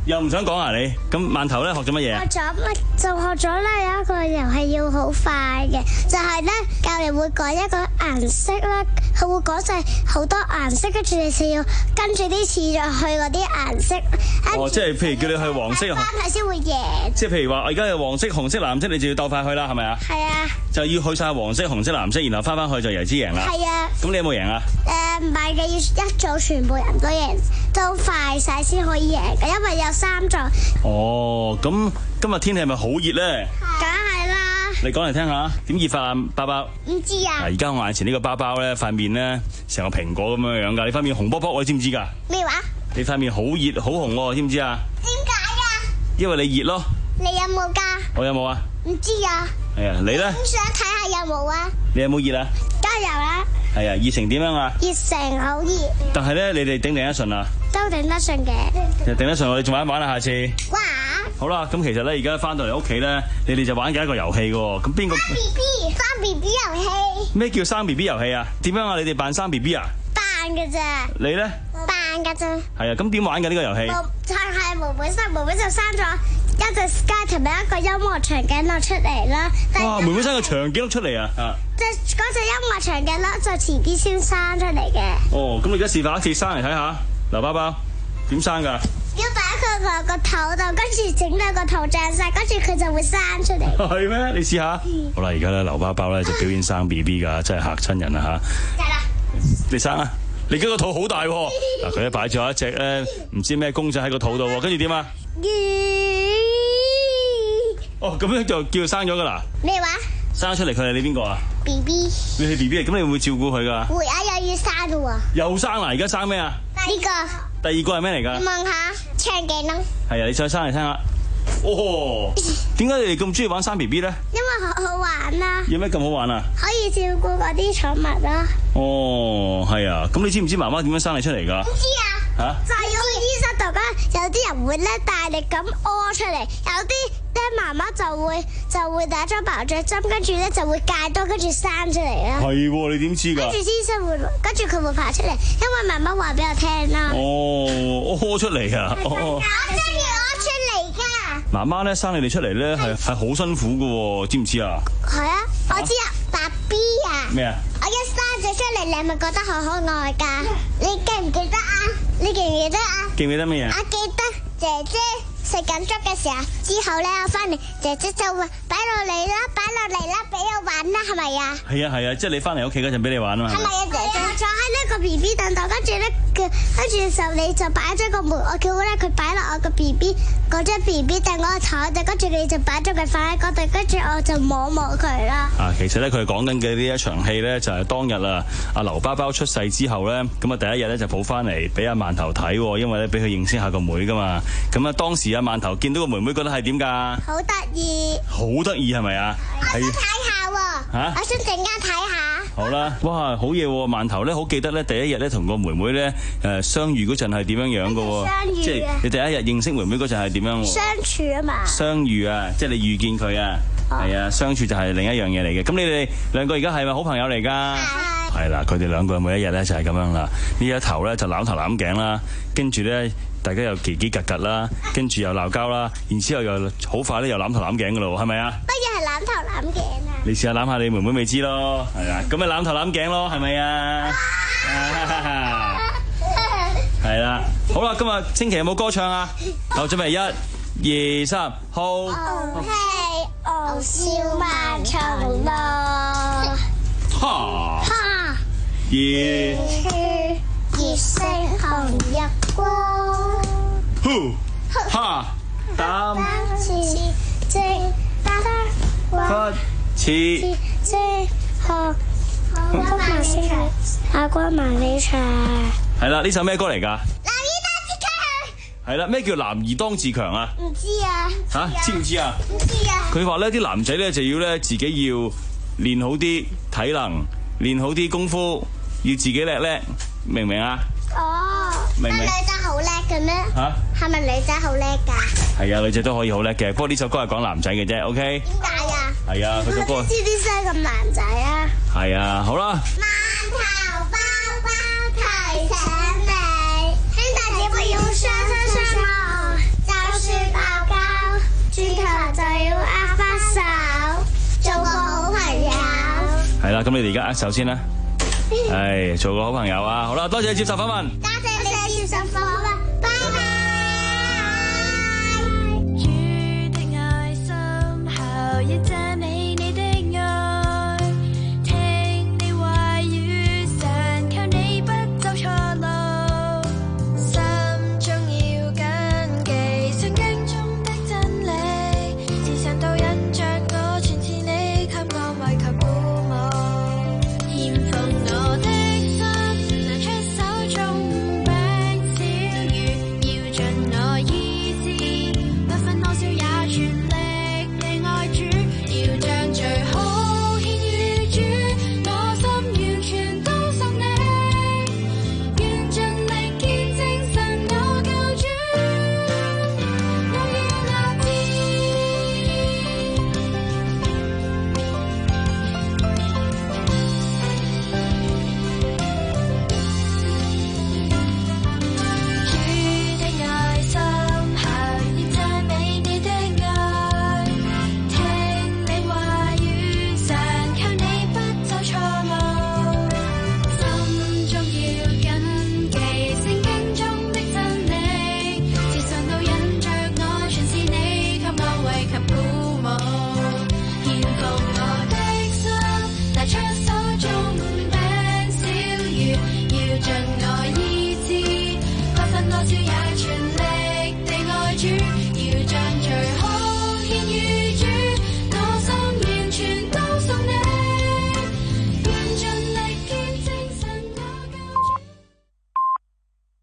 又唔想講啊你？咁饅頭咧學咗乜嘢啊？ 學咗乜就學咗咧，有一個遊戲要好快嘅，就係咧教練會講一個顏色啦，佢會講晒好多顏色，跟住你就要跟住啲次序去嗰啲顏色。 哦，即係譬如叫你去黃色， 翻睇先會贏。 即係譬如話，我而家係黃色、紅色、藍色，你就要鬥快去啦，係咪啊？ 係啊。 就要去晒黃色、紅色、藍色，然後翻翻去就為之贏啦。 係啊。 咁你有冇贏啊？ 誒唔係嘅，要一組全部人都贏，都快晒先可以贏嘅，因為有三組。 哦，咁今日天氣係咪好熱咧？ 梗係啦。 你講嚟聽下，點熱法啊？包包？ 唔知啊。 而家我眼前呢個包包咧，塊面咧成個蘋果咁樣樣㗎，你塊面紅卜卜，你知唔知㗎？ 咩話？ 你塊面好熱好紅喎，知唔知啊？ 點解啊？ 因為你熱咯。 你有冇㗎？ 我有冇啊？ 唔知啊。 係啊，你咧？ 想睇下有冇啊？ 你有冇熱啊？ 加油啦！ 係啊，熱成點樣啊？ 熱成好熱。 但係咧，你哋頂唔頂得順啊？ 都頂得順嘅。 頂得順，我哋仲玩一玩啊！下次。 哇！ 好啦，咁其實咧，而家翻到嚟屋企咧，你哋就玩緊一個遊戲嘅喎。咁邊個？ 生 B B，生 B B 遊戲。 咩叫生 B B 遊戲啊？點樣啊？你哋扮生 B B 啊？ 扮嘅啫。 你咧？ 扮嘅啫。 係啊，咁點玩嘅呢個遊戲？ 就係妹妹生，妹妹就生咗一隻 sky 同埋一個音樂長頸鹿出嚟啦。 哇！妹妹生個長頸鹿出嚟啊！啊！ 即係嗰隻音樂長頸鹿就遲啲先生出嚟嘅。 哦，咁你而家示範一次生嚟睇下，劉包包點生㗎？ 要擺佢個個頭度，跟住整到個頭脹晒，跟住佢就會生出嚟。 係咩？你試下。嗯、好啦，而家咧劉包包咧就表演生 B B 㗎，真係嚇親人啊嚇！係啦，你生啊！你而家個肚好大喎，嗱佢咧擺咗一隻咧唔知咩公仔喺個肚度喎，跟住點啊？哦，咁樣就叫佢生咗㗎啦。 咩話？ 生出嚟佢係你邊個啊 ？B B。 你係 B B 啊？咁你會唔會照顧佢㗎？ 會啊，又要生㗎喎。 又生啦！而家生咩啊？ 呢個。 第二個係咩嚟㗎？ 你問下長頸鹿。 係啊，你再生嚟聽下。哦，點解你哋咁中意玩生 B B 咧？ 因為好好玩啦。 有咩咁好玩啊？ 可以照顧嗰啲寵物啦。 哦，係啊，咁你知唔知媽媽點樣生你出嚟㗎？ 唔知啊。嚇、啊？就係要去醫生度咧，有啲人會咧大力咁屙出嚟，有啲咧媽媽就會就會打咗麻醉針，跟住咧就會戒多，跟住生出嚟啦。 係喎，你點知㗎？ 跟住醫生會，跟住佢會爬出嚟，因為媽媽話俾我聽啦。 哦，屙出嚟啊！ 我中意屙出嚟㗎。 媽媽咧生你哋出嚟咧係係好辛苦㗎喎，知唔知啊？ 係啊，我知啊，爸 B 啊。 咩啊？ 我一生咗出嚟，你係咪覺得好可愛㗎？你記唔記得啊？你記唔記得啊？ 記唔記得咩嘢？ 我記得姐姐食緊粥嘅時候，之後咧我翻嚟，姐姐就話擺落嚟啦，擺落嚟啦，俾我玩啦，係咪啊？ 係啊係啊，即係你翻嚟屋企嗰陣俾你玩啊嘛。 係咪啊，姐姐？我坐喺呢個 B B 凳度，跟住咧佢，跟住時候你就擺咗個門，我叫咧佢擺落我個 B B 嗰張 B B 凳嗰個台度，跟住你就擺咗佢放喺嗰度，跟住我就摸摸佢啦。 啊，其實咧佢講緊嘅呢一場戲咧就係當日啊，阿劉包包出世之後咧，咁啊第一日咧就抱翻嚟俾阿饅頭睇，因為咧俾佢認識下個妹噶嘛。咁啊當時阿饅頭見到個妹妹覺得係點㗎？ 好得意。 好得意係咪啊？ 我想睇下喎。嚇！我想陣間睇下。 好啦，哇，好嘢喎！饅頭咧好記得咧第一日咧同個妹妹咧誒相遇嗰陣係點樣樣嘅喎？ 相遇。 即係你第一日認識妹妹嗰陣係點樣喎？ 相處啊嘛。相遇啊，即係你遇見佢啊。係啊，相處就係另一樣嘢嚟嘅。咁你哋兩個而家係咪好朋友嚟㗎？係。係啦，佢哋兩個每一日咧就係咁樣啦。呢一頭咧就攬頭攬頸啦，跟住咧大家又嘰嘰格格啦，跟住又鬧交啦，然之後又好快咧又攬頭攬頸㗎咯，係咪啊？ 乜嘢係攬頭攬頸啊？ 你試下攬下你妹妹咪知咯，係啊，咁咪攬頭攬頸咯，係咪啊？係啦，好啦，今日星期有冇歌唱啊？好，準備一、二、三，好。 傲氣傲笑萬重浪， 哈哈， 熱熱星紅日光， 呼哈膽似正打不似正學光萬里長，下光萬里長。 係啦，呢首咩歌嚟㗎？係啦，咩叫男兒當自強啊？ 唔知啊。 吓、啊，知唔知啊？ 唔知啊。 佢話咧，啲男仔咧就要咧自己要練好啲體能，練好啲功夫，要自己叻叻，明唔明啊？ 哦。 明唔明？ 女仔好叻嘅咩？ 吓、啊？ 係咪女仔好叻㗎？ 係啊，女仔都可以好叻嘅，不過呢首歌係講男仔嘅啫 ，OK？ 點解啊？ 係啊，佢首歌。 知啲聲咁男仔啊？ 係啊，好啦。 饅頭包包提醒你，兄弟姊妹要雙雙相愛，就啦，咁你哋而家握手先啦，係做個好朋友啊！好啦，多謝你接受訪問。 多謝你接受訪問，拜拜。 主的愛心效益讚美你的愛，聽你話語，常靠你不走錯路，心中要謹記聖經中的真理，時常都印着我，全是你給我慰及鼓舞，獻奉我的心，拿出手中餅小魚，要盡我意志，不分多少也全力地愛主，要將最好獻與主，我心完全都信你，願盡力見證神我救主，我要立志。主的愛心效益讚美你的愛，聽你話語，常靠你不走錯路，心中要謹記聖經中的真理，時常都印着我，全是你給我慰及鼓舞，獻奉我的心，拿出手中餅小魚，要盡我意志，不分多少也全力地愛主。